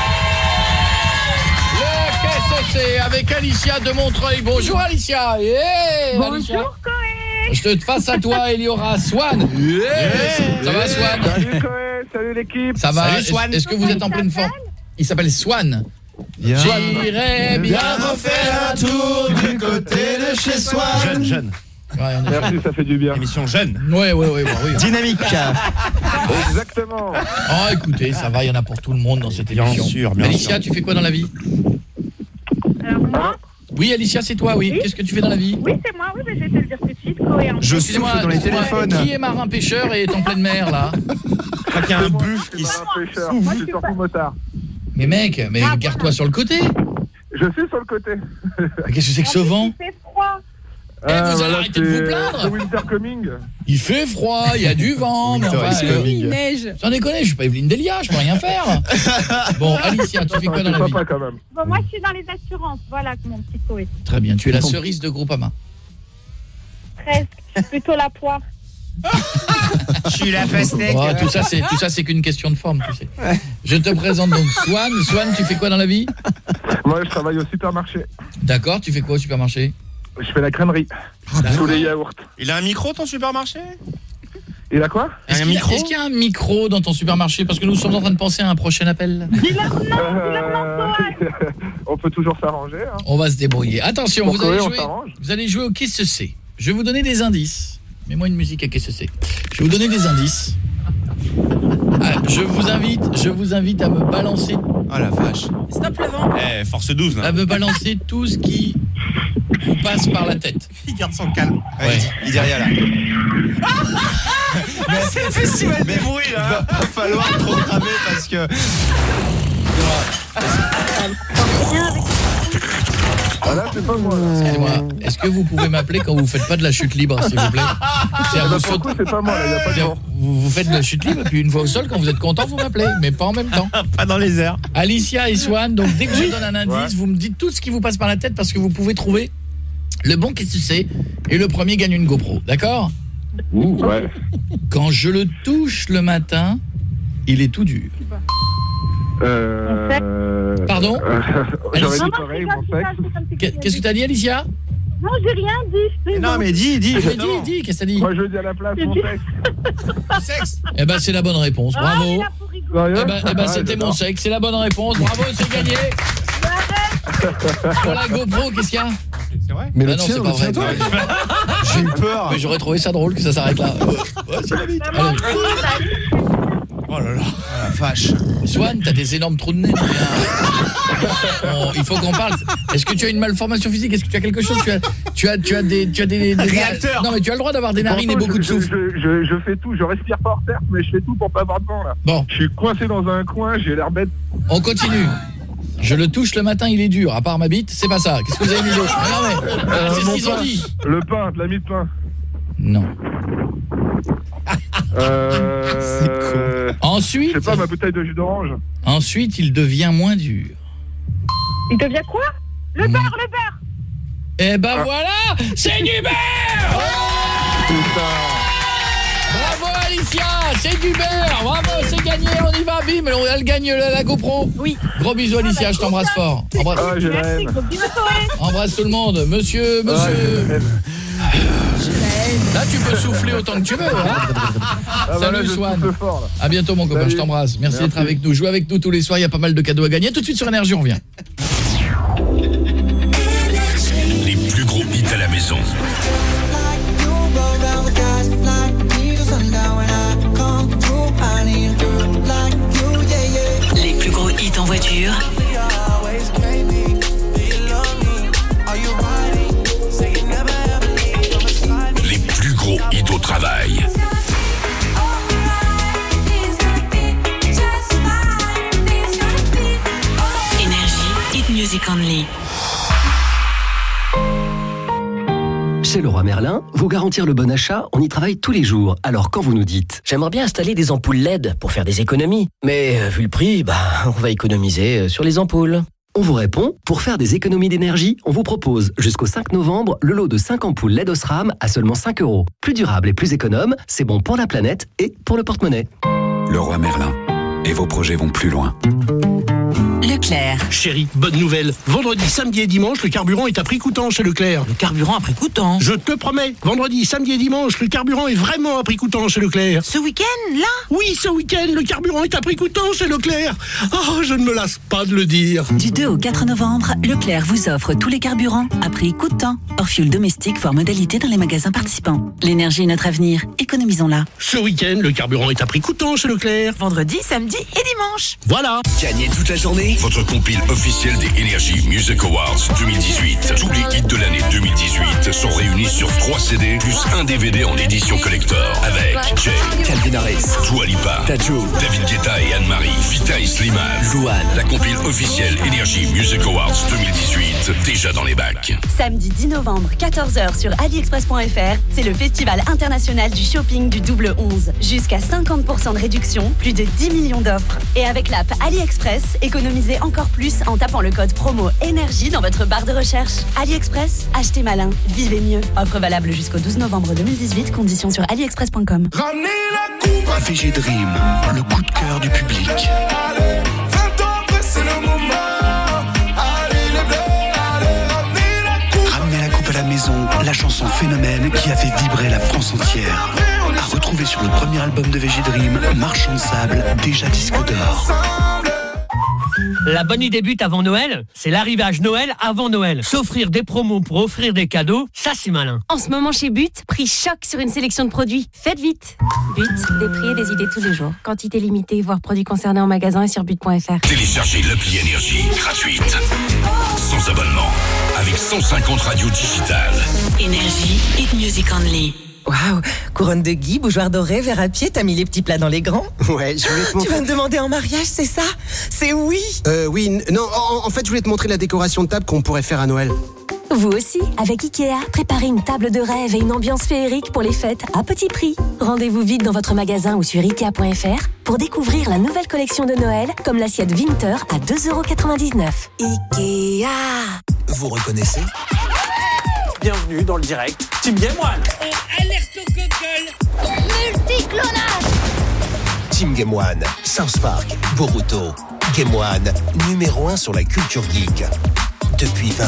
Le KCC avec Alicia de Montreuil. Bonjour Alicia. Yeah, Bonjour Alicia. Coé. Face à toi, il y aura Swan. Ça va Swan? Salut Coé, salut l'équipe. Ça va. Salut, Swan. Est-ce que vous êtes en pleine forme? Il s'appelle Swan. J'irai bien refaire un tour du côté de chez Swan. Jeune. Ouais, merci, ça fait du bien. Émission jeune. Ouais. Dynamique. Exactement. Oh, écoutez, ça va, il y en a pour tout le monde dans cette émission. Bien Alicia, sûr. tu fais quoi dans la vie? Alors moi? Oui, Alicia, c'est toi, oui. Qu'est-ce que tu fais dans la vie? Oui, c'est moi, oui, mais je vais te le dire tout de suite, Coé. Je souffle dans les téléphones. Qui est marin pêcheur et est en pleine mer, là? Il y a un buff qui pêcheur. Moi, je suis surtout motard. Mais mec, garde-toi sur le côté. Je suis sur le côté. Qu'est-ce que c'est que ce vent? Il fait froid. Vous allez arrêter de vous plaindre. Winter coming. Il fait froid, il y a du vent. Il neige. J'en déconne, je suis pas Evelyne Delia, je peux rien faire. Bon, Alicia, tu fais quoi dans la vie? Quand même. Bon, moi, je suis dans les assurances. Voilà, mon petit Coé. Très bien, tu es la cerise de Groupama. Presque. Plutôt la poire. Je suis la pastèque. Oh, tout ça c'est qu'une question de forme, tu sais. Je te présente donc Swan. Swan, tu fais quoi dans la vie? Moi, je travaille au supermarché. D'accord, tu fais quoi au supermarché? Je fais la crânerie. Sous les yaourts. Il a un micro ton supermarché? Il a quoi? Est-ce qu'il y a un micro dans ton supermarché? Parce que nous sommes en train de penser à un prochain appel. On peut toujours s'arranger. Hein. On va se débrouiller. Attention, vous allez jouer au Qui se sait. Je vais vous donner des indices. Mets-moi une musique à Qui se sait. Je vais vous donner des indices. Je vous invite à me balancer. Oh la vache. Stop le vent. Force 12 là. À me balancer tout ce qui vous passe par la tête. Il garde son calme. Ouais. Il est derrière là. C'est le festival des bruits là. Il va pas falloir trop cramer parce que Ah là, c'est pas moi. Excusez-moi, est-ce que vous pouvez m'appeler quand vous faites pas de la chute libre, s'il vous plaît? C'est pas moi, là, y a pas de vent. Vous faites de la chute libre, et puis une fois au sol, quand vous êtes content, vous m'appelez, mais pas en même temps. Pas dans les airs. Alicia et Swan, donc dès que je donne un indice, vous me dites tout ce qui vous passe par la tête parce que vous pouvez trouver le bon Qui se sait et le premier gagne une GoPro, d'accord? Ouais. Quand je le touche le matin, il est tout dur. Pardon? J'aurais dit pareil, mon sexe. Qu'est-ce que t'as dit, Alicia? Non, j'ai rien dit. Non, mais dis. Dis, qu'est-ce que t'as dit? Moi, je dis à la place mon sexe. Sexe. Eh ben, c'est la bonne réponse, bravo. Eh ben, c'était mon sexe, c'est la bonne réponse, bravo, c'est gagné. Pour la GoPro, qu'est-ce qu'il y a? C'est vrai? Mais non, c'est pas vrai. J'ai eu peur. Mais j'aurais trouvé ça drôle que ça s'arrête là. Ouais, c'est la bite. Oh là là, la vache. Swan, t'as des énormes trous de nez. Il faut qu'on parle. Est-ce que tu as une malformation physique? Est-ce que tu as quelque chose? Tu as des réacteurs. Non, mais tu as le droit d'avoir des narines et beaucoup de souffle. Je fais tout, je respire pas certes, mais je fais tout pour pas avoir de vent là. Bon. Je suis coincé dans un coin, j'ai l'air bête. On continue. Je le touche le matin, il est dur. À part ma bite, c'est pas ça. Qu'est-ce que vous avez mis d'autre? Non mais c'est ce qu'ils ont dit. Le pain, de la mie de pain. Non. C'est con. Ensuite, je sais pas, ma bouteille de jus d'orange. Ensuite, il devient moins dur. Il devient quoi? Le beurre. Eh ben voilà, c'est du beurre. Bravo Alicia, c'est du beurre. Bravo, c'est gagné, on y va, bim. Elle gagne la GoPro. Oui. Gros bisous Alicia, je t'embrasse fort. Merci, gros bisous, Coé. Embrasse tout le monde. Monsieur. Là, tu peux souffler autant que tu veux. Hein. Salut Swan. À bientôt mon copain, je t'embrasse. Merci d'être avec nous. Jouez avec nous tous les soirs, il y a pas mal de cadeaux à gagner. Tout de suite sur Énergie, on revient. Les plus gros hits à la maison. Les plus gros hits en voiture. Les plus gros hits au travail. Only. Chez Leroy Merlin, vous garantir le bon achat, on y travaille tous les jours. Alors quand vous nous dites « J'aimerais bien installer des ampoules LED pour faire des économies, mais vu le prix, on va économiser sur les ampoules ». On vous répond « Pour faire des économies d'énergie, on vous propose jusqu'au 5 novembre le lot de 5 ampoules LED Osram à seulement 5 €. Plus durable et plus économe, c'est bon pour la planète et pour le porte-monnaie. » Leroy Merlin. Et vos projets vont plus loin. Leclerc. Chérie, bonne nouvelle. Vendredi, samedi et dimanche, le carburant est à prix coûtant chez Leclerc. Le carburant à prix coûtant? Je te promets. Vendredi, samedi et dimanche, le carburant est vraiment à prix coûtant chez Leclerc. Ce week-end, là? Oui, ce week-end, le carburant est à prix coûtant chez Leclerc. Oh, je ne me lasse pas de le dire. Du 2 au 4 novembre, Leclerc vous offre tous les carburants à prix coûtant. Hors fuel domestique, voire modalité dans les magasins participants. L'énergie est notre avenir. Économisons-la. Ce week-end, le carburant est à prix coûtant chez Leclerc. Vendredi, samedi et dimanche. Voilà. Gagnez toute la journée votre compile officiel des Energy Music Awards 2018. Tous les hits de l'année 2018 sont réunis sur 3 CD plus un DVD en édition collector avec Jay, Calvin Harris, Dua Lipa, Tattoo, David Guetta et Anne-Marie, Vita et Slimane, Louane. La compile officielle Energy Music Awards 2018 déjà dans les bacs. Samedi 10 novembre, 14h sur aliexpress.fr, c'est le festival international du shopping du double 11. Jusqu'à 50% de réduction, plus de 10 millions d'offres. Et avec l'app AliExpress, économisez encore plus en tapant le code promo énergie dans votre barre de recherche. AliExpress, achetez malin, vivez mieux. Offre valable jusqu'au 12 novembre 2018, conditions sur aliexpress.com. VG Dream, le coup de cœur du public. Ramenez la coupe à la maison, la chanson phénomène qui a fait vibrer la France entière. À retrouver sur le premier album de VG Dream, Marchand de sable, déjà disque d'or. La bonne idée but avant Noël, c'est l'arrivage Noël avant Noël. S'offrir des promos pour offrir des cadeaux, ça c'est malin. En ce moment chez But, prix choc sur une sélection de produits. Faites vite. But, des prix et des idées tous les jours. Quantité limitée, voire produits concernés en magasin et sur but.fr. Téléchargez l'appli Énergie gratuite, sans abonnement, avec 150 radios digitales. Énergie, hit music only. Waouh, couronne de Guy, bougeoir doré, verre à pied, t'as mis les petits plats dans les grands? Ouais, je voulais te montrer... Tu vas me demander en mariage, c'est ça? C'est oui? Oui, non, en fait, je voulais te montrer la décoration de table qu'on pourrait faire à Noël. Vous aussi, avec Ikea, préparez une table de rêve et une ambiance féerique pour les fêtes à petit prix. Rendez-vous vite dans votre magasin ou sur Ikea.fr pour découvrir la nouvelle collection de Noël, comme l'assiette Winter à 2,99 €. Ikea. Vous reconnaissez? Bienvenue dans le direct. Team Game One. Alerte au Google. Multiclonage. Team Game One, South Park, Boruto. Game One, numéro 1 sur la culture geek. Depuis 20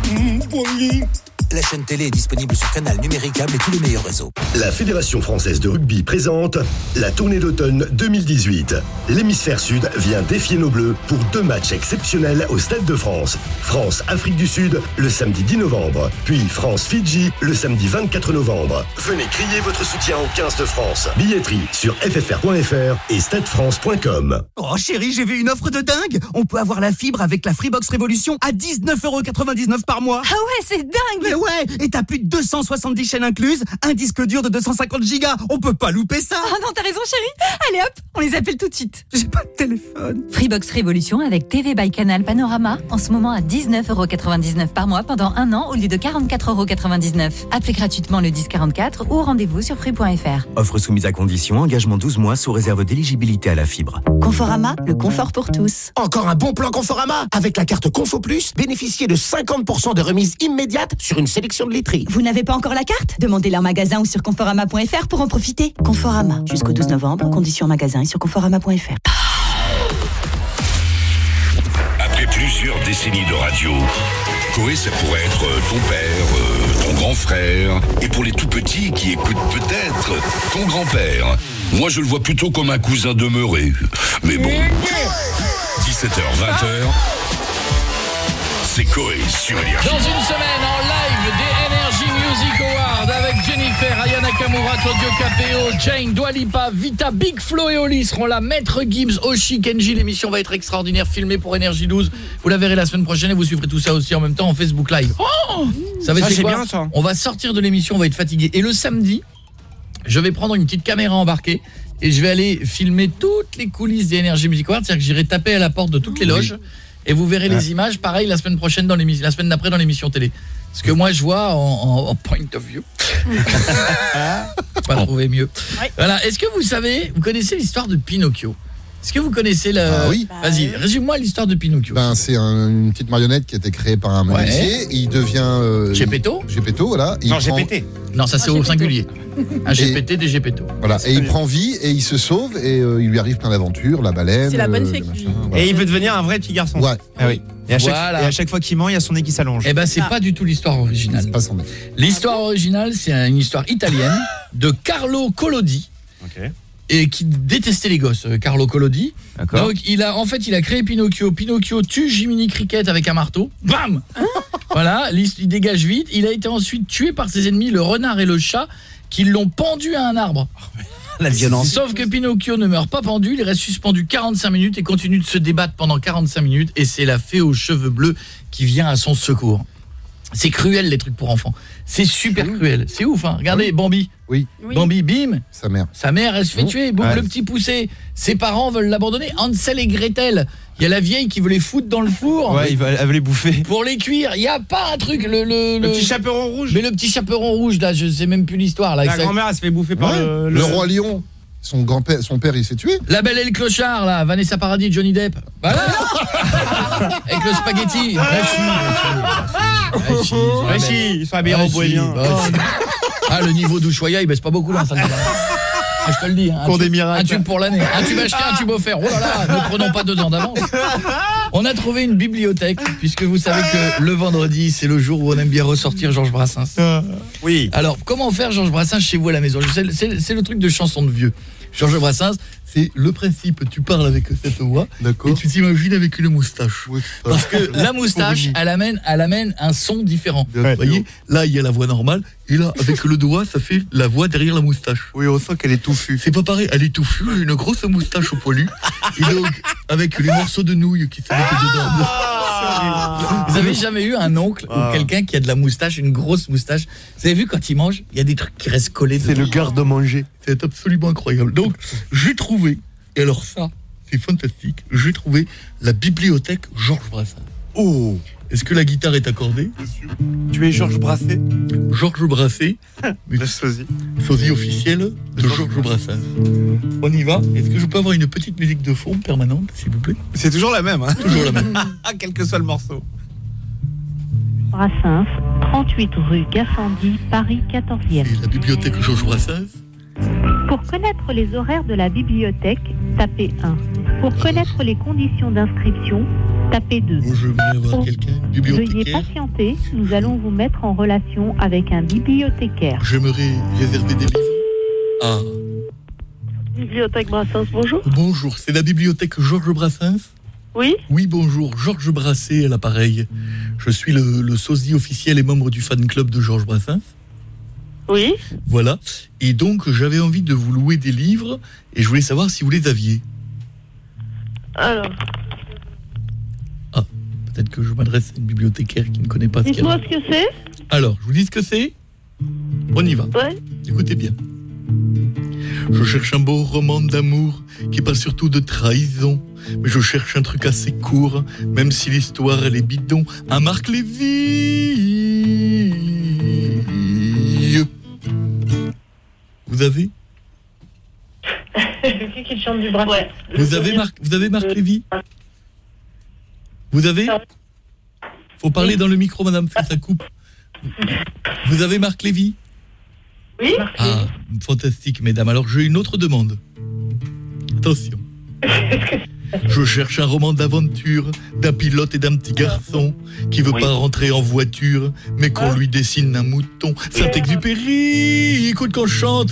ans. La chaîne télé est disponible sur Canal, Numéricable et tous les meilleurs réseaux. La Fédération française de rugby présente la tournée d'automne 2018. L'hémisphère sud vient défier nos bleus pour 2 matchs exceptionnels au Stade de France. France-Afrique du Sud le samedi 10 novembre, puis France-Fidji le samedi 24 novembre. Venez crier votre soutien aux 15 de France. Billetterie sur ffr.fr et stadefrance.com. Oh chérie, j'ai vu une offre de dingue. On peut avoir la fibre avec la Freebox Révolution à 19,99 € par mois. Ah ouais, c'est dingue. Mais ouais, et t'as plus de 270 chaînes incluses, un disque dur de 250 gigas. On peut pas louper ça. Oh non, t'as raison chérie. Allez hop, on les appelle tout de suite. J'ai pas de téléphone. Freebox Révolution avec TV by Canal Panorama, en ce moment à 19,99 € par mois pendant 1 an au lieu de 44,99 €. Appelez gratuitement le 1044 ou rendez-vous sur free.fr. Offre soumise à condition, engagement 12 mois sous réserve d'éligibilité à la fibre. Conforama, le confort pour tous. Encore un bon plan Conforama. Avec la carte Confo Plus, bénéficiez de 50% de remise immédiate sur une sélection de literie. Vous n'avez pas encore la carte? Demandez-la en magasin ou sur conforama.fr pour en profiter. Conforama, jusqu'au 12 novembre, conditions en magasin et sur conforama.fr. Après plusieurs décennies de radio, Koé, ça pourrait être ton père, ton grand frère, et pour les tout petits qui écoutent peut-être, ton grand-père. Moi, je le vois plutôt comme un cousin demeuré. Mais bon, 17h, 20h, c'est Koé sur Énergie. Dans une semaine, en live des Energy Music Awards avec Jennifer, Aya Nakamura, Claudio Capéo, Jane, Dua Lipa, Vita, Big Flo et Oli seront là. Maître Gibbs, Oshi, Kenji. L'émission va être extraordinaire, filmée pour Énergie 12. Vous la verrez la semaine prochaine et vous suivrez tout ça aussi en même temps en Facebook Live. Oh, ça va être quoi? Bien, ça. On va sortir de l'émission, on va être fatigué. Et le samedi, je vais prendre une petite caméra embarquée et je vais aller filmer toutes les coulisses des Energy Music Awards. C'est-à-dire que j'irai taper à la porte de toutes les loges. et vous verrez les images pareil la semaine prochaine la semaine d'après dans l'émission télé. Ce que moi je vois en point of view. Pas trouvé mieux. Ouais. Voilà, est-ce que vous connaissez l'histoire de Pinocchio? Est-ce que vous connaissez oui. Vas-y, résume-moi l'histoire de Pinocchio. C'est une petite marionnette qui a été créée par un magicien, il devient Geppetto, voilà, GPT. Non, ça c'est au singulier. Un GPT des Geppetto. Voilà, et il prend vie et il se sauve et il lui arrive plein d'aventures, la baleine. C'est la bonne fée. Voilà. Et il veut devenir un vrai petit garçon. Ouais. Ah oui. Et à chaque fois qu'il ment, il y a son nez qui s'allonge. Eh ben c'est pas du tout l'histoire originale. C'est pas son nez. L'histoire originale, c'est une histoire italienne de Carlo Collodi. OK. Et qui détestait les gosses, Carlo Collodi. D'accord. Donc il a créé Pinocchio. Pinocchio tue Jiminy Cricket avec un marteau. Bam. Voilà, il dégage vite. Il a été ensuite tué par ses ennemis, le renard et le chat, qui l'ont pendu à un arbre. La violence. Sauf que Pinocchio ne meurt pas pendu, il reste suspendu 45 minutes et continue de se débattre pendant 45 minutes. Et c'est la fée aux cheveux bleus qui vient à son secours. C'est cruel les trucs pour enfants. C'est super cruel. C'est ouf, hein. Regardez, Bambi. Oui. Bambi, bim. Sa mère, elle se fait tuer. Boum, le petit poussé. Ses parents veulent l'abandonner. Hansel et Gretel. Il y a la vieille qui veut les foutre dans le four. Ouais, elle veut les bouffer. Pour les cuire. Il n'y a pas un truc. Le petit chaperon rouge. Mais le petit chaperon rouge, là, je sais même plus l'histoire. La grand-mère, elle se fait bouffer par le roi lion. Son père, il s'est tué. La Belle et le Clochard, là, Vanessa Paradis, Johnny Depp. Voilà. Avec le spaghetti. Ils sont habillés en bohémien. Le niveau d'Ushuaïa, il baisse pas beaucoup là, ça. Je te le dis, un tube pour l'année, un tube acheté, un tube offert. Oh là là, ne prenons pas 2 ans d'avance. On a trouvé une bibliothèque, puisque vous savez que le vendredi, c'est le jour où on aime bien ressortir Georges Brassens. Oui. Alors, comment faire Georges Brassens chez vous à la maison? C'est le truc de chanson de vieux. Georges Brassens, c'est le principe, tu parles avec cette voix et tu t'imagines avec une moustache. Parce que la moustache, elle amène un son différent. Vous voyez, là il y a la voix normale et là avec le doigt, ça fait la voix derrière la moustache. Oui, on sent qu'elle est touffue. C'est pas pareil, elle est touffue, une grosse moustache au poilu et donc avec les morceaux de nouilles qui se mettent dedans. Vous avez jamais eu un oncle ou quelqu'un qui a de la moustache, une grosse moustache? Vous avez vu quand il mange, il y a des trucs qui restent collés dedans. C'est le garde-manger. C'est absolument incroyable. Donc, j'ai trouvé, et alors ça, c'est fantastique, j'ai trouvé la bibliothèque Georges Brassens. Oh! Est-ce que la guitare est accordée? Tu es Georges Brassens? Georges Brassens, sosie officiel de Georges Brassens. On y va? Est-ce que je peux avoir une petite musique de fond permanente, s'il vous plaît? C'est toujours la même, hein? Toujours la même. Quel que soit le morceau. Brassens, 38 rue Gassendi, Paris 14e. Et la bibliothèque Georges Brassens? Pour connaître les horaires de la bibliothèque, tapez 1. Pour connaître les conditions d'inscription, tapez 2. Je voulais avoir quelqu'un, bibliothécaire. Veuillez patienter, nous allons vous mettre en relation avec un bibliothécaire. J'aimerais réserver des livres. Bibliothèque Brassens, bonjour. Bonjour, c'est la bibliothèque Georges Brassens? Oui. Oui, bonjour, Georges Brassens à l'appareil. Je suis le sosie officiel et membre du fan club de Georges Brassens. Oui. Voilà, et donc j'avais envie de vous louer des livres et je voulais savoir si vous les aviez. Alors. Peut-être que je m'adresse à une bibliothécaire qui ne connaît pas ce qu'il y a. Dites-moi ce que c'est. Alors, je vous dis ce que c'est. On y va. Ouais. Écoutez bien. Je cherche un beau roman d'amour qui parle surtout de trahison. Mais je cherche un truc assez court, même si l'histoire elle est bidon. Un Marc Lévy. Vous avez Qui chante du bras. Ouais. Vous avez Marc Lévy? Vous avez? Faut parler dans le micro, madame, parce que ça coupe. Vous avez Marc Lévy? Oui. Ah, fantastique, mesdames. Alors, j'ai une autre demande. Attention. Je cherche un roman d'aventure d'un pilote et d'un petit garçon qui veut pas rentrer en voiture, mais qu'on lui dessine un mouton. Saint-Exupéry, écoute quand je chante.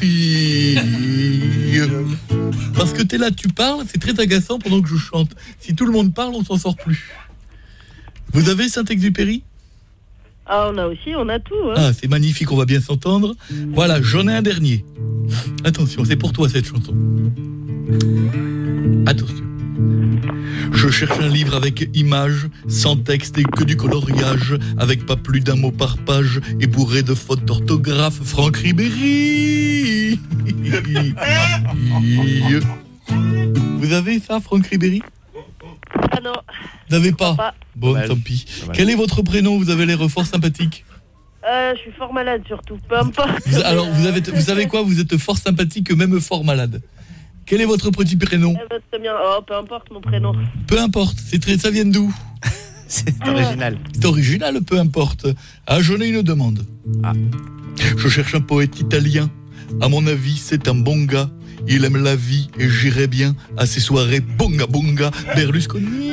Parce que t'es là, tu parles, c'est très agaçant pendant que je chante. Si tout le monde parle, on s'en sort plus. Vous avez Saint-Exupéry? Ah, on a tout. Hein. Ah, c'est magnifique, on va bien s'entendre. Voilà, j'en ai un dernier. Attention, c'est pour toi cette chanson. Attention. Je cherche un livre avec images, sans texte et que du coloriage, avec pas plus d'un mot par page et bourré de fautes d'orthographe. Franck Ribéry. Vous avez ça, Franck Ribéry? Ah non. Vous n'avez pas, pas. Bon, Dommage. tant pis. Dommage. Quel est votre prénom? Vous avez l'air fort sympathique. Je suis fort malade surtout, peu importe. Alors, vous savez quoi? Vous êtes fort sympathique, même fort malade. Quel est votre petit prénom? Très bien. Oh, peu importe mon prénom. Peu importe, ça vient d'où? C'est original. C'est original, peu importe. Ah, j'en ai une demande. Ah. Je cherche un poète italien. À mon avis, c'est un bon gars. Il aime la vie et j'irai bien à ses soirées bonga bonga Berlusconi.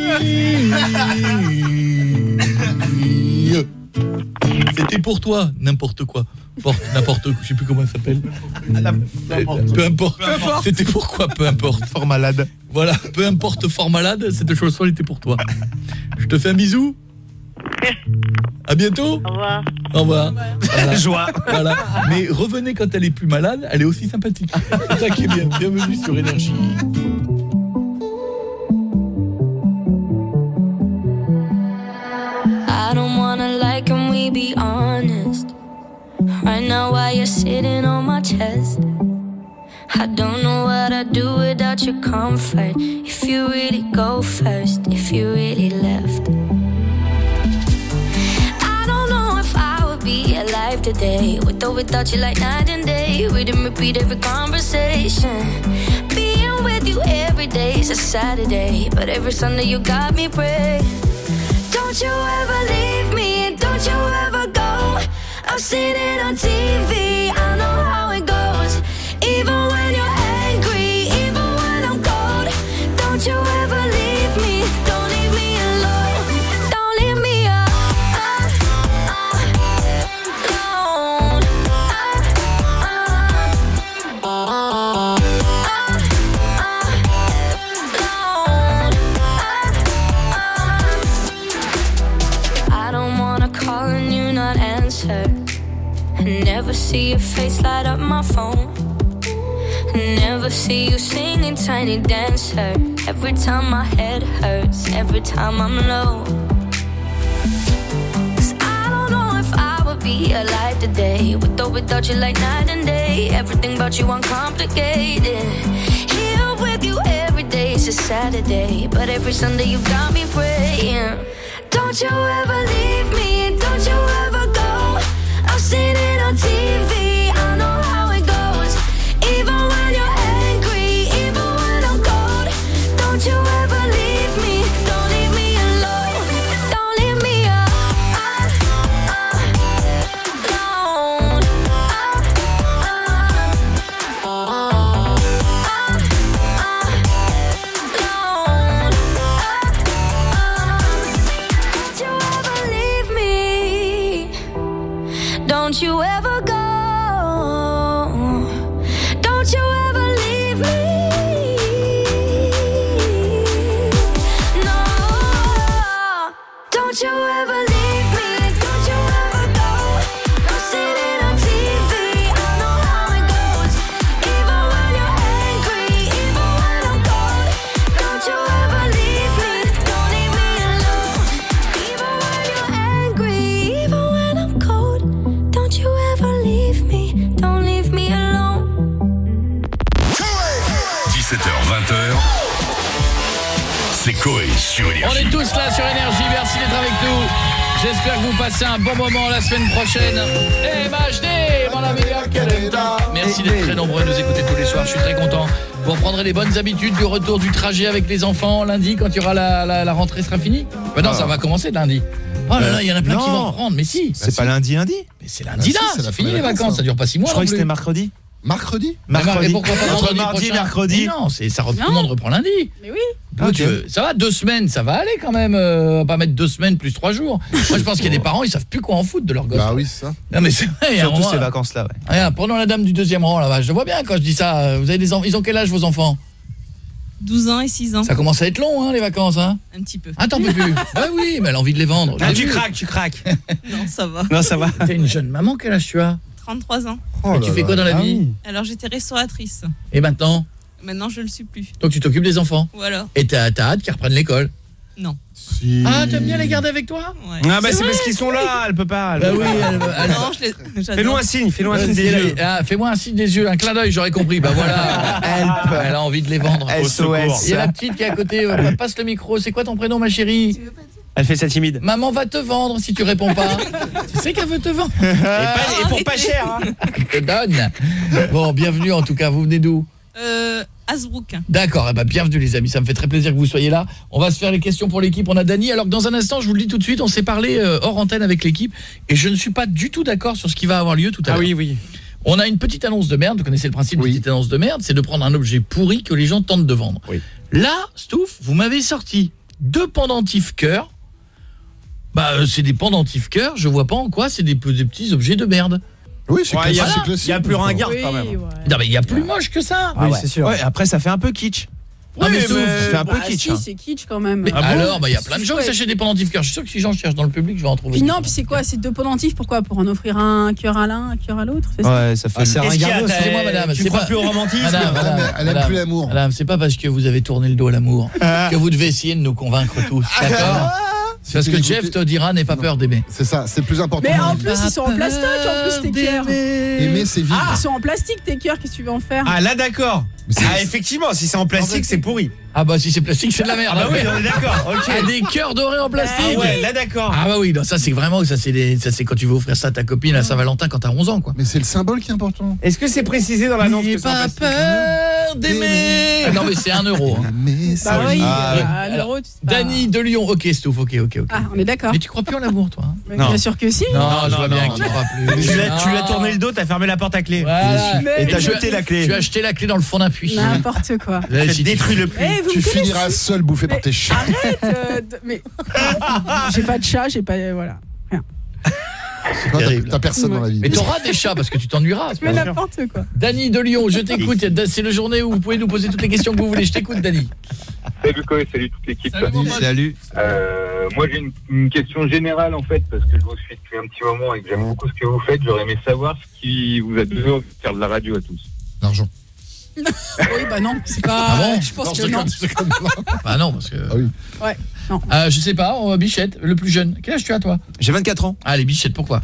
C'était pour toi, n'importe quoi. N'importe quoi, je sais plus comment ça s'appelle. Peu importe. C'était pourquoi, peu importe. Fort malade. Voilà, peu importe, fort malade, cette chanson était pour toi. Je te fais un bisou. À bientôt. Au revoir. Au revoir. Voilà. Joie. Voilà. Mais revenez quand elle est plus malade, elle est aussi sympathique. C'est ça qui est bien. Bienvenue sur Énergie. I don't wanna lie, can we be honest? Right now while you're sitting on my chest, I don't know what I'd do without your comfort. If you really go first, if you really left, I don't know if I would be alive today, with or without you like night and day. Read and repeat every conversation. Being with you every day is a Saturday, but every Sunday you got me praying. Don't you ever leave me, don't you ever go. I've seen it on TV, I know how it goes. Even when you're angry, even when I'm cold. Don't you ever leave me, don't leave me alone. Don't leave me alone. I don't wanna call and you not answer. Never see your face light up my phone. Never see you singing Tiny Dancer. Every time my head hurts, every time I'm low. 'Cause I don't know if I would be alive today, with or without you like night and day. Everything about you uncomplicated. Here with you every day is a Saturday, but every Sunday you got me praying. Don't you ever leave me, don't you ever go. I've seen it on TV, I know how it goes. Even when you're angry, even when I'm cold. Don't you ever leave me, don't leave me alone. Don't leave me alone. Don't you ever leave me. Don't you ever go. Don't you ever leave me. No. Don't you ever leave me. Don't you ever go. I've seen it on TV. I know how it goes. Even when you're angry, even when I'm cold. Don't you ever leave me. Don't leave me alone. Even when you're angry, even when I'm cold. Don't you ever leave me, don't leave me alone. 17h, 20h. C'est Coé sur On Énergie. est tous là sur Énergie, merci d'être avec nous. J'espère que vous passez un bon moment la semaine prochaine. MHD, mon ami, merci d'être très nombreux à nous écouter tous les soirs, je suis très content. Vous reprendrez les bonnes habitudes du retour du trajet avec les enfants lundi quand il y aura la rentrée sera finie. Non, ça va commencer lundi. Oh là là, il y en a plein qui vont reprendre, mais si. C'est pas lundi. Mais c'est lundi là, c'est fini les vacances, ça dure pas 6 mois. Je crois non que c'était plus. mercredi. Mercredi. Et pourquoi pas Entre vendredi mardi et prochain? mercredi. Mais non, tout le monde reprend lundi. Mais oui. Donc, ça va, 2 semaines, ça va aller quand même. On va pas mettre 2 semaines plus 3 jours. Moi, je pense qu'il y a des parents, ils savent plus quoi en foutre de leur gosse. Bah oui, c'est ça. Non, mais c'est vrai. il y a un Surtout moment, ces vacances-là, ouais. Regarde, prenons la dame du deuxième rang là-bas. Je le vois bien quand je dis ça. Vous avez des ils ont quel âge vos enfants? 12 ans et 6 ans. Ça commence à être long, hein, les vacances, hein. Un petit peu. Ah, t'en peux plus. Bah oui, mais elle a envie de les vendre. Ah, J'ai vu. tu craques. Non, ça va. Non, ça va. T'es une jeune maman, quel âge tu as? 33 ans. Et tu fais quoi dans la vie? Alors j'étais restauratrice. Et maintenant? Maintenant je le suis plus. Donc tu t'occupes des enfants? Voilà. Et t'as hâte qu'ils reprennent l'école? Non. Si. Ah, t'aimes bien les garder avec toi? Ah bah c'est parce qu'ils sont là, elle peut pas. Bah oui, Non, Fais-nous un signe, fais-nous un signe des yeux. Fais-moi un signe des yeux, un clin d'œil, j'aurais compris. Bah voilà. Elle a envie de les vendre. SOS. Il y a la petite qui est à côté, passe le micro. C'est quoi ton prénom, ma chérie? Elle fait ça timide. Maman va te vendre si tu réponds pas. Tu sais qu'elle veut te vendre. Et pour pas cher. Hein. Elle te donne. Bon, bienvenue en tout cas, vous venez d'où? Hasbrook. D'accord, eh ben, bienvenue les amis, ça me fait très plaisir que vous soyez là. On va se faire les questions pour l'équipe, on a Dany. Alors dans un instant, je vous le dis tout de suite, on s'est parlé hors antenne avec l'équipe et je ne suis pas du tout d'accord sur ce qui va avoir lieu tout à l'heure. Ah oui. On a une petite annonce de merde, vous connaissez le principe de petite annonce de merde, c'est de prendre un objet pourri que les gens tentent de vendre. Oui. Là, Stouff, vous m'avez sorti 2 pendentifs cœur. Bah c'est des pendentifs cœur, je vois pas en quoi c'est des petits objets de merde. Oui, c'est classique. Il y a plus ringard quand même. Non mais il y a plus moche que ça. Ah oui, c'est sûr. Ouais, après ça fait un peu kitsch. Oui, mais ça fait un peu kitsch. Si, c'est kitsch quand même. Mais alors, il y a plein de gens qui s'achètent des pendentifs cœur. Je suis sûr que si j'en cherche dans le public, je vais en trouver. Puis non, puis c'est quoi? C'est 2 pendentifs, pourquoi? Pour en offrir un cœur à l'un, un cœur à l'autre, c'est ça? Ouais, ça fait c'est ringard. Excusez-moi madame, tu crois plus au romantisme? Elle aime plus l'amour. Madame, c'est pas parce que vous avez tourné le dos à l'amour que vous devez essayer de nous convaincre tous. D'accord? Parce que Jeff te dira n'aie pas peur d'aimer. C'est ça, c'est le plus important. Mais en plus ils sont en plastique en plus tes cœurs. Aimer c'est vivre. Ils sont en plastique tes cœurs, qu'est-ce que tu veux en faire? Ah là d'accord. Ah effectivement, si c'est en plastique, c'est pourri. Ah bah si c'est plastique, c'est de la merde. Ah bah oui, on est d'accord. OK. Ah, des cœurs dorés en plastique. Ah ouais, là d'accord. Ah bah oui, non, ça c'est vraiment ça c'est quand tu veux offrir ça à ta copine à Saint-Valentin quand t'as 11 ans quoi. Mais c'est le symbole qui est important. Est-ce que c'est précisé dans l'annonce que c'est pas peur d'aimer? Non mais c'est 1 euro. Bah oui, 1 euro. Dany de Lyon. OK, Stouff, OK. Ah, on est d'accord. Mais tu crois plus en l'amour toi? Bien sûr que si. Non, je vois bien que tu crois plus. Tu lui as tourné le dos, t'as fermé la porte à clé. Voilà. Et t'as jeté la clé. Tu as acheté la clé dans le fond d'un puits. N'importe quoi. J'ai détruit le puits. Tu finiras seul bouffé par tes chats. Arrête mais j'ai pas de chat, j'ai pas voilà. Rien. C'est terrible. T'as personne dans la vie. Mais t'auras des chats parce que tu t'ennuieras. Mais n'importe quoi. Dany de Lyon, je t'écoute. C'est la journée où vous pouvez nous poser toutes les questions que vous voulez. Je t'écoute, Dany. Salut Koé, salut toute l'équipe. Salut. Moi j'ai une question générale en fait parce que je vous suis depuis un petit moment et que j'aime beaucoup ce que vous faites. J'aurais aimé savoir ce qui vous a donné envie de faire de la radio à tous. L'argent. Oui, bah non, c'est pas. Ah bon? Je pense que non. Bah non, parce que. Ah oui. Ouais, non. Je sais pas, Bichette, le plus jeune. Quel âge tu as toi? J'ai 24 ans. Allez, Bichette, pourquoi?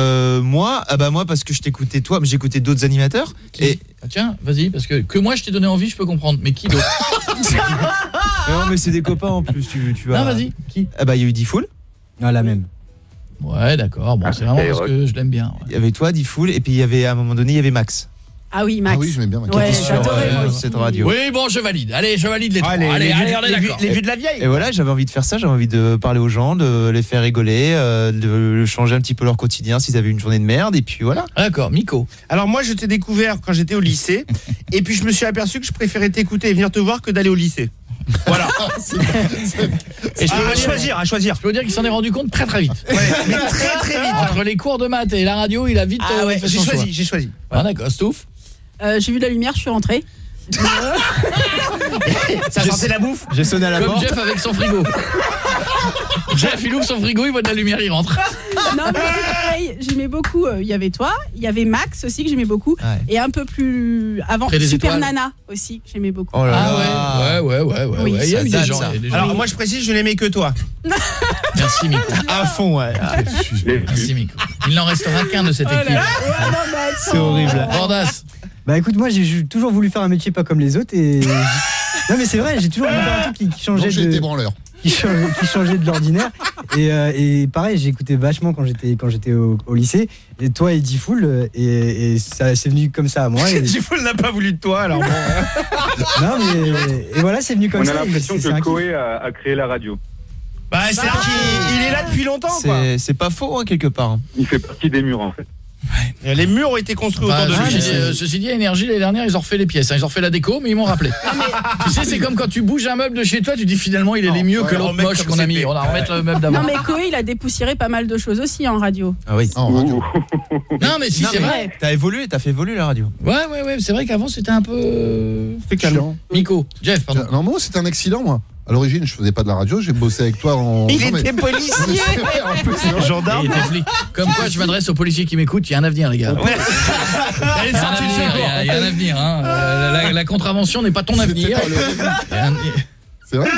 Moi parce que je t'écoutais toi, mais j'écoutais d'autres animateurs. Et tiens, vas-y, parce que moi je t'ai donné envie, je peux comprendre, mais qui d'autre? Non, mais c'est des copains en plus, tu vas. Non, vas-y, qui? Ah bah il y a eu Diffoul. Ah la même. Ouais, d'accord, bon, c'est vraiment parce que je l'aime bien. Il y avait toi, Diffoul, et puis il y avait à un moment donné, il y avait Max. Ah oui, Max. Ah oui, je m'aime bien Max. Ouais, sur cette radio. Oui, bon, je valide. Allez, je valide les trois. Allez, on est d'accord. Les vieux de la vieille. Et voilà, j'avais envie de faire ça, j'avais envie de parler aux gens, de les faire rigoler, de changer un petit peu leur quotidien s'ils avaient une journée de merde, et puis voilà. D'accord, Miko. Alors moi, je t'ai découvert quand j'étais au lycée, et puis je me suis aperçu que je préférais t'écouter et venir te voir que d'aller au lycée. Voilà. Et à choisir. Je peux dire qu'il s'en est rendu compte très très vite. Ouais, mais très vite. Entre les cours de maths et la radio, il a vite fait son choix. J'ai choisi. Ah, d'accord, Stouff. J'ai vu de la lumière, je suis rentrée. Ça sentait la bouffe. J'ai sonné à la porte. Comme Jeff avec son frigo. Jeff, il ouvre son frigo, il voit de la lumière, il rentre. Non, mais c'est pareil. J'aimais beaucoup. Il y avait toi, il y avait Max aussi que j'aimais beaucoup. Ouais. Et un peu plus avant, Super Nana aussi que j'aimais beaucoup. Oh là là. Ouais. Oui. Il y a eu des gens. Alors moi je précise, je n'aimais que toi. Merci Miko. À fond, ouais. Merci Miko. Il n'en restera qu'un de cette équipe. C'est horrible. Bordas. Bah écoute, moi j'ai toujours voulu faire un métier pas comme les autres et non mais c'est vrai, j'ai toujours voulu faire un truc qui changeait qui changeait de l'ordinaire et pareil, j'écoutais vachement quand j'étais au lycée et toi et Diffoul et ça c'est venu comme ça à moi. Diffoul n'a pas voulu de toi alors bon. Non mais et voilà, c'est venu comme ça. On a l'impression que Koé a créé la radio. Bah c'est vrai qu'il est là depuis longtemps quoi. C'est pas faux hein, quelque part. Il fait partie des murs en fait. Ouais. Les murs ont été construits autour de lui. Ceci dit, à Énergie, l'année dernière, ils ont refait les pièces. Ils ont refait la déco, mais ils m'ont rappelé. Tu sais, c'est comme quand tu bouges un meuble de chez toi, tu dis finalement, il est mieux que l'autre moche qu'on a mis. On va remettre le meuble d'avant. Non, mais Koé, il a dépoussiéré pas mal de choses aussi en radio. Ah oui. En radio. Non, mais si, c'est vrai. T'as fait évoluer la radio. Ouais. C'est vrai qu'avant, c'était un peu. C'était calme. Miko, Jeff, pardon. Non, moi, c'était un accident, moi. À l'origine, je faisais pas de la radio, j'ai bossé avec toi en... Il était policier. Vrai, en plus, c'est un gendarme. Il était flic. Comme quoi, je m'adresse aux policiers qui m'écoutent, il y a un avenir, les gars. Ouais. Il y a un avenir, hein. La contravention n'est pas ton avenir. C'est vrai.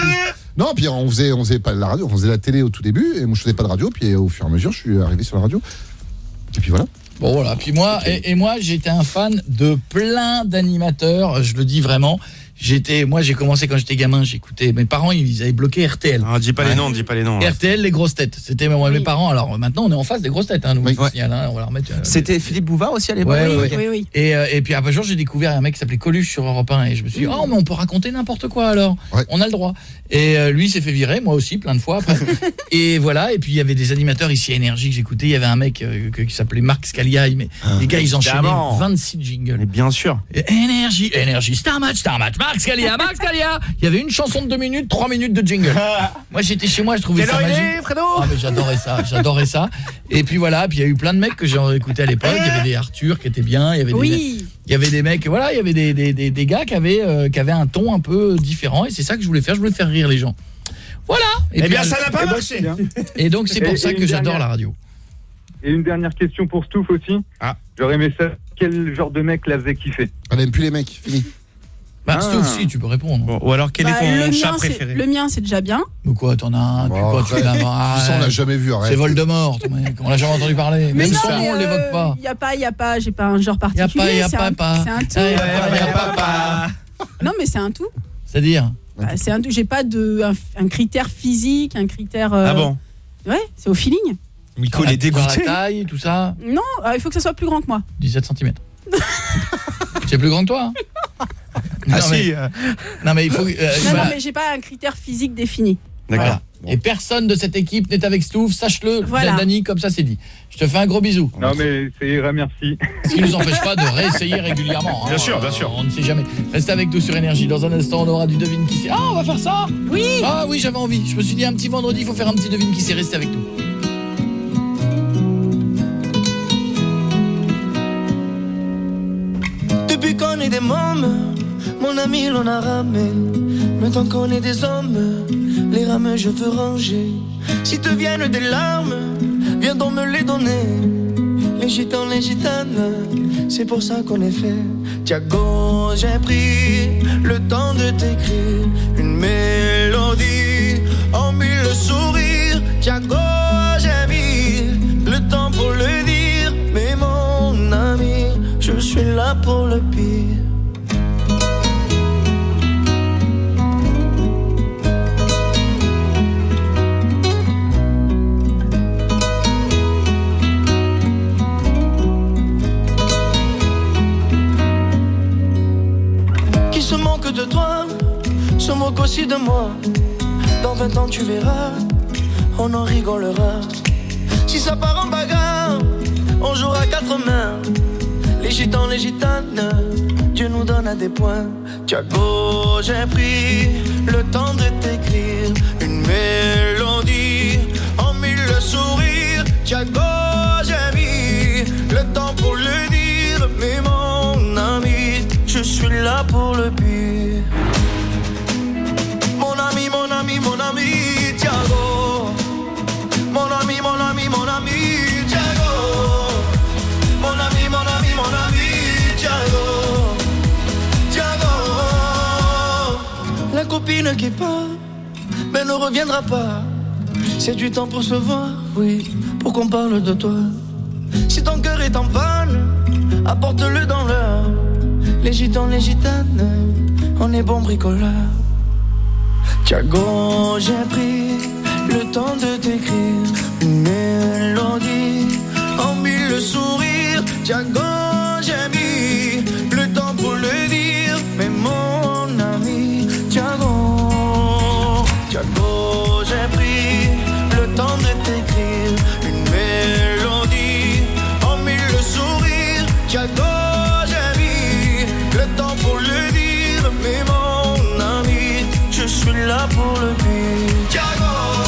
Non, puis on faisait pas de la radio, on faisait la télé au tout début, et moi je faisais pas de radio, puis au fur et à mesure, je suis arrivé sur la radio. Et puis voilà. Bon voilà, puis moi moi j'étais un fan de plein d'animateurs, je le dis vraiment. Moi j'ai commencé quand j'étais gamin, j'écoutais mes parents, ils avaient bloqué RTL. Ah, dis pas les noms. RTL, les grosses têtes. C'était mes parents. Alors maintenant on est en face des grosses têtes nous, on va leur mettre C'était Philippe Bouvard aussi à l'époque. Oui. Et puis après jour, j'ai découvert un mec qui s'appelait Coluche sur Europe 1 et je me suis dit mais on peut raconter n'importe quoi alors. Ouais. On a le droit. Et lui s'est fait virer, moi aussi plein de fois après. Et voilà, et puis il y avait des animateurs ici à Énergie que j'écoutais, il y avait un mec qui s'appelait Marc Scalia, mais les gars ils enchaînaient 26 jingles. Mais bien sûr. Énergie, Star Match, Marc Scalia. Il y avait une chanson de 2 minutes, 3 minutes de jingle. Moi j'étais chez moi, je trouvais ça magique. Ah mais j'adorais ça. Et puis voilà, puis il y a eu plein de mecs que j'ai écoutés à l'époque, il y avait des Arthur qui étaient bien, il y avait des mecs, voilà, il y avait des gars qui avaient un ton un peu différent et c'est ça que je voulais faire rire les gens. Voilà. Et bien ça n'a pas marché. Et donc c'est pour ça que j'adore la radio. Et une dernière question pour Stouff aussi. J'aurais aimé ça, quel genre de mec la faisait kiffer? On n'aime plus les mecs, fini. Stouff, si tu peux répondre. Bon, ou alors quel est ton chat préféré? Le mien c'est déjà bien. Mais quoi, t'en as un, tu l'as on l'a jamais vu, arrête. C'est Voldemort, on l'a jamais entendu parler. Mais même non, son nom, on l'évoque pas. Y a pas, j'ai pas un genre particulier. Y a pas. C'est un tout. Non mais c'est un tout. C'est-à-dire c'est un tout, j'ai pas un critère physique, un critère Ah bon? Ouais, c'est au feeling. Miko les dégoûté. La taille, tout ça. Non, il faut que ça soit plus grand que moi. 17 cm. C'est plus grand que toi Non mais il faut non mais j'ai pas un critère physique défini. D'accord. Voilà. Et personne de cette équipe n'est avec Stouff, sache-le, voilà. Dani, comme ça c'est dit. Je te fais un gros bisou. Non mais c'est ira, merci. Ce qui nous empêche pas de réessayer régulièrement. Bien sûr. On ne sait jamais. Restez avec nous sur Énergie. Dans un instant, on aura du devine qui sait. Ah, on va faire ça? Oui. Ah oui, j'avais envie. Je me suis dit un petit vendredi, il faut faire un petit devine qui sait. Restez avec nous. Depuis qu'on est des mômes, mon ami l'on a ramé. Maintenant qu'on est des hommes, les rames je veux ranger. Si te viennent des larmes, viens donc me les donner. Les gitans, les gitanes, c'est pour ça qu'on est fait. Thiago, j'ai pris le temps de t'écrire une mélodie en 1000 sourires. Thiago, j'ai mis le temps pour le dire. Mais mon ami, je suis là pour le pire. Qui se moque de toi, se moque aussi de moi. Dans 20 ans tu verras, on en rigolera. Si ça part en bagarre, on jouera 4 mains. Les gitans, les gitanes, Dieu nous donne à des points. Thiago, j'ai pris le temps de t'écrire une mélodie en 1000 sourires. Thiago, j'ai mis le temps pour le dire. Mais mon ami, je suis là pour le pire. Mon ami, mon ami, mon ami, Thiago. Mon ami, mon ami, mon ami, Thiago. Mon ami, mon ami, mon ami, Thiago. Thiago. La copine qui part, mais ne reviendra pas. C'est du temps pour se voir, oui, pour qu'on parle de toi. Si ton cœur est en panne, apporte-le dans l'heure. Les gitans, les gitanes, on est bons bricoleurs. Thiago, j'ai pris le temps de t'écrire une mélodie en 1000 sourires. Thiago, j'ai mis le temps pour le dire. Mais mon ami, Thiago, Thiago, j'ai pris le temps de t'écrire une mélodie en 1000 sourires. Thiago, j'ai mis le temps pour le dire. Mais mon ami, je suis là pour le pire. Thiago.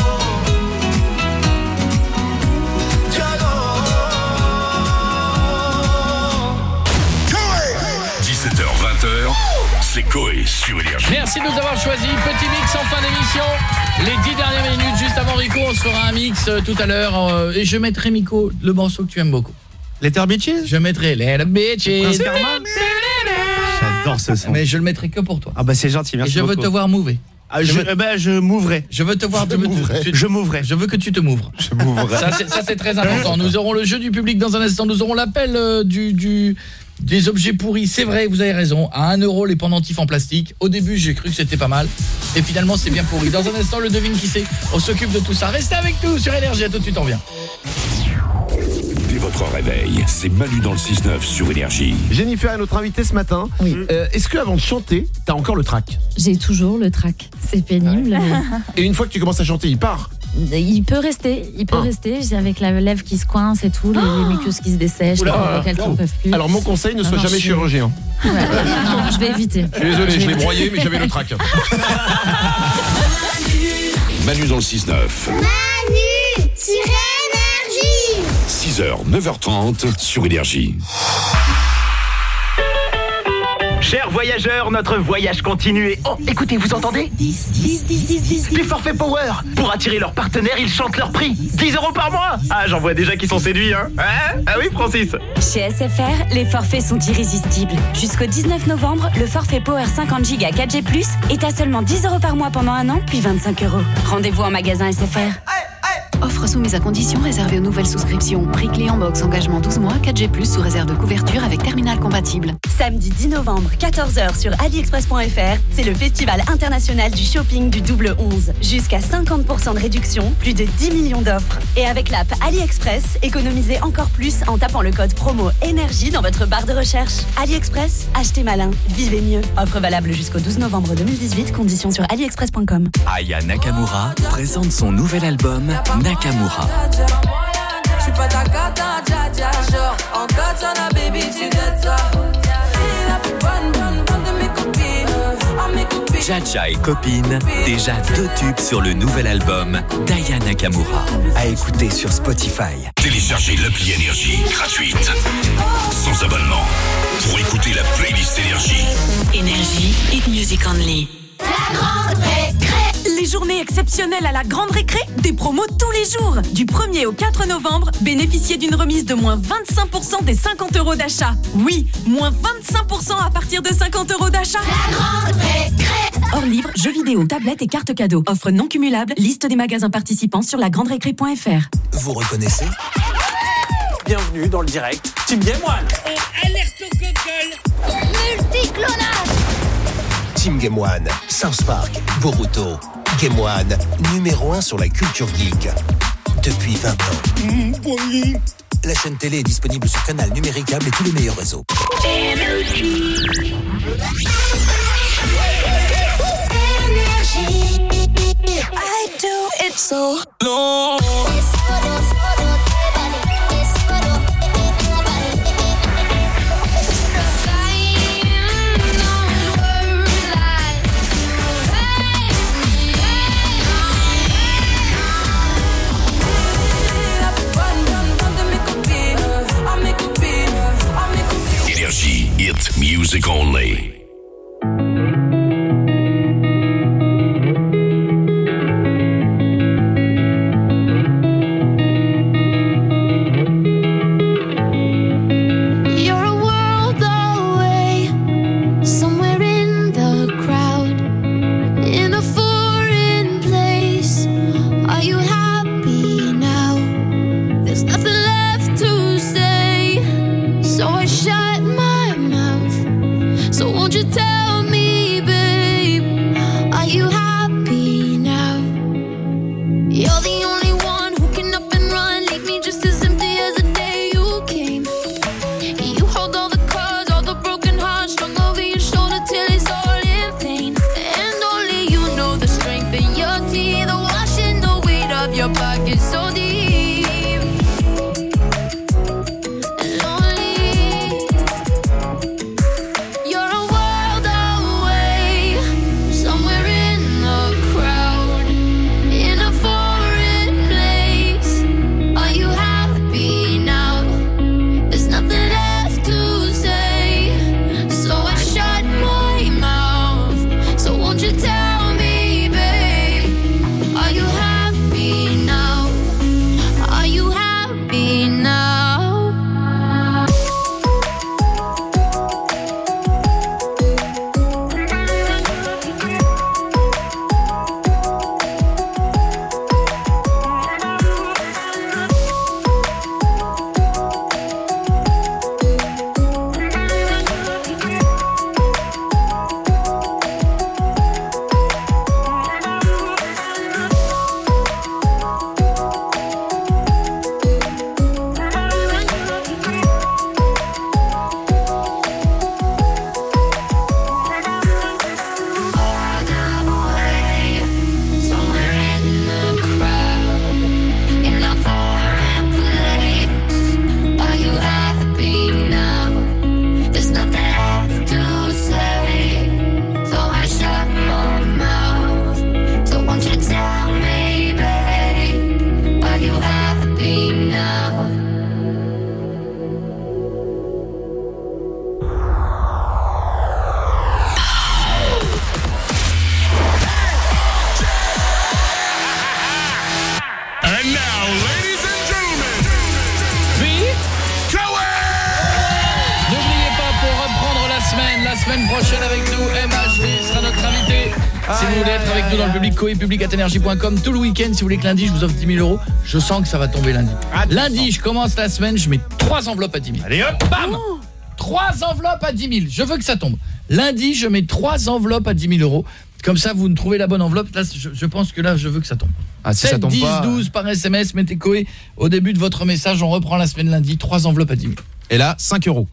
17h-20h, c'est Coé sur Énergie. Merci de nous avoir choisis. Petit mix en fin d'émission. Les 10 dernières minutes, juste avant Rico, on se fera un mix tout à l'heure. Et je mettrai, Miko, le morceau que tu aimes beaucoup. Little Bitches? Je mettrai Little Bitches. J'adore ce son. Mais je le mettrai que pour toi. Ah bah c'est gentil, merci beaucoup. Et je veux te voir mouver. Je m'ouvrais. Je veux te voir. Je m'ouvrais. Je veux que tu te m'ouvres. Je m'ouvrais. Ça c'est très important. Nous aurons le jeu du public dans un instant. Nous aurons l'appel des objets pourris. C'est vrai, vous avez raison. À 1 € les pendentifs en plastique. Au début, j'ai cru que c'était pas mal. Et finalement, c'est bien pourri. Dans un instant, le devine qui c'est. On s'occupe de tout ça. Restez avec nous sur Énergie. À tout de suite, on revient. Dès votre réveil, c'est Manu dans le 6-9 sur Énergie. Jennifer est notre invitée ce matin. Oui. Est-ce qu'avant de chanter, t'as encore le trac? J'ai toujours le trac. C'est pénible. Mais... Et une fois que tu commences à chanter, il part? Il peut rester. J'ai avec la lèvre qui se coince et tout, les muqueuses qui se dessèchent, les vocales qui ne peuvent plus. Alors mon conseil, ne sois jamais chirurgien. Ouais, non, je vais éviter. Je suis désolé, je l'ai broyé, mais j'avais le trac. Manu dans le 6-9. Manu sur Énergie. 6h, 9h30 sur Énergie. Chers voyageurs, notre voyage continue et... Oh, écoutez, vous entendez? 10. Les forfaits Power. Pour attirer leurs partenaires, ils chantent leur prix. 10 € par mois. Ah, j'en vois déjà qui sont séduits, hein. Ah oui, Francis. Chez SFR, les forfaits sont irrésistibles. Jusqu'au 19 novembre, le forfait Power 50 Go 4G+, est à seulement 10 € par mois pendant 1 an, puis 25 €. Rendez-vous en magasin SFR. Offre soumise à condition réservée aux nouvelles souscriptions. Prix clé en box, engagement 12 mois, 4G+, sous réserve de couverture avec terminal compatible. Samedi 10 novembre, 14h sur aliexpress.fr, c'est le festival international du shopping du double 11. Jusqu'à 50% de réduction, plus de 10 millions d'offres. Et avec l'app AliExpress, économisez encore plus en tapant le code promo énergie dans votre barre de recherche. AliExpress, achetez malin, vivez mieux. Offre valable jusqu'au 12 novembre 2018, conditions sur aliexpress.com. Aya Nakamura présente son nouvel album Nakamura. Je suis pas ta cata, dja genre en katana, baby, tu dettes ça. La plus bonne de mes copines, Jaja et copine, déjà 2 tubes sur le nouvel album d'Aya Nakamura. À écouter sur Spotify. Téléchargez l'appli Énergie gratuite, sans abonnement, pour écouter la playlist Énergie. Énergie, hit music only. La grande récré. Les journées exceptionnelles à la Grande Récré, des promos tous les jours. Du 1er au 4 novembre, bénéficiez d'une remise de moins 25% des 50 € d'achat. Oui, moins 25% à partir de 50 € d'achat. La Grande Récré. Hors livre, jeux vidéo, tablettes et cartes cadeaux. Offre non cumulable, liste des magasins participants sur lagranderécré.fr. Vous reconnaissez? Bienvenue dans le direct. Team Game One. Alerte au gogol. Multiclonage. Team Game One, South Park, Boruto. Game One, numéro 1 sur la culture geek. Depuis 20 ans. La chaîne télé est disponible sur Canal, Numérique Câble et tous les meilleurs réseaux. Énergie. I do it so long. Énergie, hit music only. semaine prochaine avec nous. MHD sera notre invité. Si vous voulez être avec nous dans le public, coepublic@energie.com tout le week-end. Si vous voulez que lundi, je vous offre 10 000 €. Je sens que ça va tomber lundi. Lundi, je commence la semaine, je mets 3 enveloppes à 10 000. Allez hop, bam 3 enveloppes à 10 000. Je veux que ça tombe. Lundi, je mets 3 enveloppes à 10 000 €. Comme ça, vous trouvez la bonne enveloppe. Là, je pense que là, je veux que ça tombe. Ah, si ça tombe 10, pas... 12 par SMS, mettez Coé. Au début de votre message, on reprend la semaine lundi. 3 enveloppes à 10 000. Et là, 5 €.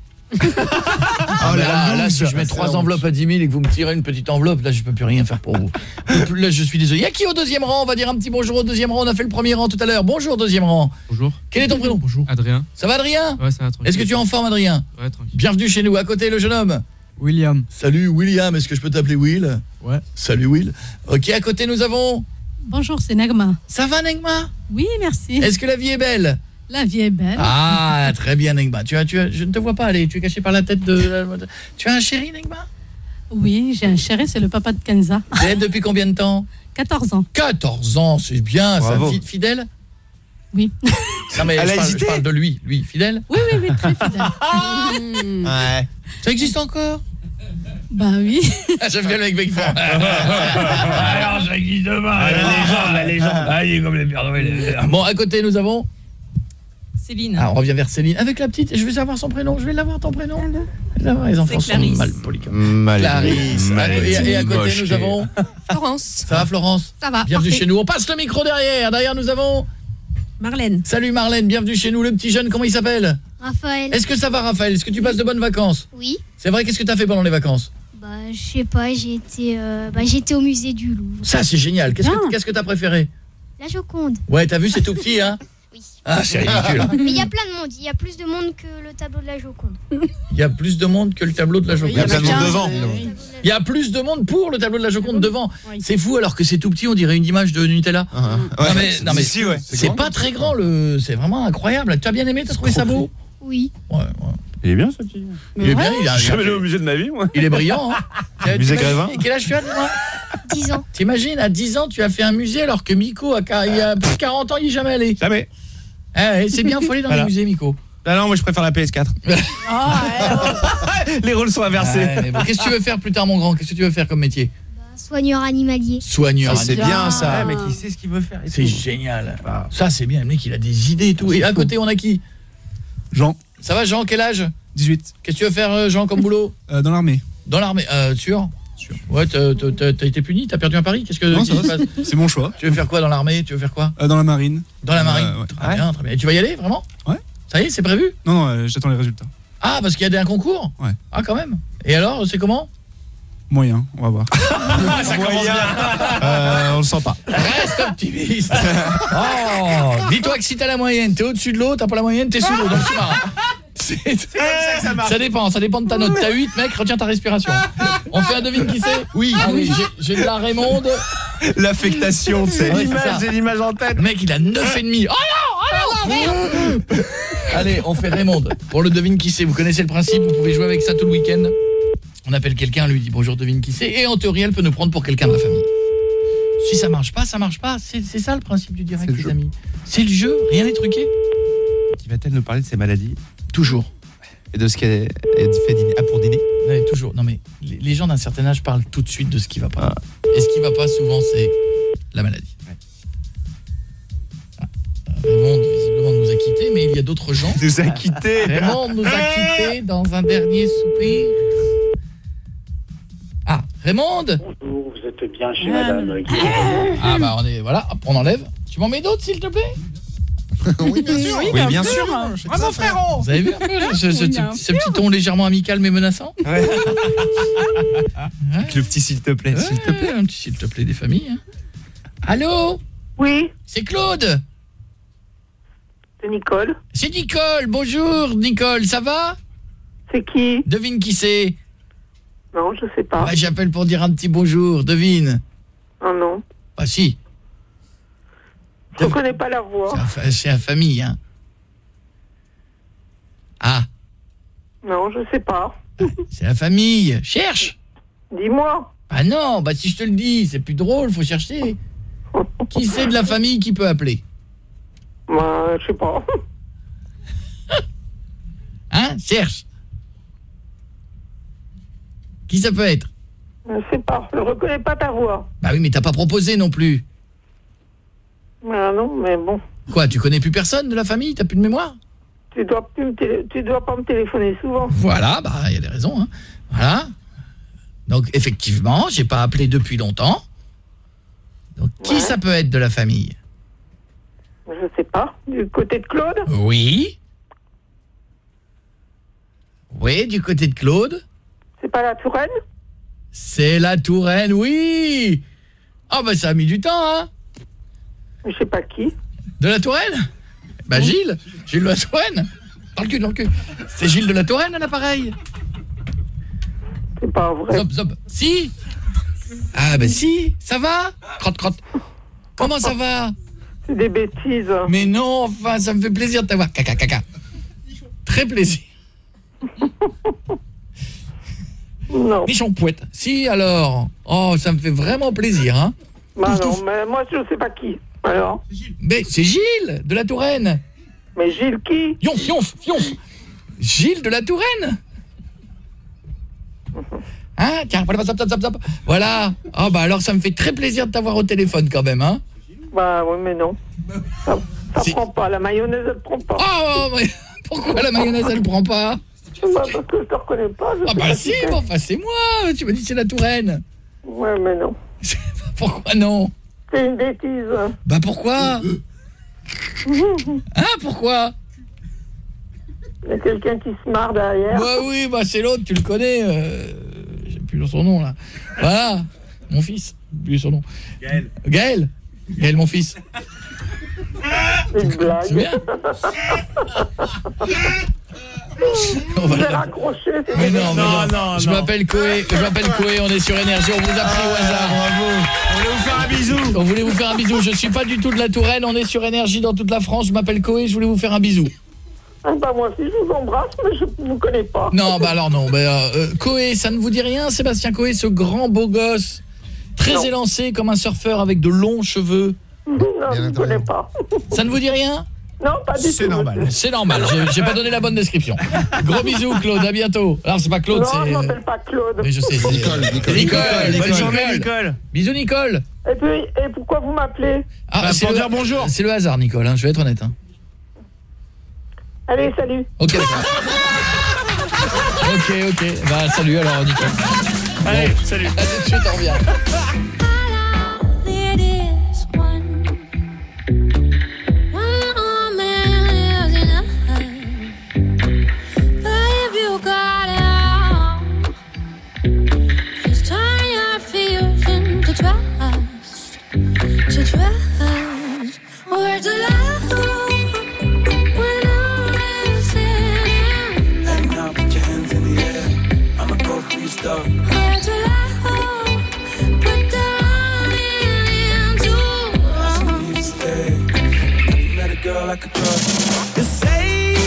Ah, là, si je mets 3 enveloppes à 10 000 et que vous me tirez une petite enveloppe, là, je peux plus rien faire pour vous. Là, je suis désolé. Il y a qui au deuxième rang? On va dire un petit bonjour au deuxième rang. On a fait le premier rang tout à l'heure. Bonjour, deuxième rang. Bonjour. Quel est ton prénom? Bonjour. Adrien. Ça va, Adrien? Ouais, ça va, tranquille. Est-ce que tu es en forme, Adrien? Ouais, tranquille. Bienvenue chez nous. À côté, le jeune homme. William. Salut, William. Est-ce que je peux t'appeler Will? Ouais. Salut, Will. Ok, à côté, nous avons... Bonjour, c'est Nagma. Ça va, Nagma? Oui, merci. Est-ce que la vie est belle? La vie est belle. Ah, très bien, Nagma. Je ne te vois pas aller. Tu es caché par la tête de... Tu as un chéri, Nagma? Oui, j'ai un chéri, c'est le papa de Kenza. Et depuis combien de temps? 14 ans. 14 ans, c'est bien. Bravo. Ça, fidèle? Oui. Non, mais je parle de lui. Lui, fidèle? Oui, très fidèle. Ouais. Ça existe encore? Bah oui. J'aime bien le mec Becfort. Alors, ça existe pas. La légende. Ah, il est comme les Pères Noël. Bon, à côté, nous avons... Céline. Ah, on revient vers Céline. Avec la petite, je vais savoir son prénom. Je vais l'avoir, ton prénom. Les enfants sont mal polis. Clarisse. Et à côté, nous avons... Florence. Ça va, Florence? Ça va. Bienvenue parfait. chez nous. On passe le micro derrière. Derrière, nous avons... Marlène. Salut Marlène, bienvenue chez nous. Le petit jeune, comment il s'appelle? Raphaël. Est-ce que ça va, Raphaël? Est-ce que tu passes de bonnes vacances? Oui. C'est vrai, qu'est-ce que tu as fait pendant les vacances? Bah, je sais pas, j'étais au musée du Louvre. Ça, c'est génial. Qu'est-ce que tu as préféré? La Joconde. Ouais, t'as vu, c'est tout petit, hein? Oui. Ah, c'est ridicule. Mais il y a plein de monde. Il y a plus de monde que le tableau de la Joconde. Il y a plus de monde que le tableau de la Joconde. Il y a plein de monde devant. Il y a plus de monde pour le tableau de la Joconde devant. C'est fou, alors que c'est tout petit, on dirait une image de Nutella. Non mais si, ouais. c'est pas très grand, c'est vraiment incroyable. Tu as bien aimé? T'as trouvé ça beau? Oui. Ouais. Il est bien, ce petit. Il est bien, il a jamais allé au musée de ma vie, moi. Il est brillant, hein. Musée Grévin. Quel âge tu as, dis-moi? 10 ans. T'imagines, à 10 ans, tu as fait un musée alors que Miko, il y a plus de 40 ans, il est jamais allé. Jamais. C'est bien, faut aller dans les musées, Miko. Ah non, moi je préfère la PS4. Les rôles sont inversés. Mais bon, qu'est-ce que tu veux faire plus tard, mon grand? Qu'est-ce que tu veux faire comme métier? Soigneur animalier. Soigneur C'est bien ça. Mais qui sait ce qu'il veut faire? C'est génial. Ça, c'est bien. Le mec, il a des idées et tout. Et à côté, on a qui? Jean. Ça va, Jean? Quel âge? 18. Qu'est-ce que tu veux faire, Jean, comme boulot? Dans l'armée. Dans l'armée. Sûr? Ouais, t'as été puni? T'as perdu un pari? Qu'est-ce que se passe? C'est mon choix. Tu veux faire quoi dans l'armée? Tu veux faire quoi? Dans la marine. Dans la marine. Ouais. Très bien, très bien. Et tu vas y aller, vraiment? Ouais. Ça y est, c'est prévu? Non, j'attends les résultats. Ah, parce qu'il y a un concours? Ouais. Ah, quand même. Et alors, c'est comment? Moyen, on va voir. Ça commence bien. On le sent pas. Reste optimiste. Oh, dis-toi que si t'as la moyenne, t'es au-dessus de l'eau, t'as pas la moyenne, t'es sous l'eau. Donc c'est ça marche. Ça dépend de ta note. T'as 8, mec, retiens ta respiration. On fait un devine qui c'est? Oui. J'ai de la Raymonde. L'affectation, c'est j'ai l'image en tête. Le mec, il a 9,5. Oh non. Allez, on fait Raymonde. Pour le devine qui c'est, vous connaissez le principe, vous pouvez jouer avec ça tout le week-end. On appelle quelqu'un, lui dit bonjour, devine qui c'est, et en théorie elle peut nous prendre pour quelqu'un de la famille. Si ça marche pas, ça marche pas. C'est ça le principe du direct, les amis. C'est le jeu, rien n'est truqué. Qui va-t-elle nous parler de ses maladies? Toujours. Et de ce qu'elle fait pour dîner? Ouais, toujours. Non mais les gens d'un certain âge parlent tout de suite de ce qui va pas. Et ce qui va pas souvent, c'est la maladie. Raymond visiblement nous a quittés, mais il y a d'autres gens. Nous a quittés. Raymond nous a quittés dans un dernier soupir. Ah, Raymond. Bonjour, vous êtes bien chez madame. Ah bah voilà, on enlève. Tu m'en mets d'autres s'il te plaît? Oui, bien sûr. Oui, bien sûr. Bravo frérot. Vous avez vu un peu ce petit ton légèrement amical mais menaçant? Ouais. Avec le petit s'il te plaît, s'il te plaît. Un petit s'il te plaît des familles. Hein. Allô? Oui. C'est Claude. C'est Nicole. C'est Nicole. Bonjour Nicole, ça va? C'est qui? Devine qui c'est? Non, je sais pas. Ouais, j'appelle pour dire un petit bonjour, devine. Oh non. Ah si. Je connais pas la voix. C'est la famille, hein. Ah. Non, je sais pas. C'est la famille. Cherche. Dis-moi. Ah non, bah si je te le dis, c'est plus drôle, faut chercher. Qui c'est de la famille qui peut appeler? Bah, je sais pas. Hein? Cherche. Qui ça peut être? Je sais pas, je reconnais pas ta voix. Bah oui, mais t'as pas proposé non plus. Ah non, mais bon. Quoi, tu connais plus personne de la famille? T'as plus de mémoire? Tu dois pas me téléphoner souvent. Voilà, bah il y a des raisons, hein. Voilà. Donc effectivement, j'ai pas appelé depuis longtemps. Donc qui ça peut être de la famille? Je sais pas. Du côté de Claude? Oui. Oui, du côté de Claude. C'est pas la Touraine? C'est la Touraine, oui. Ah bah ça a mis du temps, hein. Je sais pas qui. De la Touraine? Bah Gilles de la Touraine. Dans le cul. C'est Gilles de la Touraine à l'appareil. C'est pas vrai. Zop. Si. Ah bah si, ça va. Crotte. Comment ça va? C'est des bêtises. Mais non, enfin, ça me fait plaisir de t'avoir. Caca. Très plaisir. Non. Michon Pouette. Si, alors. Oh, ça me fait vraiment plaisir, hein. Bah non, mais moi je sais pas qui. Alors? Mais c'est Gilles de la Touraine. Mais Gilles qui? Yonf. Gilles de la Touraine. Hein? Tiens, zap. Voilà. Ah bah alors ça me fait très plaisir de t'avoir au téléphone quand même, hein. Bah oui, mais non. Ça prend pas, la mayonnaise elle prend pas. Oh, mais pourquoi la mayonnaise elle prend pas? Bah parce que je te reconnais pas. Ah bah si, bon, enfin c'est moi. Tu m'as dit c'est la Touraine. Ouais, mais non. Pourquoi non? C'est une bêtise. Bah pourquoi? Hein, pourquoi? Il y a quelqu'un qui se marre derrière. Bah oui, bah c'est l'autre, tu le connais. J'ai plus son nom là. Voilà, mon fils. Plus son nom. Gaël, mon fils. C'est une blague. C'est bien. J'ai raccroché. Mais non. Je m'appelle Koé, on est sur Énergie, on vous a pris au hasard. Bravo. On voulait vous faire un bisou. Je suis pas du tout de la Touraine, on est sur Énergie dans toute la France. Je m'appelle Koé, je voulais vous faire un bisou. Ah bah moi aussi je vous embrasse, mais je vous connais pas. Non, bah alors non, Koé, ça ne vous dit rien, Sébastien Koé, ce grand beau gosse, très élancé comme un surfeur avec de longs cheveux. Non, je ne connais pas. Ça ne vous dit rien? Non, pas du tout. C'est normal, j'ai pas donné la bonne description. Gros bisous Claude, à bientôt. Alors c'est pas Claude, non, c'est... Non, je m'appelle pas Claude. Mais je sais, c'est Nicole. Bonne journée Nicole. Bisous Nicole. Et pourquoi vous m'appelez? Pour dire bonjour. C'est le hasard Nicole, hein, je vais être honnête. Hein. Allez, salut. Ok, d'accord. Ok. Bah salut alors Nicole. Allez, salut. À tout de suite, on revient. Where's the love when I'm missing? And now put your hands in the air. I'ma go through your stuff. Where's the love? Put the money into. I need you to stay. Never met a girl I could trust. You say.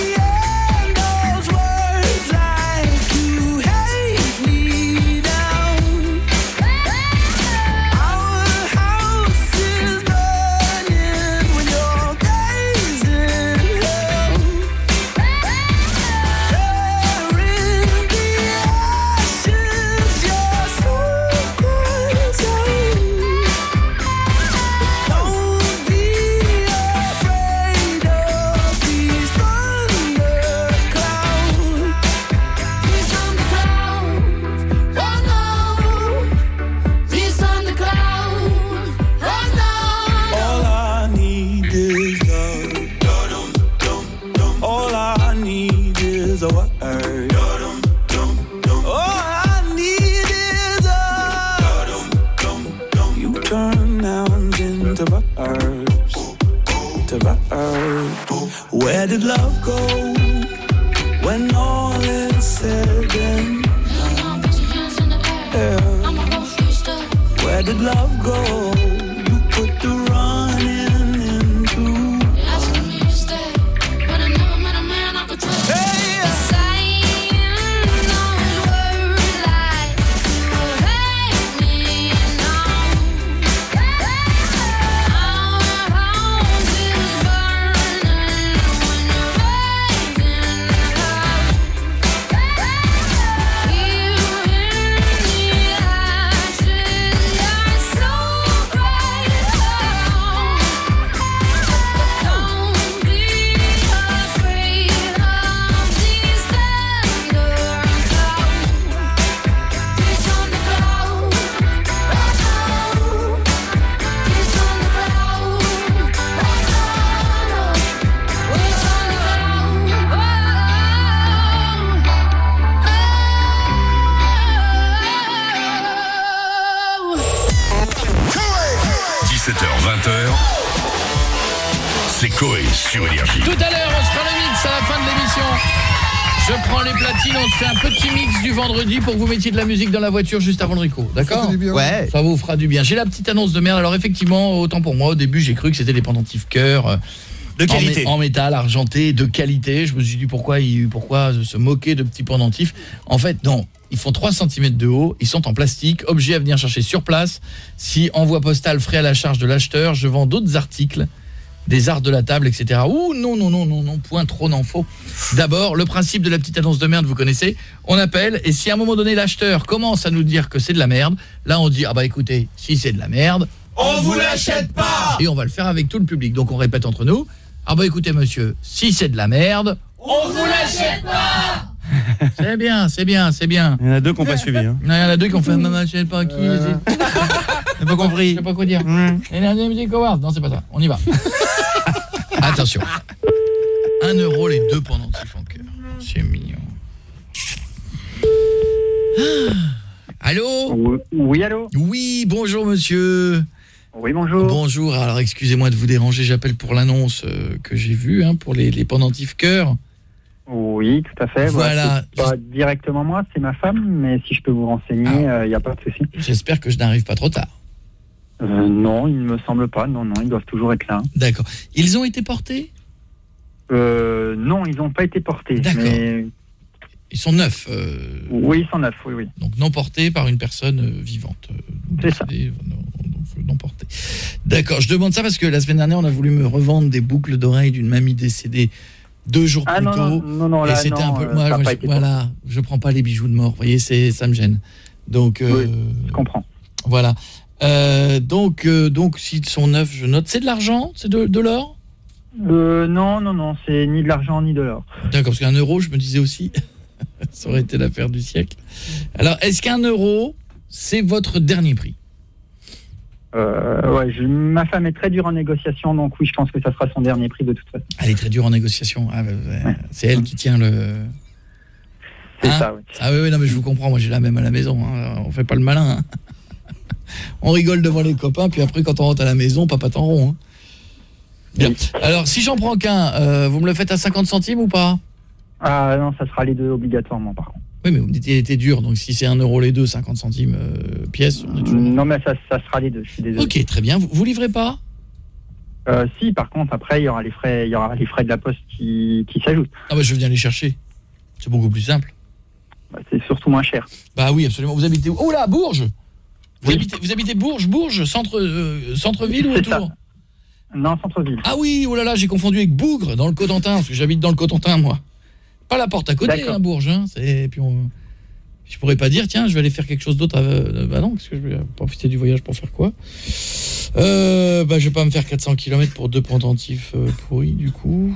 Where did love go when all is said and done? Yeah. Where did love go? You put the running into. Asking me to stay, but I never met a man I could trust. Hey! C'est Coé sur Énergie. Tout à l'heure, on se fera le mix à la fin de l'émission. Je prends les platines, on se fait un petit mix du vendredi pour que vous mettiez de la musique dans la voiture juste avant le Rico. D'accord ? Ouais. Ça vous fera du bien. J'ai la petite annonce de merde. Alors effectivement, autant pour moi, au début, j'ai cru que c'était des pendentifs cœur. De qualité. En métal, argenté, de qualité. Je me suis dit pourquoi se moquer de petits pendentifs. En fait, non. Ils font 3 cm de haut, ils sont en plastique, objet à venir chercher sur place. Si envoi postal frais à la charge de l'acheteur, je vends d'autres articles, des arts de la table, etc. Ouh, non, point trop n'en faut. D'abord, le principe de la petite annonce de merde, vous connaissez. On appelle, et si à un moment donné, l'acheteur commence à nous dire que c'est de la merde, là on dit, ah bah écoutez, si c'est de la merde, on vous l'achète pas. Et on va le faire avec tout le public. Donc on répète entre nous, ah bah écoutez monsieur, si c'est de la merde, on vous l'achète pas. C'est bien. Il y en a 2 qui n'ont pas suivi. Hein. Non, il y en a 2 qui ont fait maman, je sais pas qui. J'ai pas compris. Je sais pas quoi dire. Énergie Music Awards. Non, c'est pas ça. On y va. Attention. 1 € les 2 pendentifs en cœur. C'est mignon. Allô ? Oui, allô ? Oui, bonjour monsieur. Oui, bonjour. Bonjour. Alors excusez-moi de vous déranger, j'appelle pour l'annonce que j'ai vue pour les pendentifs cœur. Oui, tout à fait. Voilà. C'est pas directement moi, c'est ma femme, mais si je peux vous renseigner, il n'y a pas de souci. J'espère que je n'arrive pas trop tard. Non, il ne me semble pas. Non, ils doivent toujours être là. D'accord. Ils ont été portés ? Non, ils n'ont pas été portés. D'accord. Mais... Ils sont neufs. Oui, ils sont neufs, oui. Donc non portés par une personne vivante. C'est ça. Non portés. D'accord, je demande ça parce que la semaine dernière, on a voulu me revendre des boucles d'oreilles d'une mamie décédée 2 jours plus tôt. Non, là, et c'était un peu... Moi, je prends pas les bijoux de mort. Vous voyez, ça me gêne. Donc, oui, je comprends. Voilà. Donc, s'ils sont neufs, je note. C'est de l'argent ? C'est de l'or ? Non, c'est ni de l'argent ni de l'or. D'accord, parce qu'1 €, je me disais aussi, ça aurait été l'affaire du siècle. Alors, est-ce qu'1 €, c'est votre dernier prix ? Ma femme est très dure en négociation, donc oui, je pense que ça sera son dernier prix de toute façon. Elle est très dure en négociation. Ouais. C'est elle qui tient le... C'est ça, oui. Ah oui, non, mais je vous comprends, moi j'ai la même à la maison. On fait pas le malin. On rigole devant les copains, puis après quand on rentre à la maison, papa t'en rond. Bien. Oui. Alors, si j'en prends qu'un, vous me le faites à 50 centimes ou pas ? Ah non, ça sera les 2 obligatoirement par contre. Oui, mais vous me dites qu'il était dur, donc si c'est 1 € les 2, 50 centimes pièce, on est toujours... Non, mais ça sera les 2, je suis désolé. Ok, très bien. Vous livrez pas ? Si, par contre, après, il y aura les frais de la poste qui s'ajoutent. Ah bah je viens les chercher. C'est beaucoup plus simple. C'est surtout moins cher. Bah oui, absolument. Vous habitez où ? Oh là, Bourges ? Vous habitez Bourges, centre-ville ou autour ? Non, centre-ville. Ah oui, oh là là, j'ai confondu avec Bougre, dans le Cotentin, parce que j'habite dans le Cotentin, moi. Pas la porte à côté, Bourges. Puis je pourrais pas dire, tiens, je vais aller faire quelque chose d'autre. Bah non, parce que je vais profiter du voyage pour faire quoi ? Je vais pas me faire 400 km pour 2 pendentifs pourris, du coup.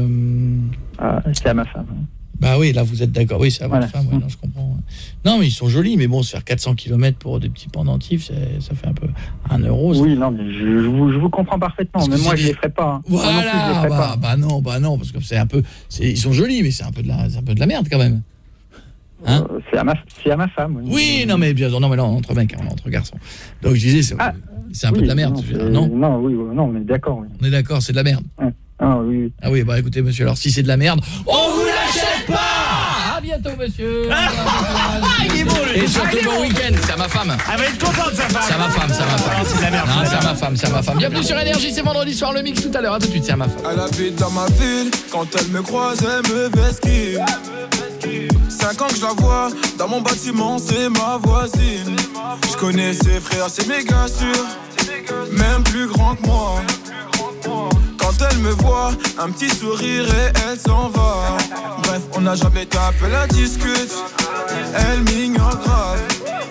C'est à ma femme. Bah oui, là vous êtes d'accord. Oui, c'est à votre femme, non, je comprends. Non, mais ils sont jolis, mais bon, se faire 400 km pour des petits pendentifs, ça fait un peu 1 €. Oui, non, mais je vous comprends parfaitement, mais moi je les ferai pas. Voilà, bah non, parce que c'est un peu ils sont jolis, mais c'est un peu de la merde quand même. Hein c'est à ma femme. Oui, non mais bien non, mais là entre mecs, entre garçons. Donc je disais c'est un peu de la merde, non, on est d'accord. Oui. On est d'accord, c'est de la merde. Ouais. Ah oui. Ah oui, bah écoutez monsieur, alors si c'est de la merde, on vous l'achète pas. À bientôt monsieur. Il est beau, et surtout bon week-end, c'est à ma femme. Elle va être contente sa femme. C'est à ma femme. C'est de la merde. Non, c'est à ma femme. Bienvenue sur Énergie, c'est vendredi soir, le mix tout à l'heure. À tout de suite, c'est à ma femme. Elle habite dans ma ville, quand elle me croise, elle me vesquille. 5 ans que je la vois, dans mon bâtiment, c'est ma voisine. Je connais ses frères, c'est méga sûr, même plus grand que moi. Quand elle me voit, un petit sourire et elle s'en va. Bref, on n'a jamais tapé la discute, elle m'ignore grave.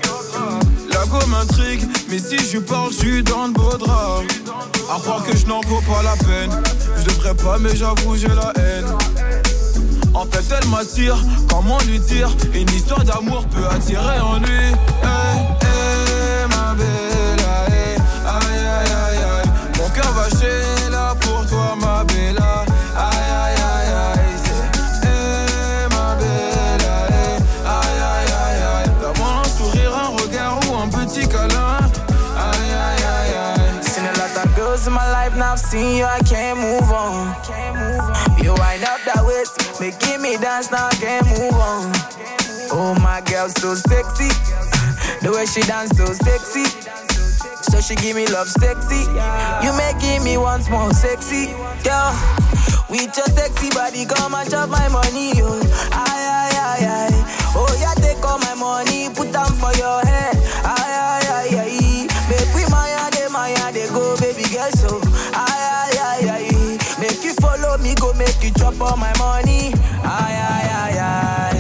La go m'intrigue, mais si je parle, je suis dans de beaux draps. À croire que je n'en vaux pas la peine, je devrais pas mais j'avoue j'ai la haine. En fait elle m'attire, comment lui dire, une histoire d'amour peut attirer en lui. Hey, ma belle, hey, aïe aïe aïe aïe. Mon cœur va chez là pour toi ma belle, aïe aïe aïe aïe. Hey, ma belle, hey, aïe aïe aïe aïe. Donne-moi un sourire, un regard ou un petit câlin. Aïe aïe aïe aïe. Seen a lot of girls in my my life, now I've seen you, I can't move on. You wind up that waist, making me dance, now I can't move on. Oh, my girl, so sexy. The way she dance, so sexy. So she give me love sexy. You making me once more sexy. Girl, with your sexy body, come and chop my money, yo. Aye, aye, aye, aye. Oh, yeah, take all my money, put them for your head. Aye, aye, aye, aye. Make we maya, they go, baby girl, so. Aye, aye, aye, aye. Make you follow me, go make you chop all my money. Aye, aye, aye, aye.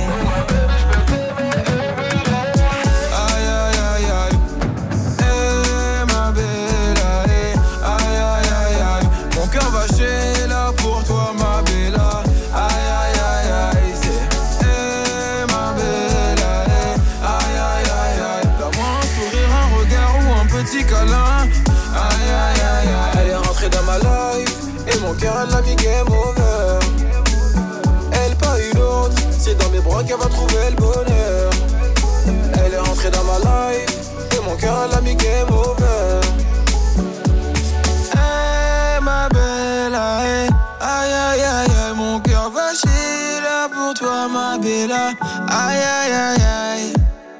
Mon cœur elle l'a mis game over. Elle pas une autre, c'est dans mes bras qu'elle va trouver le bonheur. Elle est rentrée dans ma life et mon cœur elle l'a mis game over. Hey ma belle, aïe aïe aïe aïe, mon cœur va chier là pour toi ma belle. Aïe aïe aïe aïe.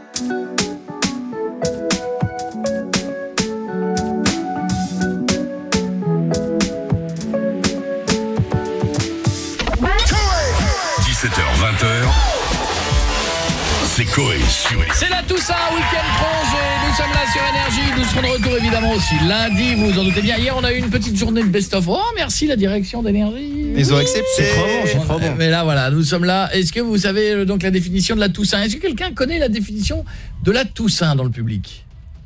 C'est Coé sur Énergie. C'est la Toussaint, week-end prolongé. Nous sommes là sur Énergie. Nous serons de retour évidemment aussi lundi. Vous vous en doutez bien. Hier, on a eu une petite journée de best-of. Oh, merci la direction d'Énergie. Ils ont accepté. C'est trop bon. Mais là, voilà, nous sommes là. Est-ce que vous savez donc la définition de la Toussaint? Est-ce que quelqu'un connaît la définition de la Toussaint dans le public?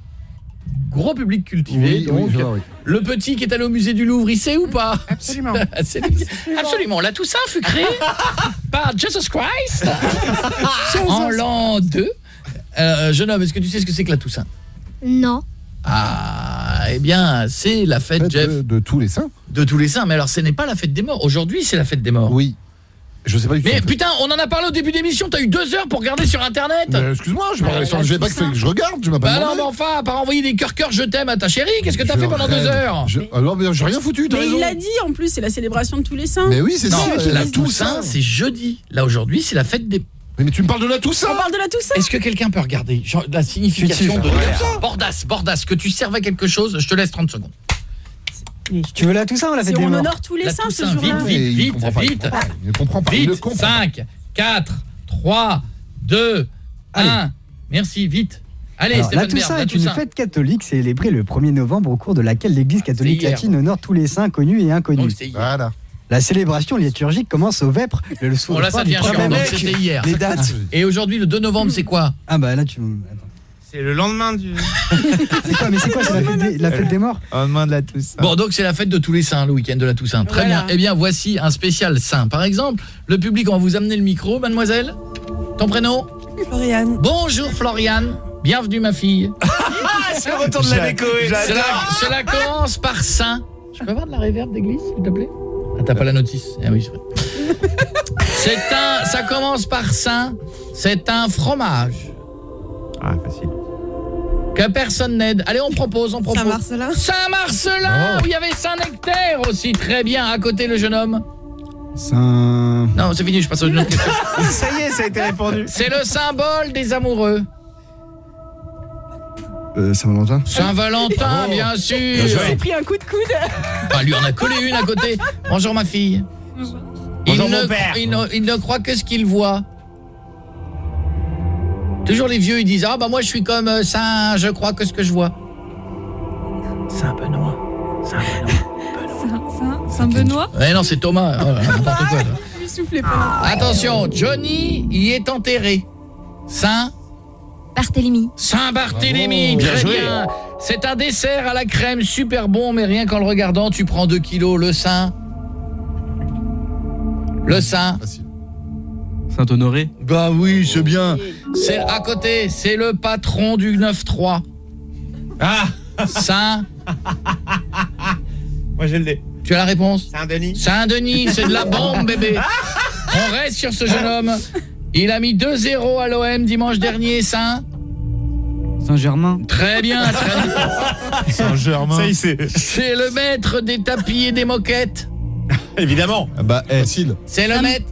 Gros public cultivé, Oui, donc oui. le petit qui est allé au musée du Louvre, il sait ou pas? Absolument. Absolument. La Toussaint fut créée par Jesus Christ en l'an 2. Jeune homme, est-ce que tu sais ce que c'est que la Toussaint? Non. Ah, eh bien, c'est la fête, Jeff, de tous les saints. De tous les saints, mais alors ce n'est pas la fête des morts. Aujourd'hui, c'est la fête des morts. Oui. Je sais pas du tout. Mais putain, on en a parlé au début d'émission, t'as eu 2 heures pour regarder sur internet. Excuse-moi, je pas que je regarde, tu m'as pas demandé. Non, mais enfin, par envoyer des cœurs je t'aime à ta chérie, qu'est-ce que t'as fait pendant 2 heures? Alors, mais j'ai rien foutu, t'as Mais raison. il l'a dit en plus, c'est la célébration de tous les saints. Mais oui, c'est ça. La Toussaint, c'est jeudi. Là aujourd'hui, c'est la fête des... Mais tu me parles de la Toussaint. On parle de la Toussaint. Est-ce que quelqu'un peut regarder la signification de Toussaint? Bordas, que tu servais quelque chose, je te laisse 30 secondes. Tu veux la Toussaint ou la fête des morts? On honore tous les saints ce jour-là. Vite. Il ne comprend pas. Vite, 5, 4, 3, 2, 1. Merci, vite. Allez, Alors, Stéphane la Toussaint Bern, est une fête catholique célébrée le 1er novembre au cours de laquelle l'Église catholique latine honore tous les saints connus et inconnus. Voilà. La célébration liturgique commence au vêpres le soir. Bon là ça devient chiant, donc c'était hier. Les dates. Et aujourd'hui le 2 novembre c'est quoi? Ah bah là tu... C'est le lendemain du... C'est quoi c'est la fête des morts? Au lendemain de la Toussaint. Bon donc c'est la fête de tous les saints, le week-end de la Toussaint. Très bien. Eh bien voici un spécial saint. Par exemple, le public, on va vous amener le micro, mademoiselle. Ton prénom? Floriane. Bonjour Floriane. Bienvenue ma fille. C'est le retour de la déco. Cela commence par saint. Je peux avoir de la réverb d'église s'il te plaît? Ah t'as pas la notice. Ah oui, c'est vrai. Ça commence par saint. C'est un fromage. Ah facile. Que personne n'aide. Allez, on propose. Saint-Marcelin. Saint-Marcelin, où il y avait Saint-Nectaire aussi. Très bien, à côté le jeune homme. Saint... Non, c'est fini, je passe au jeune question. Ça y est, ça a été répondu. C'est le symbole des amoureux. Saint-Valentin. Saint-Valentin, bien sûr. Il s'est pris un coup de coude. Ah, lui en a collé une à côté. Bonjour ma fille. Bonjour mon père. Il ne croit que ce qu'il voit. Toujours les vieux, ils disent « Ah bah moi je suis comme Saint, je crois que ce que je vois. » Saint-Benoît. Saint-Benoît. Ouais non, c'est Thomas, n'importe quoi. Il soufflait pas. Attention, Johnny y est enterré. Barthélemy. Saint-Barthélemy, Bien très joué. bien. C'est un dessert à la crème super bon, mais rien qu'en le regardant, tu prends 2 kilos. Le Saint. Facile. Saint-Honoré. Bah oui, c'est bien. C'est à côté, c'est le patron du 9-3. Ah, Saint. moi je l'ai. Tu as la réponse? Saint-Denis. Saint-Denis, c'est de la bombe, bébé. On reste sur ce jeune homme. Il a mis 2-0 à l'OM dimanche dernier, Saint. Saint-Germain. Très bien, très bien. Saint-Germain. Ça, il sait. C'est le maître des tapis et des moquettes. Évidemment. Bah, Facile. C'est le maître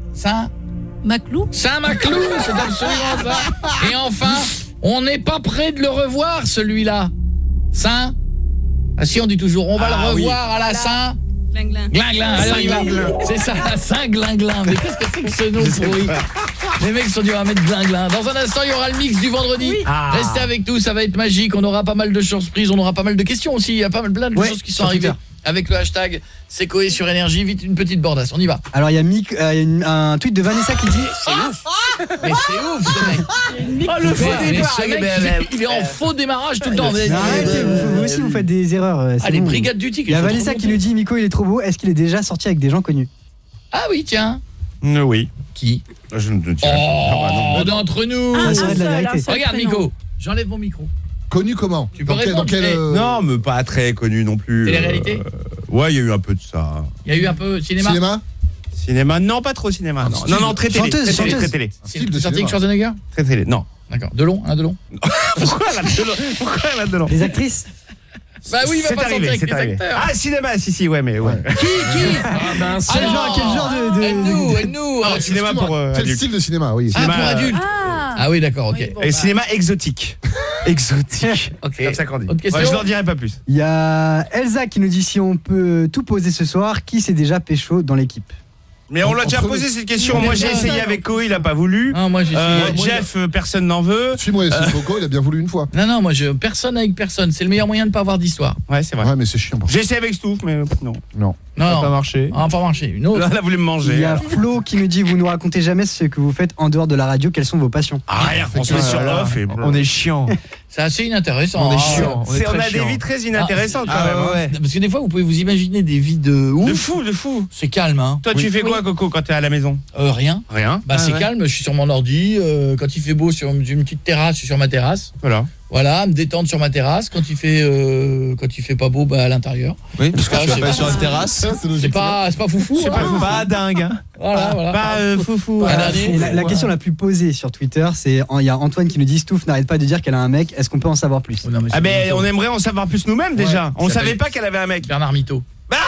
Maclou. Saint-Maclou, c'est absolument ça. Et enfin, on n'est pas prêt de le revoir, celui-là. Saint. Ah si, on dit toujours, on va le revoir à la Saint. Glinglin. Glinglin, alors il va. C'est ça, Saint-Glinglin. Mais qu'est-ce que c'est que ce nom pourri? Les mecs sont durs à mettre Glinglin. Dans un instant, il y aura le mix du vendredi. Restez avec nous, ça va être magique. On aura pas mal de surprises, on aura pas mal de questions aussi. Il y a pas mal plein de choses qui sont arrivées. Avec le hashtag C'est Coé sur Énergie, vite une petite bordasse, on y va. Alors il y a un tweet de Vanessa qui dit c'est ouf. Mais c'est ouf ce mec. Oh le faux départ. Ce mec, il est en faux démarrage tout le temps. Arrêtez, vous aussi vous faites des erreurs. Ah, les brigades du tic. Il y a Vanessa qui nous dit Miko il est trop beau, est-ce qu'il est déjà sorti avec des gens connus? Ah oui, tiens. Oui. Qui? Je ne te dirai Oh, d'entre nous. Ça serait de la vérité. Regarde Miko, j'enlève mon micro. Connu comment? Tu peux répondre. Non, mais pas très connu non plus. Télé-réalité Ouais, il y a eu un peu de ça. Il y a eu un peu cinéma. Cinéma, non, pas trop cinéma. Non, très télé. Chanteuse. Très télé. C'est sorti avec Schwarzenegger? Très télé, non. D'accord. Delon, un Delon. Pourquoi elle a Delon? Les actrices. Bah oui, il va c'est pas arrivé, sortir avec c'est les arrivé. acteurs. Ah, cinéma, si, ouais, mais ouais. Qui Quel genre de... Aide-nous. Ah, cinéma pour Quel adultes. style de cinéma, oui. Ah, pour adultes. Ah oui, d'accord, ok. Oui, bon, Et cinéma exotique. Exotique. Ok. Comme ça qu'on dit. Autre question. Ouais, je n'en dirai pas plus. Il y a Elsa qui nous dit si on peut tout poser ce soir, qui s'est déjà pécho dans l'équipe? Mais on l'a déjà posé cette question. Moi j'ai essayé avec Koé, il a pas voulu. Ah, moi j'ai essayé. Jeff, personne n'en veut. Suis-moi, Coco, il a bien voulu une fois. Non, moi personne avec personne. C'est le meilleur moyen de pas avoir d'histoire. Ouais, c'est vrai. Ouais, mais c'est chiant. J'ai essayé avec Stouff, mais non. Non. Non, Ça n'a pas marché. Ah, pas marché. Une autre. Là, elle a voulu me manger. Il y a Flo qui nous dit vous nous racontez jamais ce que vous faites en dehors de la radio, quelles sont vos passions? Rien, on se met sur l'off et On est chiant. C'est assez inintéressant. On est chiant. On a des vies très inintéressantes quand même. ouais. Parce que des fois vous pouvez vous imaginer des vies de ouf. De fou. C'est calme hein. Toi tu fais quoi Coco quand t'es à la maison? Rien. Bah c'est calme, je suis sur mon ordi, quand il fait beau sur une petite terrasse, je suis sur ma terrasse. Voilà, me détendre sur ma terrasse quand il fait pas beau à l'intérieur. Oui, parce que tu vas pas sur une terrasse. C'est pas foufou. C'est pas dingue hein. Voilà. Pas foufou. La question la plus posée sur Twitter, c'est il y a Antoine qui nous dit Stouff n'arrête pas de dire qu'elle a un mec, est-ce qu'on peut en savoir plus? Ah ben on aimerait en savoir plus nous-mêmes déjà. On savait pas qu'elle avait un mec. Bernard Mito.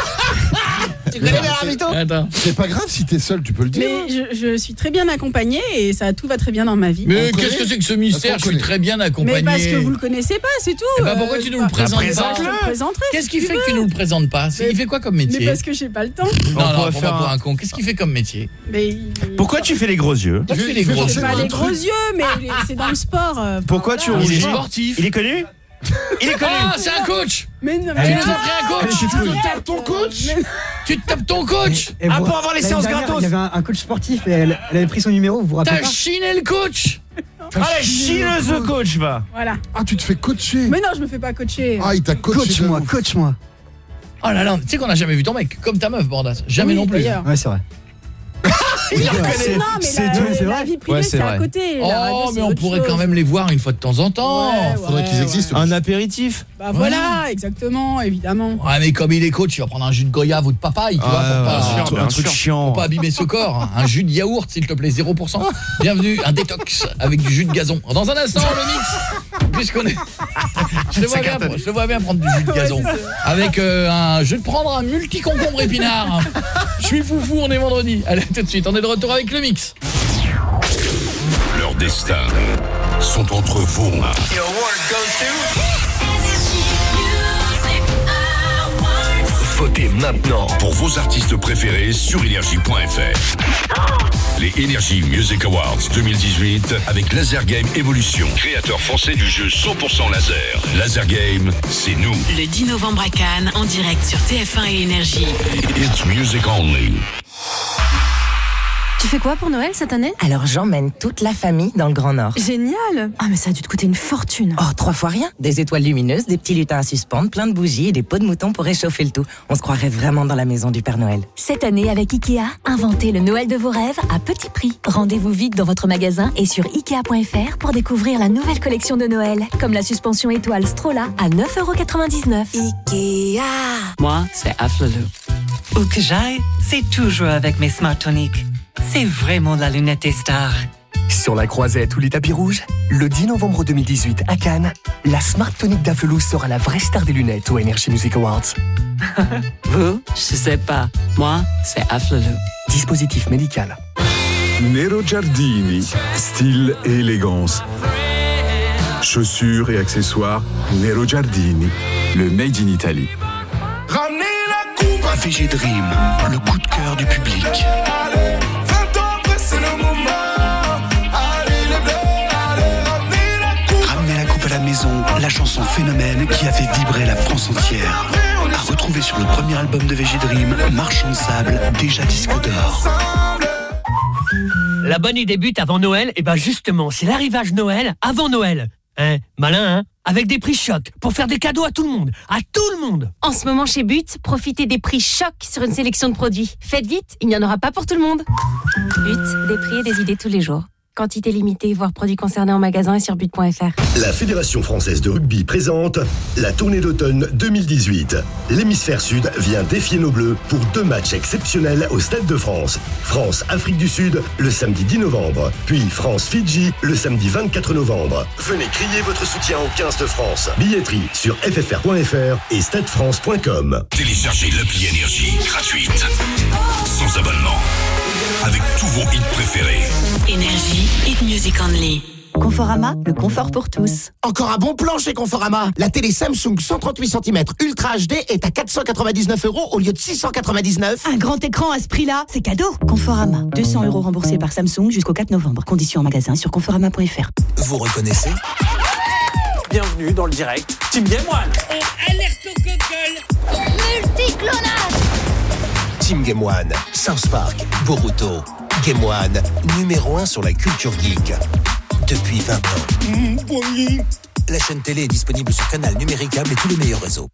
Tu connais Bernard Mito? C'est pas grave si t'es seul, tu peux le dire. Mais je suis très bien accompagnée et tout va très bien dans ma vie. Mais qu'est-ce que c'est que ce mystère? Je suis très bien accompagné. Mais parce que vous le connaissez pas, c'est tout. Eh ben pourquoi tu nous le présentes pas? Je le présenterai. Qu'est-ce qui fait que tu nous le présentes pas? Il fait quoi comme métier? Mais parce que j'ai pas le temps. Non, pour un con. Qu'est-ce qu'il fait comme métier? Pourquoi tu fais les gros yeux? Pas les gros yeux, mais c'est dans le sport. Pourquoi tu Il est sportif. Il est connu? Il est connu. Ah, c'est un coach. Mais non, tu nous as pris un coach. Tu tapes ton coach? Tu te tapes ton coach. Pour avoir les séances gratos. Il y avait un coach sportif et elle avait pris son numéro, vous vous rappelez pas? T'as chiné le coach. Ah, la chineuse coach va. Voilà. Ah, tu te fais coacher? Mais non, je me fais pas coacher. Ah, il t'a coaché. Coach-moi. Oh là là, tu sais qu'on a jamais vu ton mec, comme ta meuf, Bordas. Jamais non plus. Ouais, c'est vrai. Non, mais la vie privée, c'est à côté. Oh, mais on pourrait quand même les voir une fois de temps en temps. Faudrait qu'ils existent. Un apéritif. Bah voilà, exactement, évidemment. Ouais, mais comme il est coach, il va prendre un jus de goyave ou de papaye, tu vois, pour un truc chiant. pas abîmer ce corps. Un jus de yaourt, s'il te plaît, 0%. Bienvenue, un détox avec du jus de gazon. Dans un instant, le mix, puisqu'on est... Je le vois bien prendre du jus de gazon. Avec je vais te prendre un multi-concombre épinard. Je suis foufou, on est vendredi. Allez, tout de suite, on est de retour avec le mix. Leurs destins sont entre vos mains. Votez maintenant pour vos artistes préférés sur Énergie.fr. Les Energy Music Awards 2018 avec Laser Game Evolution, créateur français du jeu 100% laser. Laser Game, c'est nous. Le 10 novembre à Cannes, en direct sur TF1 et Énergie. It's music only. Tu fais quoi pour Noël cette année? Alors j'emmène toute la famille dans le Grand Nord. Génial! Ah mais ça a dû te coûter une fortune. Oh, 3 fois rien. Des étoiles lumineuses, des petits lutins à suspendre, plein de bougies et des pots de mouton pour réchauffer le tout. On se croirait vraiment dans la maison du Père Noël. Cette année avec Ikea, inventez le Noël de vos rêves à petit prix. Rendez-vous vite dans votre magasin et sur Ikea.fr pour découvrir la nouvelle collection de Noël, comme la suspension étoile Strola à 9,99 €. Ikea. Moi, c'est Afflelou. Où que j'aille, c'est toujours avec mes Smart Tonic. C'est vraiment la lunette des stars. Sur la Croisette ou les tapis rouges, le 10 novembre 2018 à Cannes, la Smart Tonic d'Aflelou sera la vraie star des lunettes aux Energy Music Awards. Vous, je sais pas. Moi, c'est Aflelou. Dispositif médical. Nero Giardini, style et élégance. Chaussures et accessoires Nero Giardini, le made in Italy. VG Dream, le coup de cœur du public. Ramener la coupe à la maison, la chanson phénomène qui a fait vibrer la France entière. À retrouver sur le premier album de VG Dream, Marchand de sable, déjà disque d'or. La bonne idée débute avant Noël, et ben justement, c'est l'arrivage Noël avant Noël. Hein, malin, hein? Avec des prix chocs pour faire des cadeaux à tout le monde. À tout le monde. En ce moment chez But, profitez des prix chocs sur une sélection de produits. Faites vite, il n'y en aura pas pour tout le monde. But, des prix et des idées tous les jours. Quantité limitée, voire produits concernés en magasin et sur but.fr. La Fédération française de rugby présente la tournée d'automne 2018. L'hémisphère sud vient défier nos bleus pour 2 matchs exceptionnels au Stade de France. France-Afrique du Sud le samedi 10 novembre, puis France-Fidji le samedi 24 novembre. Venez crier votre soutien aux 15 de France. Billetterie sur ffr.fr et stadefrance.com. Téléchargez l'appli Énergie gratuite, sans abonnement, avec tous vos hits préférés. Énergie, hit music only. Conforama, le confort pour tous. Encore un bon plan chez Conforama. La télé Samsung 138 cm Ultra HD est à 499 € au lieu de 699. Un grand écran à ce prix-là, c'est cadeau. Conforama, 200 € remboursés par Samsung jusqu'au 4 novembre. Conditions en magasin sur conforama.fr. Vous reconnaissez? Bienvenue dans le direct. Team Game One. Alerte au Google. Multiclonage. Team Game One, South Park, Boruto. Game One, numéro 1 sur la culture geek. Depuis 20 ans. La chaîne télé est disponible sur Canal, Numéricable et tous les meilleurs réseaux.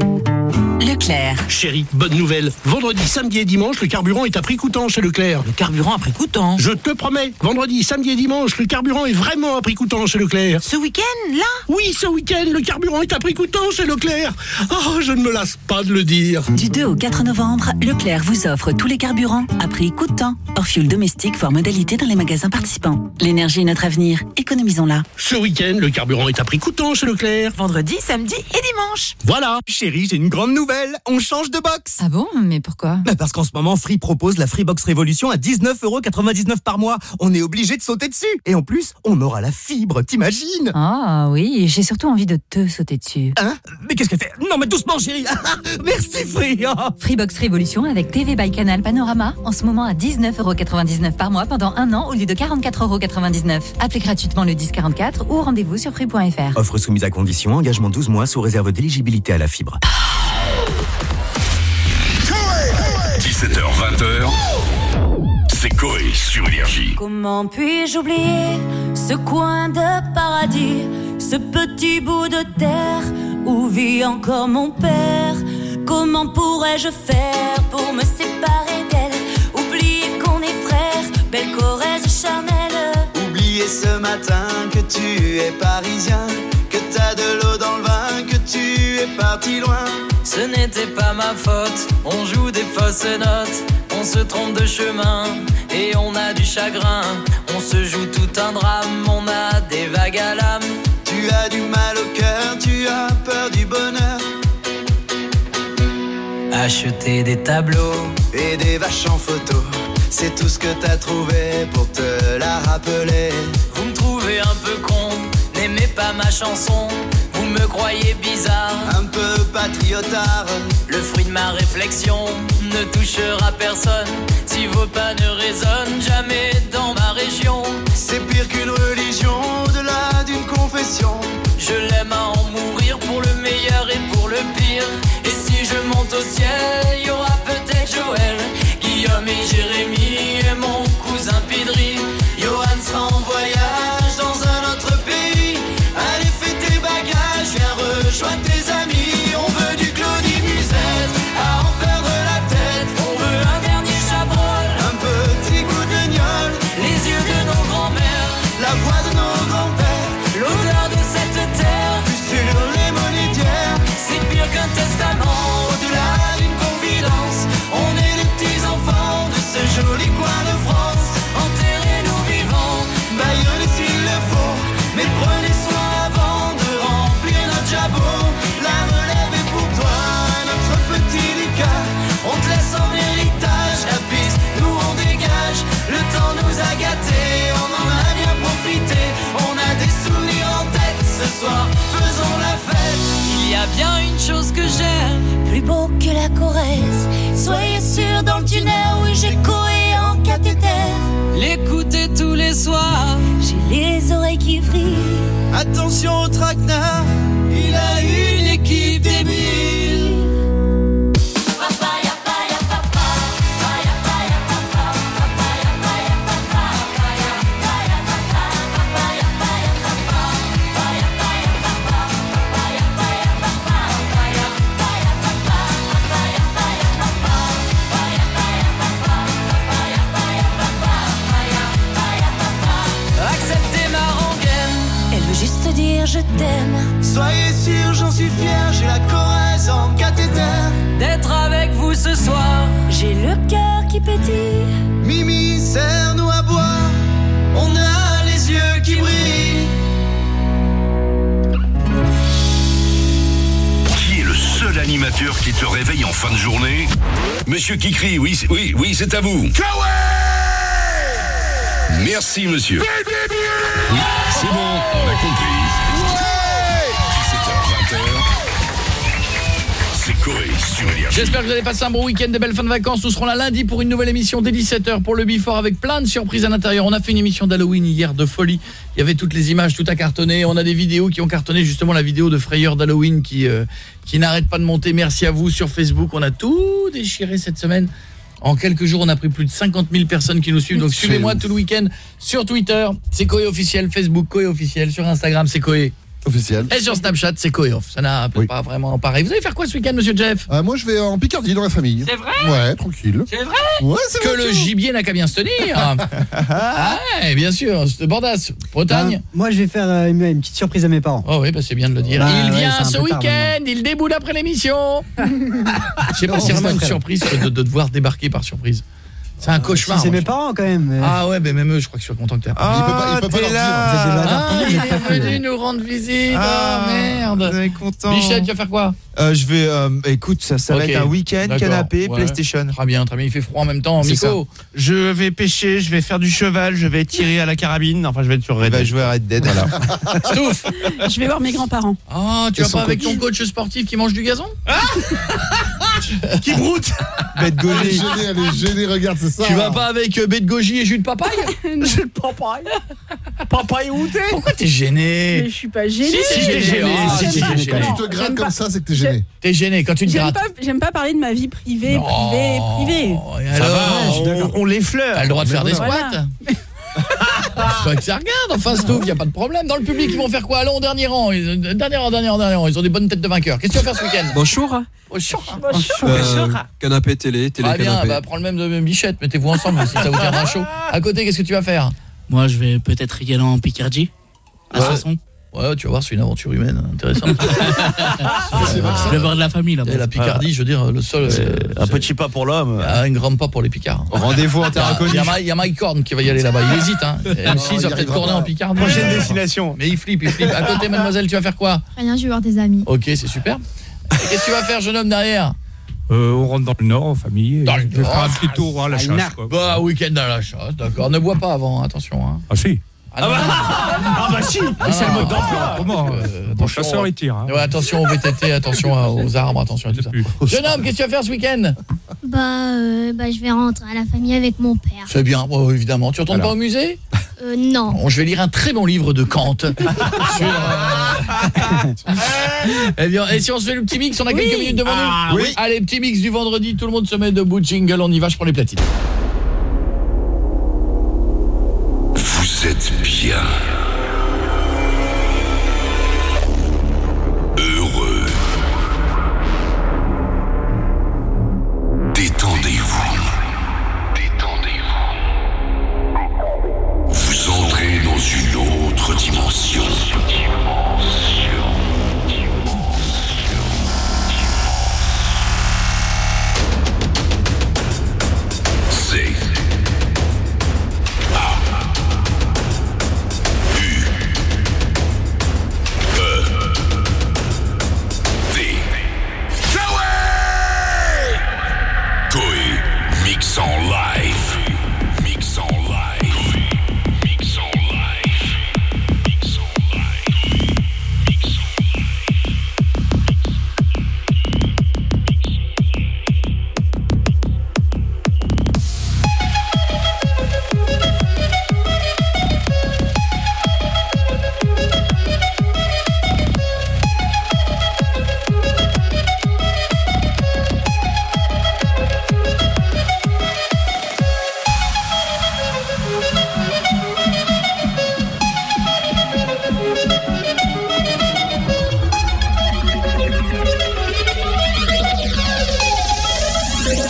Leclerc. Chérie, bonne nouvelle. Vendredi, samedi et dimanche, le carburant est à prix coûtant chez Leclerc. Le carburant à prix coûtant. Je te promets, vendredi, samedi et dimanche, le carburant est vraiment à prix coûtant chez Leclerc. Ce week-end, là? Oui, ce week-end, le carburant est à prix coûtant chez Leclerc. Oh, je ne me lasse pas de le dire. Du 2 au 4 novembre, Leclerc vous offre tous les carburants à prix coûtant. Hors fuel domestique, voire modalité dans les magasins participants. L'énergie est notre avenir. Économisons-la. Ce week-end, le carburant est à prix coûtant chez Leclerc. Vendredi, samedi et dimanche. Voilà. Chérie, j'ai une grande nouvelle. On change de box. Ah bon? Mais pourquoi? Parce qu'en ce moment, Free propose la Freebox Révolution à 19,99 € par mois. On est obligé de sauter dessus. Et en plus, on aura la fibre, t'imagines? Ah oui, j'ai surtout envie de te sauter dessus. Hein? Mais qu'est-ce qu'elle fait? Non mais doucement chérie. Merci Free. Freebox Révolution avec TV by Canal Panorama, en ce moment à 19,99 € par mois pendant 1 an au lieu de 44,99 €. Appelez gratuitement le 1044 ou rendez-vous sur free.fr. Offre soumise à condition, engagement 12 mois sous réserve d'éligibilité à la fibre. 17h-20h, c'est Coé sur Énergie. Comment puis-je oublier ce coin de paradis, ce petit bout de terre où vit encore mon père? Comment pourrais-je faire pour me séparer d'elle? Oublier qu'on est frères, belle Corrèze charnelle. Oublier ce matin que tu es parisien, que t'as de l'eau dans le vin, que tu es parti loin. Ce n'était pas ma faute, on joue des fausses notes, on se trompe de chemin et on a du chagrin. On se joue tout un drame, on a des vagues à l'âme. Tu as du mal au cœur, tu as peur du bonheur. Acheter des tableaux et des vaches en photo, c'est tout ce que t'as trouvé pour te la rappeler. Vous me trouvez un peu con, n'aimez pas ma chanson. Vous me croyez bizarre, un peu patriotard. Le fruit de ma réflexion ne touchera personne. Si vos pas ne résonnent jamais dans ma région. C'est pire qu'une religion, au-delà d'une confession. Je l'aime à en mourir pour le meilleur et pour le pire. Et si je monte au ciel, y aura peut-être Joël, Guillaume et Jérémy et mon cousin Pidri. Johan sera en voyage dans un autre pays. Allez fais tes bagages, viens rejoindre tes amis. On veut du Claudie Musette, à en perdre la tête. On veut un dernier chabrol, un petit coup de gnôle. Les yeux de nos grands-mères, la voix de nos grands-pères, l'odeur de cette terre, vue sur les monétières. C'est pire qu'un testament, au-delà d'une confidence. beau que la Corrèze. Soyez sûr dans le tunnel, oui j'ai Coé en cathéter. L'écouter tous les soirs, j'ai les oreilles qui vrillent. Attention au traquenard, il a une équipe débile. Acceptez ma rengaine, elle veut juste dire je t'aime. Soyez sûr, j'en suis fier, j'ai la Corrèze en cathéter. D'être avec vous ce soir, j'ai le cœur qui pétille. Mimi, serre-nous à boire, on a les yeux qui brillent. Qui est le seul animateur qui te réveille en fin de journée? Monsieur Kikri, oui, c'est à vous. Merci, monsieur. Oui, c'est bon, on a compris. 17h, 20h. C'est Coé sur Énergie. J'espère que vous allez passer un bon week-end, des belles fins de vacances. Nous serons là lundi pour une nouvelle émission dès 17h pour le Before avec plein de surprises à l'intérieur. On a fait une émission d'Halloween hier de folie. Il y avait toutes les images, tout a cartonné. On a des vidéos qui ont cartonné, justement la vidéo de Frayeur d'Halloween qui n'arrête pas de monter. Merci à vous sur Facebook. On a tout déchiré cette semaine. En quelques jours, on a pris plus de 50 000 personnes qui nous suivent. Donc suivez-moi tout le week-end sur Twitter, c'est Coé officiel, Facebook Coé officiel, sur Instagram c'est Coé officiel. Et sur Snapchat c'est Coé off. Ça n'a pas vraiment pareil. Vous allez faire quoi ce week-end, monsieur Jeff? Moi je vais en Picardie dans la famille. C'est vrai? Ouais, tranquille. C'est vrai? Ouais, c'est que vrai. le gibier n'a qu'à bien se tenir. Ouais, bien sûr, c'est Bordas, Bretagne. Moi, je vais faire une petite surprise à mes parents. Oh oui, bah c'est bien de le dire. Il vient c'est un ce peu tard, week-end, il déboule après l'émission. Je sais pas, c'est vraiment une surprise de te voir débarquer par surprise. C'est un cauchemar. C'est mes parents quand même. Ah ouais, mais même eux, je crois que je suis content que t'aies il peut pas leur dire. Il est venu nous rendre visite. Ah merde. On est content. Michel, tu vas faire quoi? Je vais écoute, ça va être un week-end canapé, Ouais. PlayStation. Très bien, il fait froid en même temps. Miko, je vais pêcher, je vais faire du cheval, je vais tirer à la carabine. Enfin, je vais être sur Red Dead. jouer à Red Dead, voilà. Stouff. Je vais voir mes grands-parents. Ah, tu vas pas avec ton coach sportif qui mange du gazon? Qui broute. Elle est gênée, regarde, c'est ça. Tu vas pas avec baie de goji et jus de papaye? Jus de papaye. Papaye où t'es? Pourquoi t'es gêné? Mais je suis pas gênée. Si, t'es gêné. Quand tu te grattes comme ça, c'est que t'es gêné. T'es gêné quand tu te grattes. J'aime pas parler de ma vie privée. Alors, on l'effleure. T'as le droit de faire des squats. Voilà. Je crois que ça regarde, enfin Stouff, y a pas de problème. Dans le public, ils vont faire quoi? Allons au dernier rang. Dernier rang. Ils ont des bonnes têtes de vainqueurs. Qu'est-ce que tu vas faire ce week-end? Bonjour. Canapé télé Ah bien, canapé. bah prends le même de Bichette, mettez-vous ensemble si ça vous tiendra chaud. À côté, qu'est-ce que tu vas faire? Moi, je vais peut-être y aller en Picardie. À Sanson. Ouais, tu vas voir, c'est une aventure humaine intéressante. Je vais voir de la famille là-bas. Et la Picardie, je veux dire, le sol... un petit pas pour l'homme. Un grand pas pour les Picards. Rendez-vous en terre inconnue. Il y a Mike Horn qui va y aller là-bas. Il hésite, hein. M6 va peut-être tourner en Picardie. Prochaine destination. Mais il flippe. À côté, mademoiselle, tu vas faire quoi? Rien, je vais voir des amis. Ok, c'est super. Qu'est-ce que tu vas faire, jeune homme, derrière? On rentre dans le Nord en famille. Dans le je vais Nord. faire un petit tour à la chasse. Quoi. Bah, week-end à la chasse, d'accord. Ne bois pas avant, attention. Hein. Ah si. Ah bah si, c'est le mode d'emploi. Comment Mon chasseur il tire. Ouais, attention aux VTT, attention aux arbres, attention à tout ça. Jeune homme, qu'est-ce que tu vas faire ce week-end? Je vais rentrer à la famille avec mon père. C'est bien, évidemment. Tu retournes pas au musée? Non. Bon, je vais lire un très bon livre de Kant. Eh bien, et si on se fait le petit mix, on a quelques minutes devant nous. Oui. Allez, petit mix du vendredi, tout le monde se met debout, jingle, on y va, je prends les platines. Vous êtes bien. Heureux. Détendez-vous. Vous entrez dans une autre dimension. C'est Coé, mix en live. Mix en live. Mix en live. Mix en live. Mix en live.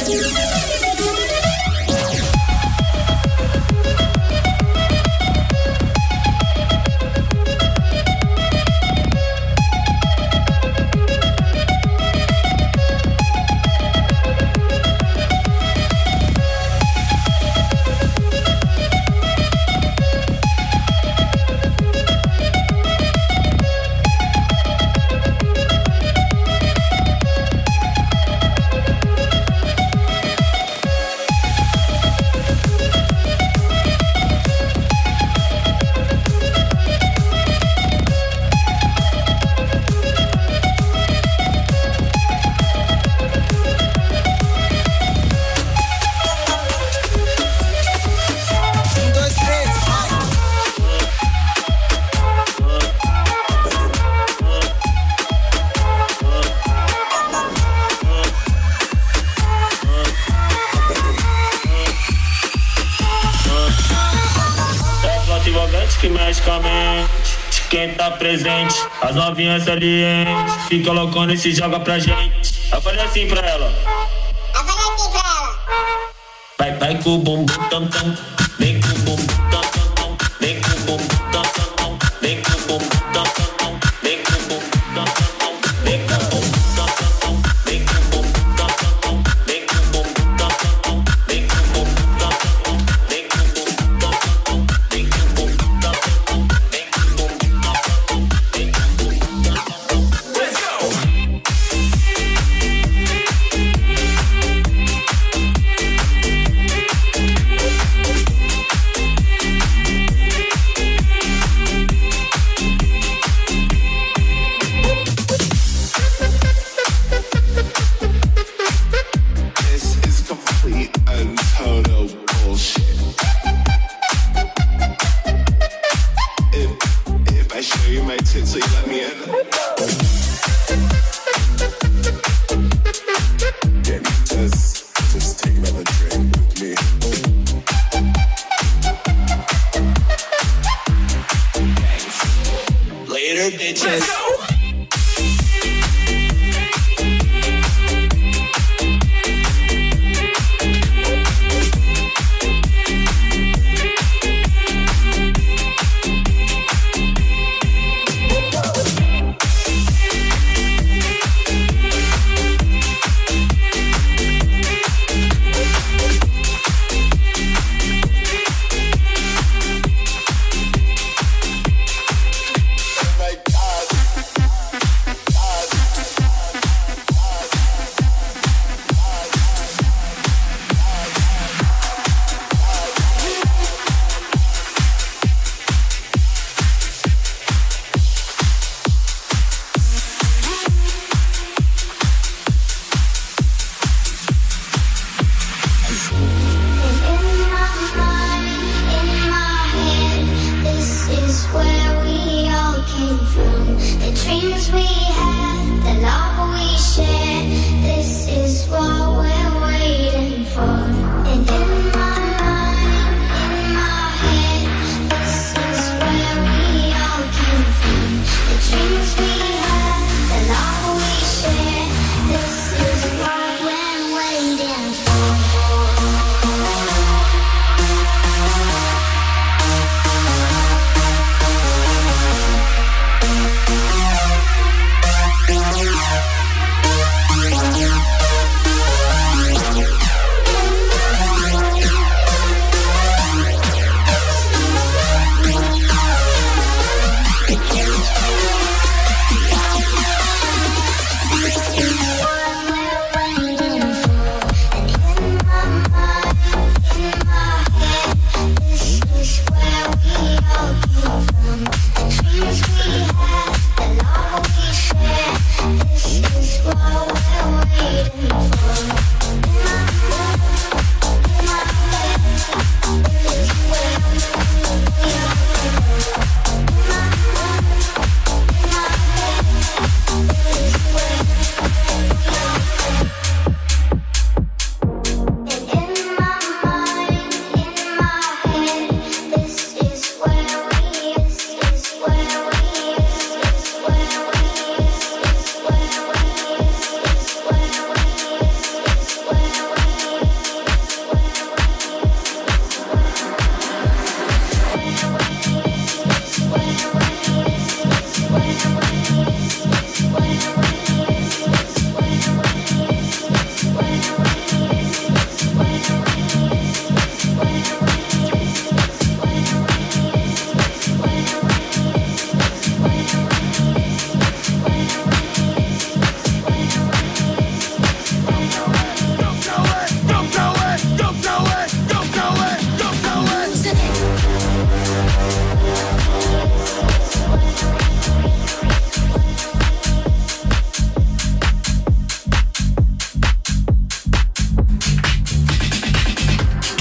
Que mexe com a mente de quem tá presente. As novinhas salientes fica loucona e se joga pra gente. Eu falei assim pra ela. Vai com o bumbum tam tam. Vem com o bumbum tam tam. Vem com o bumbum tam tam. Vem com o bumbum tam tam. Vem com o bumbum tam tam. Vem com o bumbum tam tam. Vem com o bumbum tam tam. Vem com o bumbum tam tam. Vem com o bumbum tam tam. Vem com o bumbum tam tam. Vem com o bumbum tam tam. Vem com o bumbum tam tam. Vem com o bumbum tam tam. Let's go.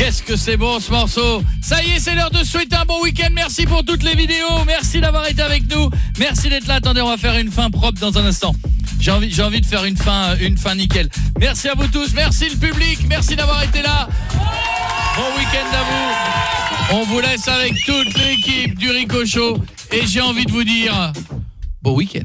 Qu'est-ce que c'est bon ce morceau. Ça y est, c'est l'heure de souhaiter un bon week-end. Merci pour toutes les vidéos. Merci d'avoir été avec nous. Merci d'être là. Attendez, on va faire une fin propre dans un instant. J'ai envie de faire une fin nickel. Merci à vous tous. Merci le public. Merci d'avoir été là. Bon week-end à vous. On vous laisse avec toute l'équipe du Rico Show. Et j'ai envie de vous dire bon week-end.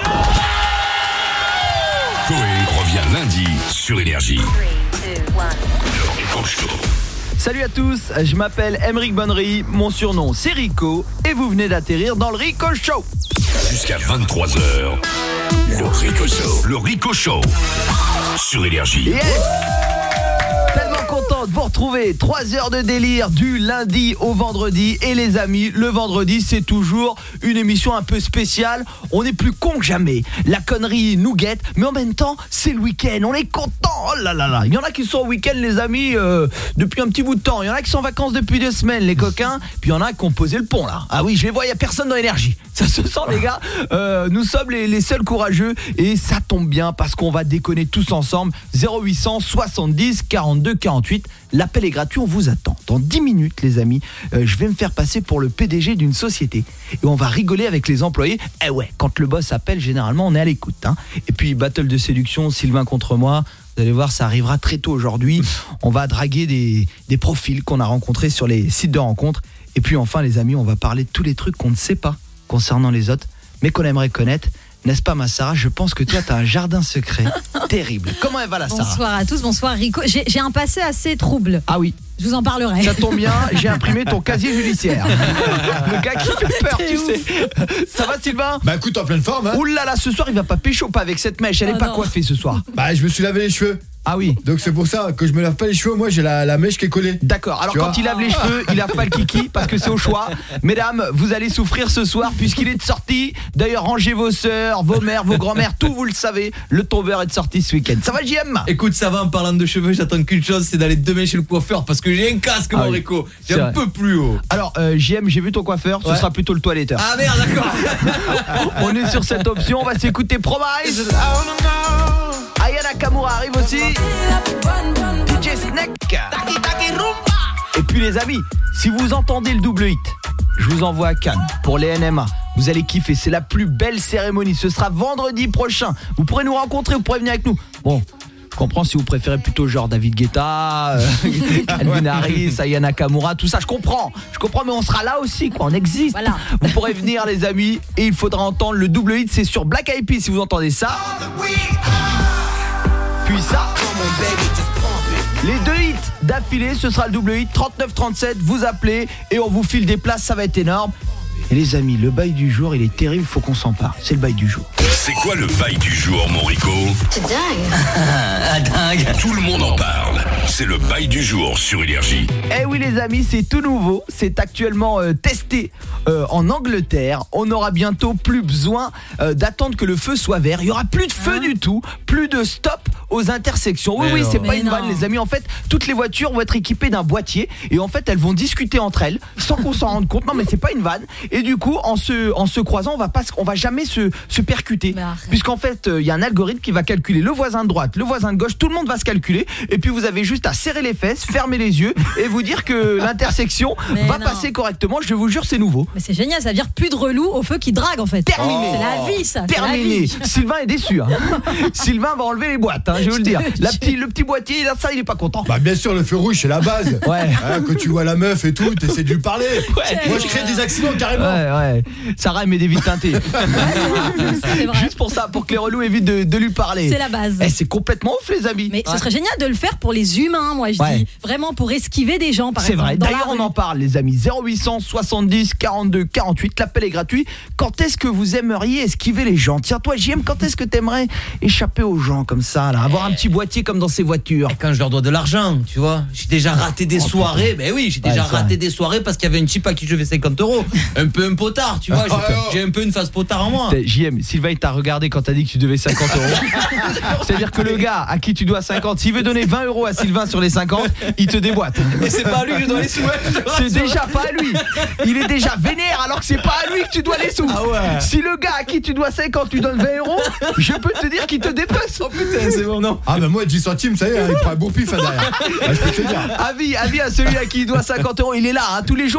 Coé revient lundi sur Énergie. 3, 2, 1. Le Rico Show. Salut à tous, je m'appelle Aymeric Bonnery, mon surnom c'est Rico et vous venez d'atterrir dans le Rico Show. Jusqu'à 23h, le Rico Show. Le Rico Show sur Énergie. Yes! Tellement content de vous retrouver. 3 heures de délire du lundi au vendredi. Et les amis, le vendredi, c'est toujours une émission un peu spéciale. On est plus con que jamais. La connerie nous guette, mais en même temps, c'est le week-end. On est content. Oh là là là. Il y en a qui sont au week-end, les amis, depuis un petit bout de temps. Il y en a qui sont en vacances depuis 2 semaines, les coquins. Puis il y en a qui ont posé le pont, là. Ah oui, je les vois, il n'y a personne dans l'énergie. Ça se sent, les gars. Nous sommes les seuls courageux. Et ça tombe bien parce qu'on va déconner tous ensemble. 0800 70 42 48. L'appel est gratuit, on vous attend. Dans 10 minutes, les amis, je vais me faire passer pour le PDG d'une société. Et on va rigoler avec les employés. Eh ouais, quand le boss appelle, généralement, on est à l'écoute. Hein. Et puis, battle de séduction, Sylvain contre moi. Vous allez voir, ça arrivera très tôt aujourd'hui. On va draguer des profils qu'on a rencontrés sur les sites de rencontres. Et puis enfin, les amis, on va parler de tous les trucs qu'on ne sait pas concernant les autres, mais qu'on aimerait connaître. N'est-ce pas, ma Sarah? Je pense que toi, tu as un jardin secret terrible. Comment elle va, la Sarah? Bonsoir à tous, bonsoir Rico. J'ai un passé assez trouble. Ah oui. Je vous en parlerai. Ça tombe bien, j'ai imprimé ton casier judiciaire. Le gars qui fait peur, tu sais. Ça va, Sylvain? Bah écoute, en pleine forme. Hein. Ouh là là, ce soir, il va pas pécho pas avec cette mèche. Elle est pas coiffée ce soir. Bah je me suis lavé les cheveux. Ah oui. Donc c'est pour ça que je me lave pas les cheveux, moi j'ai la mèche qui est collée. D'accord, alors quand il lave les cheveux, il lave pas le kiki parce que c'est au choix. Mesdames, vous allez souffrir ce soir puisqu'il est de sortie. D'ailleurs, rangez vos sœurs, vos mères, vos grands-mères, tout vous le savez. Le tombeur est de sortie ce week-end. Ça va, JM? Écoute, ça va, en parlant de cheveux, j'attends qu'une chose, c'est d'aller demain chez le coiffeur parce que j'ai un casque, mon Rico. J'ai un peu plus haut. Alors, JM, j'ai vu ton coiffeur, ce sera plutôt le toiletteur. Ah merde, d'accord. On est sur cette option, on va s'écouter Promise. Aya Nakamura arrive aussi. DJ Snake. Et puis les amis, si vous entendez le double hit, je vous envoie à Cannes pour les NMA. Vous allez kiffer, c'est la plus belle cérémonie. Ce sera vendredi prochain. Vous pourrez nous rencontrer, vous pourrez venir avec nous. Bon, je comprends si vous préférez plutôt genre David Guetta, Calvin Harris, Aya Nakamura, tout ça, je comprends, mais on sera là aussi, quoi, on existe. Voilà. Vous pourrez venir, les amis, et il faudra entendre le double hit, c'est sur Black Eyed Peas si vous entendez ça. Puis ça, les 2 hits d'affilée, ce sera le double hit, 39-37, vous appelez et on vous file des places, ça va être énorme. Et les amis, le bail du jour, il est terrible, faut qu'on s'en parle. C'est le bail du jour. C'est quoi le bail du jour, mon Rico? C'est dingue. Dingue. Tout le monde en parle. C'est le bail du jour sur Énergie. Eh oui, les amis, c'est tout nouveau. C'est actuellement testé en Angleterre. On aura bientôt plus besoin d'attendre que le feu soit vert. Il y aura plus de feu du tout, plus de stop aux intersections. Oui, c'est pas une vanne, les amis. En fait, toutes les voitures vont être équipées d'un boîtier et en fait, elles vont discuter entre elles sans qu'on s'en rende compte. Non, mais c'est pas une vanne. Et du coup, en se croisant, on va jamais se percuter. Puisqu'en fait, il y a un algorithme qui va calculer le voisin de droite, le voisin de gauche, tout le monde va se calculer. Et puis vous avez juste à serrer les fesses, fermer les yeux et vous dire que l'intersection va passer correctement. Je vous jure, c'est nouveau. Mais c'est génial, ça veut dire plus de relous au feu qui drague en fait. Terminé. C'est la vie, ça. Terminé. Sylvain est déçu. Hein. Sylvain va enlever les boîtes, hein, je vais vous le dire. Le petit boîtier, là, ça, il est pas content. Bah bien sûr, le feu rouge, c'est la base. Ouais. Hein, quand tu vois la meuf et tout, t'essaies de lui parler. Ouais. Moi, je crée des accidents carrément. Ouais. Sarah met des vides teintées. Juste pour ça, pour que les relous évitent de lui parler. C'est la base. C'est complètement ouf, les amis. Mais ce serait génial de le faire pour les humains, moi je dis. Vraiment pour esquiver des gens, par exemple. C'est vrai. D'ailleurs, on en parle, les amis. 0800 70 42 48. L'appel est gratuit. Quand est-ce que vous aimeriez esquiver les gens? Tiens, toi, JM, quand est-ce que t'aimerais échapper aux gens comme ça, là, avoir un petit boîtier comme dans ces voitures? Quand je leur dois de l'argent, tu vois. J'ai déjà raté des soirées. Ben oui, j'ai déjà raté des soirées parce qu'il y avait une type à qui je devais 50 €. Un peu un potard, tu vois. J'ai un peu une face potard en moi. JM, Sylvain, il t'a regardé quand t'as dit que tu devais 50 €. C'est-à-dire que le gars à qui tu dois 50, s'il veut donner 20 € à Sylvain, 20 sur les 50, il te déboîte. Et c'est pas à lui que je dois les sous. C'est déjà pas à lui. Il est déjà vénère alors que c'est pas à lui que tu dois les sous. Ah ouais. Si le gars à qui tu dois 50 tu donnes 20 €, je peux te dire qu'il te dépasse. Oh putain, c'est bon, non. Ah bah moi 10 centimes, ça y est, il prend un bon pif derrière. Ah, je peux te dire. Avis à celui à qui il doit 50 €, il est là, hein, tous les jours.